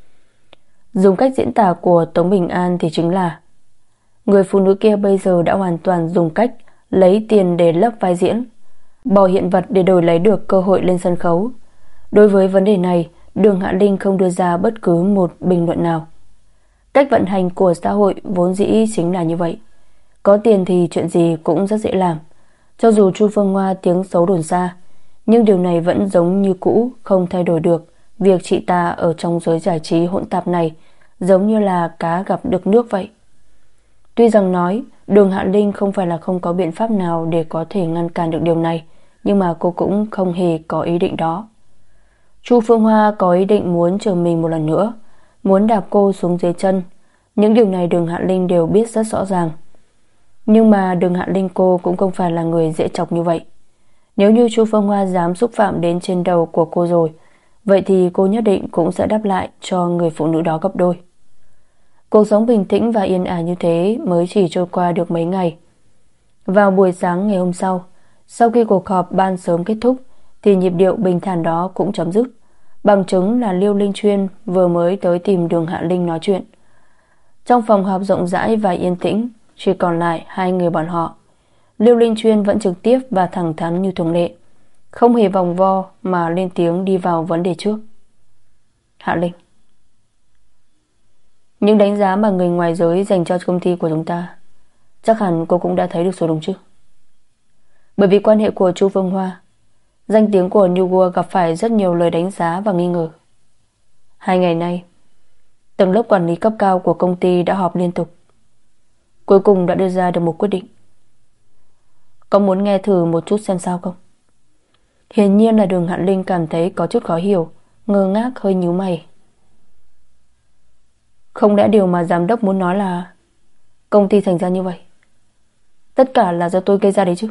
Dùng cách diễn tả của Tống Bình An thì chính là người phụ nữ kia bây giờ đã hoàn toàn dùng cách lấy tiền để lấp vai diễn, bỏ hiện vật để đổi lấy được cơ hội lên sân khấu. Đối với vấn đề này, Đường Hạ Linh không đưa ra bất cứ một bình luận nào. Cách vận hành của xã hội vốn dĩ chính là như vậy. Có tiền thì chuyện gì cũng rất dễ làm. Cho dù Chu Phương Hoa tiếng xấu đồn xa, nhưng điều này vẫn giống như cũ, không thay đổi được. Việc chị ta ở trong giới giải trí hỗn tạp này giống như là cá gặp được nước vậy. Tuy rằng nói Đường Hạ Linh không phải là không có biện pháp nào để có thể ngăn cản được điều này, nhưng mà cô cũng không hề có ý định đó. Chu Phương Hoa có ý định muốn chờ mình một lần nữa, muốn đạp cô xuống dưới chân. Những điều này Đường Hạ Linh đều biết rất rõ ràng. Nhưng mà Đường Hạ Linh cô cũng không phải là người dễ chọc như vậy. Nếu như Chu Phương Hoa dám xúc phạm đến trên đầu của cô rồi, vậy thì cô nhất định cũng sẽ đáp lại cho người phụ nữ đó gấp đôi. Cuộc sống bình tĩnh và yên ả như thế mới chỉ trôi qua được mấy ngày. Vào buổi sáng ngày hôm sau, sau khi cuộc họp ban sớm kết thúc, thì nhịp điệu bình thản đó cũng chấm dứt. Bằng chứng là Liêu Linh Chuyên vừa mới tới tìm Đường Hạ Linh nói chuyện. Trong phòng họp rộng rãi và yên tĩnh, chỉ còn lại hai người bọn họ. Liêu Linh Chuyên vẫn trực tiếp và thẳng thắn như thường lệ, không hề vòng vo mà lên tiếng đi vào vấn đề trước. Hạ Linh, những đánh giá mà người ngoài giới dành cho công ty của chúng ta, chắc hẳn cô cũng đã thấy được rồi đúng chứ? Bởi vì quan hệ của Chu Phương Hoa, danh tiếng của New World gặp phải rất nhiều lời đánh giá và nghi ngờ. Hai ngày nay, tầng lớp quản lý cấp cao của công ty đã họp liên tục, cuối cùng đã đưa ra được một quyết định. Có muốn nghe thử một chút xem sao không? Hiển nhiên là Đường Hạ Linh cảm thấy có chút khó hiểu, ngơ ngác hơi nhíu mày. Không lẽ điều mà giám đốc muốn nói là công ty thành ra như vậy, tất cả là do tôi gây ra đấy chứ?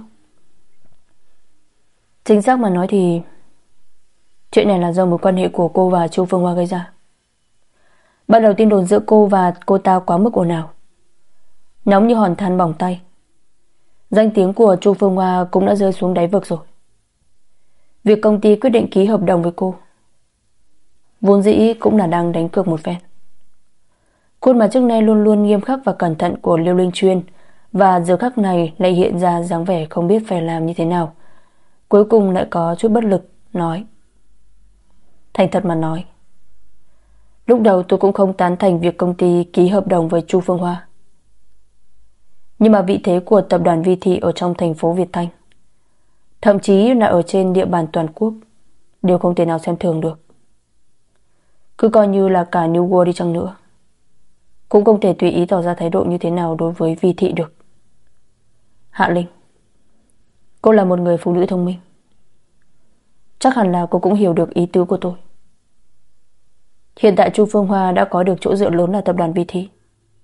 Chính xác mà nói thì chuyện này là do mối quan hệ của cô và Chu Phương Hoa gây ra. Ban đầu tin đồn giữa cô và cô ta quá mức ồn ào, nóng như hòn than bỏng tay. Danh tiếng của Chu Phương Hoa cũng đã rơi xuống đáy vực rồi. Việc công ty quyết định ký hợp đồng với cô vốn dĩ cũng là đang đánh cược một phen. Khuôn mặt trước nay luôn luôn nghiêm khắc và cẩn thận của Liêu Linh Chuyên và giờ khắc này lại hiện ra dáng vẻ không biết phải làm như thế nào. Cuối cùng lại có chút bất lực, nói: thành thật mà nói, lúc đầu tôi cũng không tán thành việc công ty ký hợp đồng với Chu Phương Hoa. Nhưng mà vị thế của tập đoàn Vi Thị ở trong thành phố Việt Thanh, thậm chí là ở trên địa bàn toàn quốc, đều không thể nào xem thường được. Cứ coi như là cả New World đi chăng nữa, cũng không thể tùy ý tỏ ra thái độ như thế nào đối với Vi Thị được. Hạ Linh, cô là một người phụ nữ thông minh, chắc hẳn là cô cũng hiểu được ý tứ của tôi. Hiện tại Chu Phương Hoa đã có được chỗ dựa lớn là tập đoàn Vi Thị.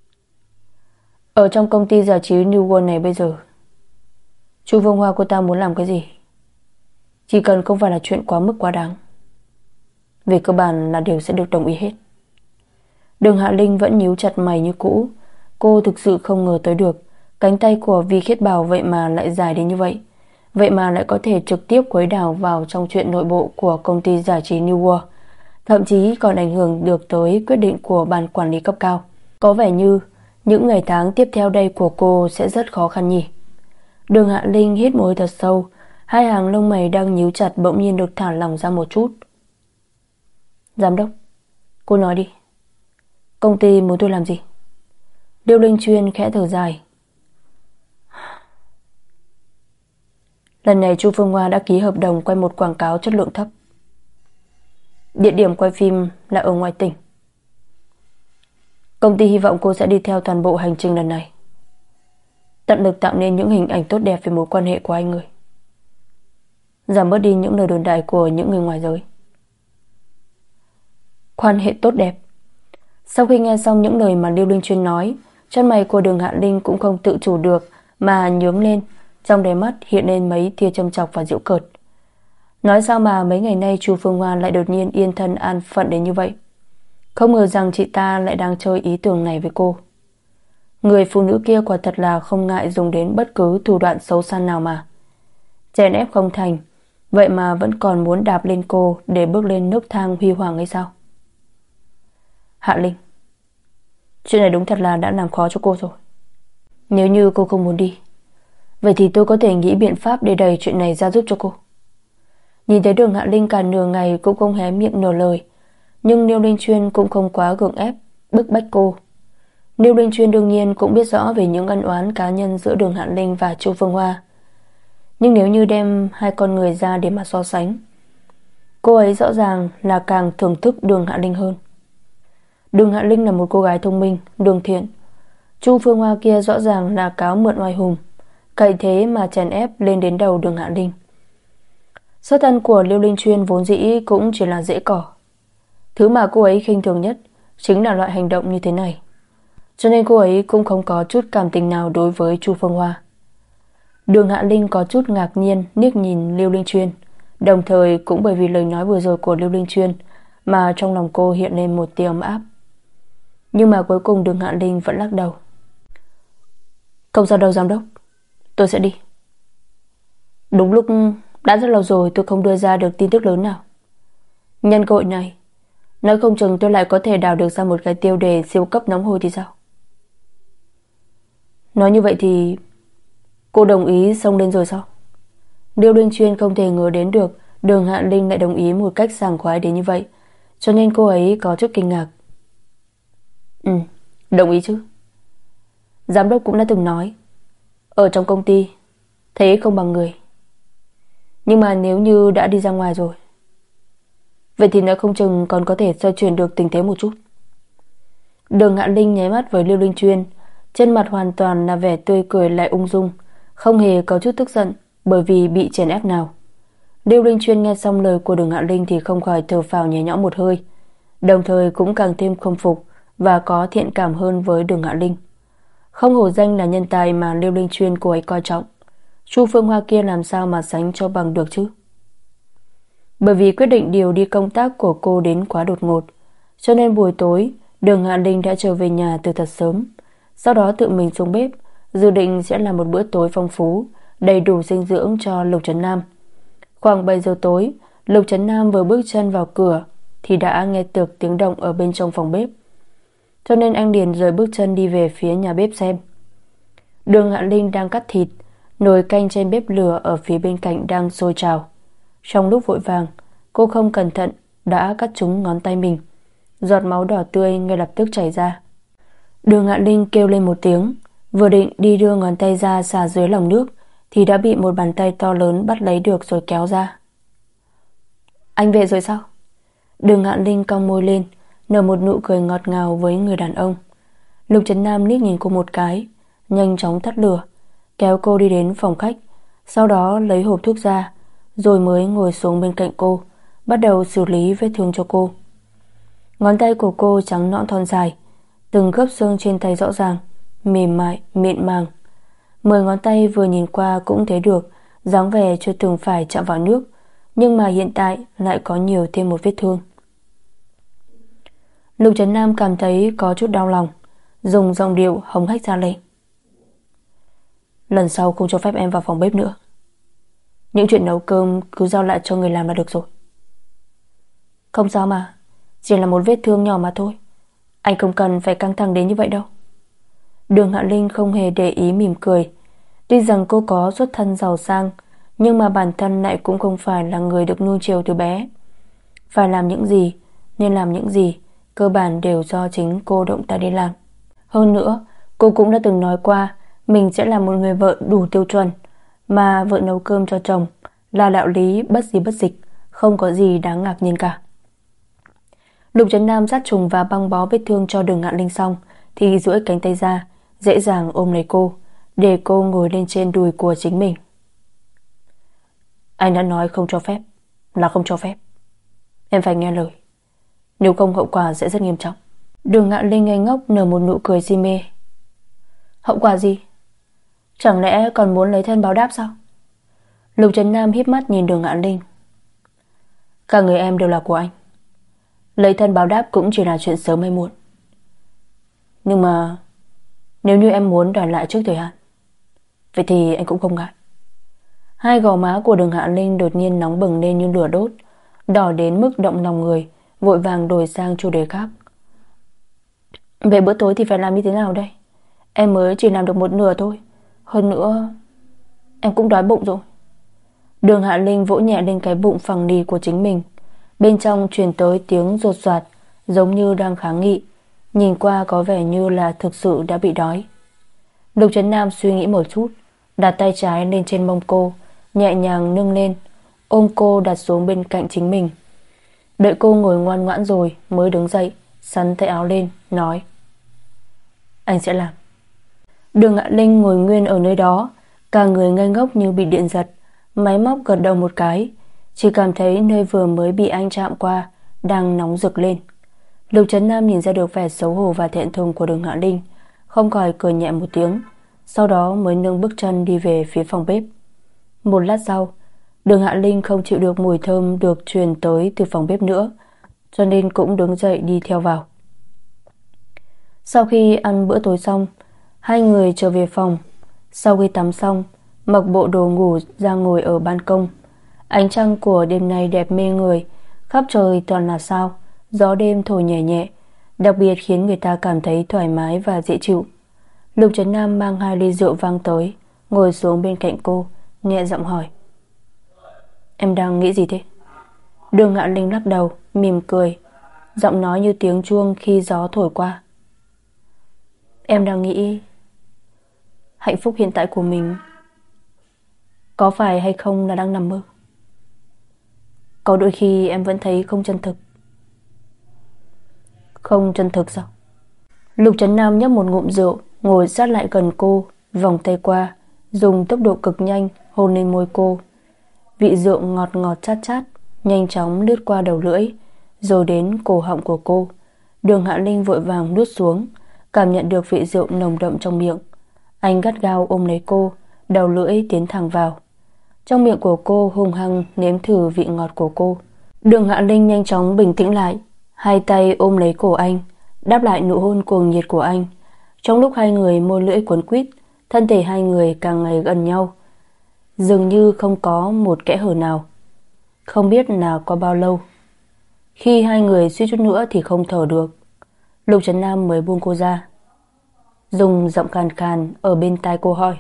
Ở trong công ty giải trí New World này bây giờ, Chu Phương Hoa cô ta muốn làm cái gì, chỉ cần không phải là chuyện quá mức quá đáng, về cơ bản là đều sẽ được đồng ý hết. Đường Hạ Linh vẫn nhíu chặt mày như cũ. Cô thực sự không ngờ tới được cánh tay của Vi Khiết Bảo vậy mà lại dài đến như vậy, vậy mà lại có thể trực tiếp quấy đảo vào trong chuyện nội bộ của công ty giải trí New World, thậm chí còn ảnh hưởng được tới quyết định của ban quản lý cấp cao. Có vẻ như những ngày tháng tiếp theo đây của cô sẽ rất khó khăn nhỉ. Đường Hạ Linh hít một hơi thật sâu, hai hàng lông mày đang nhíu chặt bỗng nhiên được thả lỏng ra một chút. Giám đốc, cô nói đi, công ty muốn tôi làm gì? Liêu Linh Chuyên khẽ thở dài. Lần này Chu Phương Hoa đã ký hợp đồng quay một quảng cáo chất lượng thấp. Địa điểm quay phim là ở ngoài tỉnh. Công ty hy vọng cô sẽ đi theo toàn bộ hành trình lần này, tận lực tạo nên những hình ảnh tốt đẹp về mối quan hệ của hai người, giảm bớt đi những lời đồn đại của những người ngoài giới. Quan hệ tốt đẹp. Sau khi nghe xong những lời mà Liêu Linh Chuyên nói, chân mày của Đường Hạ Linh cũng không tự chủ được mà nhướng lên, trong đáy mắt hiện lên mấy tia châm chọc và giễu cợt. Nói sao mà mấy ngày nay Chu Phương Hoa lại đột nhiên yên thân an phận đến như vậy? Không ngờ rằng chị ta lại đang chơi ý tưởng này với cô. Người phụ nữ kia quả thật là không ngại dùng đến bất cứ thủ đoạn xấu xa nào mà. Chèn ép không thành, vậy mà vẫn còn muốn đạp lên cô để bước lên nấc thang huy hoàng hay sao? Hạ Linh, chuyện này đúng thật là đã làm khó cho cô rồi. Nếu như cô không muốn đi, vậy thì tôi có thể nghĩ biện pháp để đẩy chuyện này ra giúp cho cô. Nhìn thấy Đường Hạ Linh cả nửa ngày cũng không hé miệng nửa lời, nhưng Liêu Linh Chuyên cũng không quá gượng ép bức bách cô. Liêu Linh Chuyên đương nhiên cũng biết rõ về những ân oán cá nhân giữa Đường Hạ Linh và Chu Phương Hoa, nhưng nếu như đem hai con người ra để mà so sánh, cô ấy rõ ràng là càng thưởng thức Đường Hạ Linh hơn. Đường Hạ Linh là một cô gái thông minh, lương thiện. Chu Phương Hoa kia rõ ràng là cáo mượn oai hùng, cậy thế mà chèn ép lên đến đầu Đường Hạ Linh. Xuất thân của Liêu Linh Chuyên vốn dĩ cũng chỉ là rễ cỏ. Thứ mà cô ấy khinh thường nhất chính là loại hành động như thế này, cho nên cô ấy cũng không có chút cảm tình nào đối với Chu Phương Hoa. Đường Hạ Linh có chút ngạc nhiên liếc nhìn Liêu Linh Chuyên, đồng thời cũng bởi vì lời nói vừa rồi của Liêu Linh Chuyên mà trong lòng cô hiện lên một tia ấm áp. Nhưng mà cuối cùng Đường Hạ Linh vẫn lắc đầu. Không sao đâu giám đốc, tôi sẽ đi. Đúng lúc đã rất lâu rồi tôi không đưa ra được tin tức lớn nào. Nhân cơ hội này, nói không chừng tôi lại có thể đào được ra một cái tiêu đề siêu cấp nóng hổi thì sao? Nói như vậy thì cô đồng ý xông lên rồi sao? Liêu Linh Chuyên không thể ngờ đến được Đường Hạ Linh lại đồng ý một cách sảng khoái đến như vậy, cho nên cô ấy có chút kinh ngạc. Ừ, đồng ý chứ. Giám đốc cũng đã từng nói, ở trong công ty thế không bằng người. Nhưng mà nếu như đã đi ra ngoài rồi, vậy thì nói không chừng còn có thể xoay chuyển được tình thế một chút. Đường Hạ Linh nháy mắt với Liêu Linh Chuyên, trên mặt hoàn toàn là vẻ tươi cười lại ung dung, không hề có chút tức giận bởi vì bị chèn ép nào. Liêu Linh Chuyên nghe xong lời của Đường Hạ Linh thì không khỏi thở phào nhẹ nhõm một hơi, đồng thời cũng càng thêm khâm phục và có thiện cảm hơn với Đường Hạ Linh. Không hổ danh là nhân tài mà Liêu Linh Chuyên cô ấy coi trọng, Chu Phương Hoa kia làm sao mà sánh cho bằng được chứ? Bởi vì quyết định điều đi công tác của cô đến quá đột ngột, cho nên buổi tối Đường Hạ Linh đã trở về nhà từ thật sớm, sau đó tự mình xuống bếp, dự định sẽ làm một bữa tối phong phú, đầy đủ dinh dưỡng cho Lục Trấn Nam. Khoảng bảy giờ tối, Lục Trấn Nam vừa bước chân vào cửa thì đã nghe được tiếng động ở bên trong phòng bếp, cho nên anh liền rời bước chân đi về phía nhà bếp xem. Đường Hạ Linh đang cắt thịt, nồi canh trên bếp lửa ở phía bên cạnh đang sôi trào. Trong lúc vội vàng, cô không cẩn thận đã cắt trúng ngón tay mình, giọt máu đỏ tươi ngay lập tức chảy ra. Đường Hạ Linh kêu lên một tiếng, vừa định đi đưa ngón tay ra xả dưới lòng nước thì đã bị một bàn tay to lớn bắt lấy được rồi kéo ra. Anh về rồi sao? Đường Hạ Linh cong môi lên, nở một nụ cười ngọt ngào với người đàn ông. Lục Trấn Nam liếc nhìn cô một cái, nhanh chóng tắt lửa, kéo cô đi đến phòng khách, sau đó lấy hộp thuốc ra, rồi mới ngồi xuống bên cạnh cô, bắt đầu xử lý vết thương cho cô. Ngón tay của cô trắng nõn thon dài, từng khớp xương trên tay rõ ràng, mềm mại, mịn màng. Mười ngón tay vừa nhìn qua cũng thấy được dáng vẻ chưa từng phải chạm vào nước, nhưng mà hiện tại lại có nhiều thêm một vết thương. Lục Trấn Nam cảm thấy có chút đau lòng, dùng giọng điệu hống hách ra lệnh: lần sau không cho phép em vào phòng bếp nữa. Những chuyện nấu cơm cứ giao lại cho người làm là được rồi. Không sao mà, chỉ là một vết thương nhỏ mà thôi, anh không cần phải căng thẳng đến như vậy đâu. Đường Hạ Linh không hề để ý, mỉm cười. Tuy rằng cô có xuất thân giàu sang, nhưng mà bản thân lại cũng không phải là người được nuông chiều từ bé. Phải làm những gì, nên làm những gì, cơ bản đều do chính cô động tay đi làm. Hơn nữa, cô cũng đã từng nói qua mình sẽ là một người vợ đủ tiêu chuẩn, mà vợ nấu cơm cho chồng là đạo lý bất di bất dịch, không có gì đáng ngạc nhiên cả. Lục Trấn Nam sát trùng và băng bó vết thương cho Đường Hạ Linh xong thì duỗi cánh tay ra, dễ dàng ôm lấy cô, để cô ngồi lên trên đùi của chính mình. Anh đã nói không cho phép là không cho phép, em phải nghe lời, nếu không hậu quả sẽ rất nghiêm trọng. Đường Hạ Linh ngây ngốc nở một nụ cười si mê. Hậu quả gì? Chẳng lẽ còn muốn lấy thân báo đáp sao? Lục Trấn Nam híp mắt nhìn Đường Hạ Linh. Cả người em đều là của anh, lấy thân báo đáp cũng chỉ là chuyện sớm hay muộn. Nhưng mà nếu như em muốn đòi lại trước thời hạn, vậy thì anh cũng không ngại. Hai gò má của Đường Hạ Linh đột nhiên nóng bừng lên như lửa đốt, đỏ đến mức động lòng người, vội vàng đổi sang chủ đề khác. Về bữa tối thì phải làm như thế nào đây? Em mới chỉ làm được một nửa thôi. Hơn nữa em cũng đói bụng rồi. Đường Hạ Linh vỗ nhẹ lên cái bụng phẳng lì của chính mình. Bên trong truyền tới tiếng rột soạt, giống như đang kháng nghị, nhìn qua có vẻ như là thực sự đã bị đói. Lục Trấn Nam suy nghĩ một chút, đặt tay trái lên trên mông cô, nhẹ nhàng nâng lên, ôm cô đặt xuống bên cạnh chính mình. Đợi cô ngồi ngoan ngoãn rồi mới đứng dậy, xắn tay áo lên, nói: Anh sẽ làm. Đường Hạ Linh ngồi nguyên ở nơi đó, cả người ngây ngốc như bị điện giật, máy móc gật đầu một cái, chỉ cảm thấy nơi vừa mới bị anh chạm qua đang nóng rực lên. Lục Trấn Nam nhìn ra được vẻ xấu hổ và thẹn thùng của Đường Hạ Linh, không khỏi cười nhẹ một tiếng, sau đó mới nâng bước chân đi về phía phòng bếp. Một lát sau, Đường Hạ Linh không chịu được mùi thơm được truyền tới từ phòng bếp nữa, cho nên cũng đứng dậy đi theo vào. Sau khi ăn bữa tối xong, hai người trở về phòng. Sau khi tắm xong, mặc bộ đồ ngủ ra ngồi ở ban công. Ánh trăng của đêm nay đẹp mê người, khắp trời toàn là sao, gió đêm thổi nhẹ nhẹ, đặc biệt khiến người ta cảm thấy thoải mái và dễ chịu. Lục Trấn Nam mang hai ly rượu vang tới, ngồi xuống bên cạnh cô, nhẹ giọng hỏi: Em đang nghĩ gì thế? Đường Hạ Linh lắc đầu, mỉm cười, giọng nói như tiếng chuông khi gió thổi qua: Em đang nghĩ hạnh phúc hiện tại của mình có phải hay không là đang nằm mơ. Có đôi khi em vẫn thấy không chân thực. Không chân thực sao? Lục Trấn Nam nhấp một ngụm rượu, ngồi sát lại gần cô, vòng tay qua, dùng tốc độ cực nhanh hôn lên môi cô. Vị rượu ngọt ngọt chát chát nhanh chóng lướt qua đầu lưỡi, rồi đến cổ họng của cô. Đường Hạ Linh vội vàng nuốt xuống, cảm nhận được vị rượu nồng đậm trong miệng. Anh gắt gao ôm lấy cô, đầu lưỡi tiến thẳng vào. Trong miệng của cô hung hăng nếm thử vị ngọt của cô. Đường Hạ Linh nhanh chóng bình tĩnh lại, hai tay ôm lấy cổ anh, đáp lại nụ hôn cuồng nhiệt của anh. Trong lúc hai người môi lưỡi quấn quýt, thân thể hai người càng ngày gần nhau, dường như không có một kẽ hở nào. Không biết là qua bao lâu, khi hai người suýt chút nữa thì không thở được, Lục Trấn Nam mới buông cô ra, dùng giọng khàn khàn ở bên tai cô hỏi: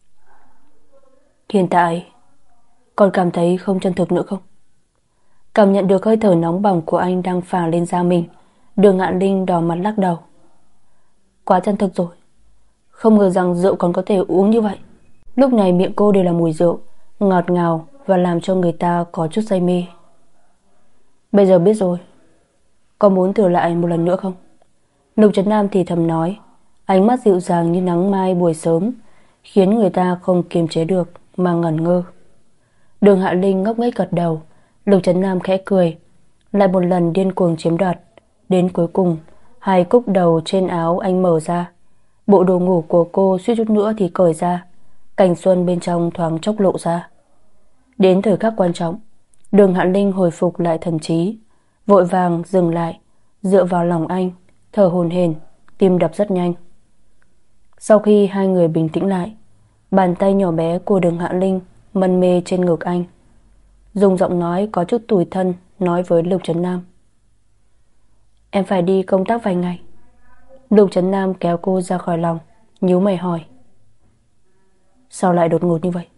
Hiện tại còn cảm thấy không chân thực nữa không? Cảm nhận được hơi thở nóng bỏng của anh đang phả lên da mình, Đường Hạ Linh đỏ mặt lắc đầu: Quá chân thực rồi, không ngờ rằng rượu còn có thể uống như vậy. Lúc này miệng cô đều là mùi rượu, ngọt ngào và làm cho người ta có chút say mê. Bây giờ biết rồi, có muốn thử lại một lần nữa không? Lục Trấn Nam thì thầm nói. Ánh mắt dịu dàng như nắng mai buổi sớm, khiến người ta không kiềm chế được mà ngẩn ngơ. Đường Hạ Linh ngốc nghếch gật đầu. Lục Trấn Nam khẽ cười, lại một lần điên cuồng chiếm đoạt. Đến cuối cùng, hai cúc đầu trên áo anh mở ra. Bộ đồ ngủ của cô suýt chút nữa thì cởi ra, cảnh xuân bên trong thoáng chốc lộ ra. Đến thời khắc quan trọng, Đường Hạ Linh hồi phục lại thần trí, vội vàng dừng lại, dựa vào lòng anh, thở hổn hển, tim đập rất nhanh. Sau khi hai người bình tĩnh lại, bàn tay nhỏ bé của Đường Hạ Linh mân mê trên ngực anh, dùng giọng nói có chút tủi thân nói với Lục Trấn Nam: "Em phải đi công tác vài ngày." Lục Trấn Nam kéo cô ra khỏi lòng, nhíu mày hỏi: "Sao lại đột ngột như vậy?"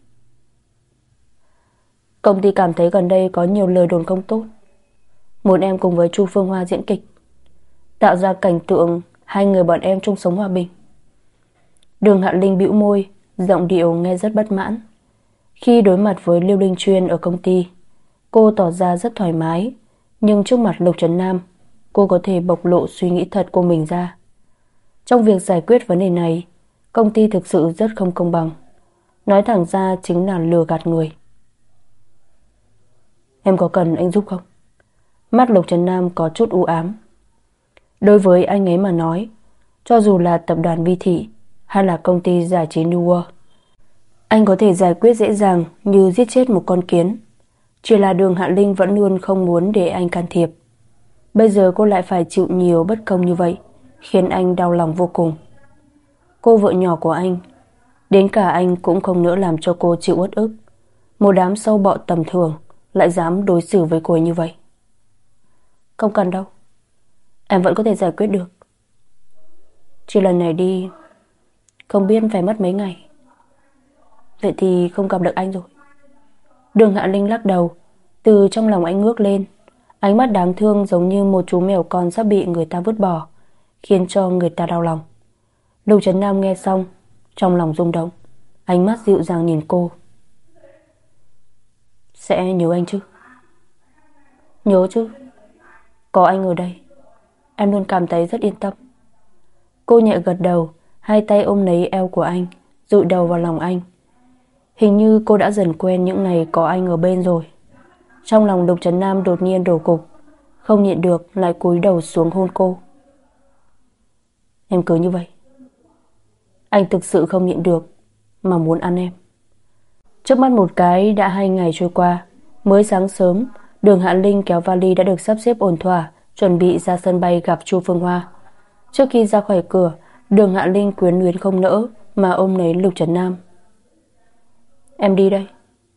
"Công ty cảm thấy gần đây có nhiều lời đồn không tốt, muốn em cùng với Chu Phương Hoa diễn kịch, tạo ra cảnh tượng hai người bọn em chung sống hòa bình." Đường Hạ Linh bĩu môi, giọng điệu nghe rất bất mãn. Khi đối mặt với Lưu Linh Chuyên ở công ty, cô tỏ ra rất thoải mái, nhưng trước mặt Lục Trấn Nam, cô có thể bộc lộ suy nghĩ thật của mình ra. Trong việc giải quyết vấn đề này, công ty thực sự rất không công bằng. Nói thẳng ra chính là lừa gạt người. "Em có cần anh giúp không?" Mắt Lục Trấn Nam có chút u ám. Đối với anh ấy mà nói, cho dù là tập đoàn Vi Thị hay là công ty giải trí New World, anh có thể giải quyết dễ dàng như giết chết một con kiến. Chỉ là Đường Hạ Linh vẫn luôn không muốn để anh can thiệp. Bây giờ cô lại phải chịu nhiều bất công như vậy, khiến anh đau lòng vô cùng. Cô vợ nhỏ của anh, đến cả anh cũng không nỡ làm cho cô chịu uất ức. Một đám sâu bọ tầm thường lại dám đối xử với cô ấy như vậy. "Không cần đâu, em vẫn có thể giải quyết được. Chỉ lần này đi, không biết phải mất mấy ngày." "Vậy thì không gặp được anh rồi." Đường Hạ Linh lắc đầu, từ trong lòng anh ngước lên. Ánh mắt đáng thương giống như một chú mèo con sắp bị người ta vứt bỏ, khiến cho người ta đau lòng. Lục Trấn Nam nghe xong, trong lòng rung động, ánh mắt dịu dàng nhìn cô. "Sẽ nhớ anh chứ?" "Nhớ chứ. Có anh ở đây, em luôn cảm thấy rất yên tâm." Cô nhẹ gật đầu, hai tay ôm lấy eo của anh, dụi đầu vào lòng anh. Hình như cô đã dần quen những ngày có anh ở bên rồi. Trong lòng Lục Trấn Nam đột nhiên đổ cục, không nhịn được lại cúi đầu xuống hôn cô. "Em cứ như vậy." Anh thực sự không nhịn được mà muốn ăn em. Trước mắt một cái đã hai ngày trôi qua. Mới sáng sớm, Đường Hạ Linh kéo vali đã được sắp xếp ổn thỏa, chuẩn bị ra sân bay gặp Chu Phương Hoa. Trước khi ra khỏi cửa, Đường Hạ Linh quyến luyến không nỡ mà ôm lấy Lục Trấn Nam. "Em đi đây."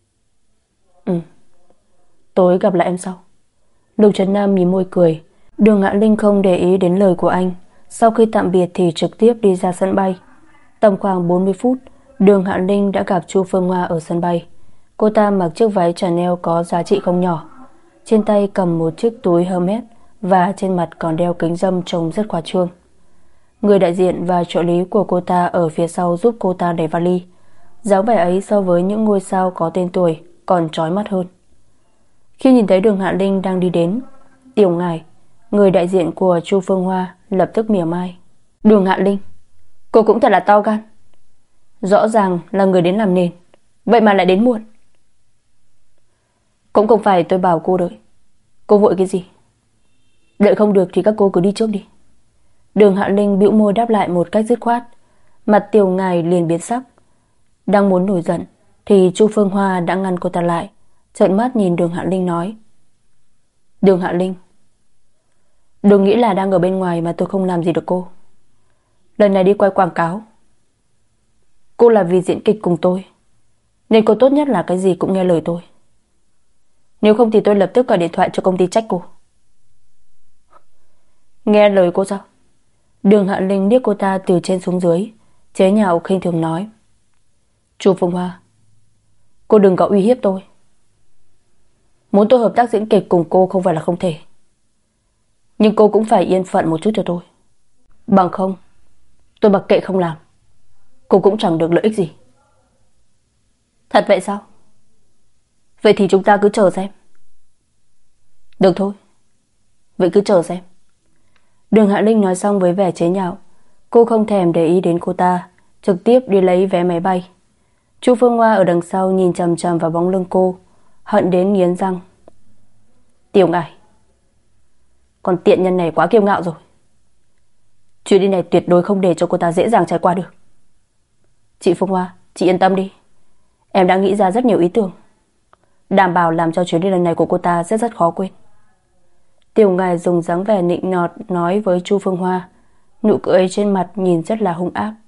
"Ừ, tối gặp lại em sau." Lục Trấn Nam mím môi cười. Đường Hạ Linh không để ý đến lời của anh. Sau khi tạm biệt thì trực tiếp đi ra sân bay. Tầm khoảng bốn mươi phút, Đường Hạ Linh đã gặp Chu Phương Hoa ở sân bay. Cô ta mặc chiếc váy Chanel có giá trị không nhỏ, trên tay cầm một chiếc túi Hermes và trên mặt còn đeo kính râm trông rất khoa trương. Người đại diện và trợ lý của cô ta ở phía sau giúp cô ta đẩy vali. Dáng vẻ ấy so với những ngôi sao có tên tuổi còn chói mắt hơn. Khi nhìn thấy Đường Hạ Linh đang đi đến, Tiểu Ngải, người đại diện của Chu Phương Hoa, lập tức mỉa mai. "Đường Hạ Linh, cô cũng thật là to gan. Rõ ràng là người đến làm nền, vậy mà lại đến muộn." "Cũng không phải tôi bảo cô đợi. Cô vội cái gì? Đợi không được thì các cô cứ đi trước đi." Đường Hạ Linh bĩu môi đáp lại một cách dứt khoát. Mặt Tiểu Ngải liền biến sắc. Đang muốn nổi giận thì Chu Phương Hoa đã ngăn cô ta lại, trợn mắt nhìn Đường Hạ Linh nói: "Đường Hạ Linh, đừng nghĩ là đang ở bên ngoài mà tôi không làm gì được cô. Lần này đi quay quảng cáo, cô là vì diễn kịch cùng tôi, nên cô tốt nhất là cái gì cũng nghe lời tôi. Nếu không thì tôi lập tức gọi điện thoại cho công ty trách cô." "Nghe lời cô sao?" Đường Hạ Linh liếc cô ta từ trên xuống dưới, chế nhạo khinh thường nói: "Chu Phương Hoa, cô đừng có uy hiếp tôi. Muốn tôi hợp tác diễn kịch cùng cô không phải là không thể, nhưng cô cũng phải yên phận một chút cho tôi. Bằng không, tôi mặc kệ không làm, cô cũng chẳng được lợi ích gì." "Thật vậy sao? Vậy thì chúng ta cứ chờ xem." "Được thôi, vậy cứ chờ xem." Đường Hạ Linh nói xong với vẻ chế nhạo. Cô không thèm để ý đến cô ta, trực tiếp đi lấy vé máy bay. Chu Phương Hoa ở đằng sau nhìn chằm chằm vào bóng lưng cô, hận đến nghiến răng. Tiểu Ngải, con tiện nhân này quá kiêu ngạo rồi. Chuyến đi này tuyệt đối không để cho cô ta dễ dàng trải qua được. Chị Phương Hoa, chị yên tâm đi. Em đã nghĩ ra rất nhiều ý tưởng, đảm bảo làm cho chuyến đi lần này của cô ta rất rất khó quên. Tiểu Ngải dùng dáng vẻ nịnh nọt nói với Chu Phương Hoa, nụ cười trên mặt nhìn rất là hung ác.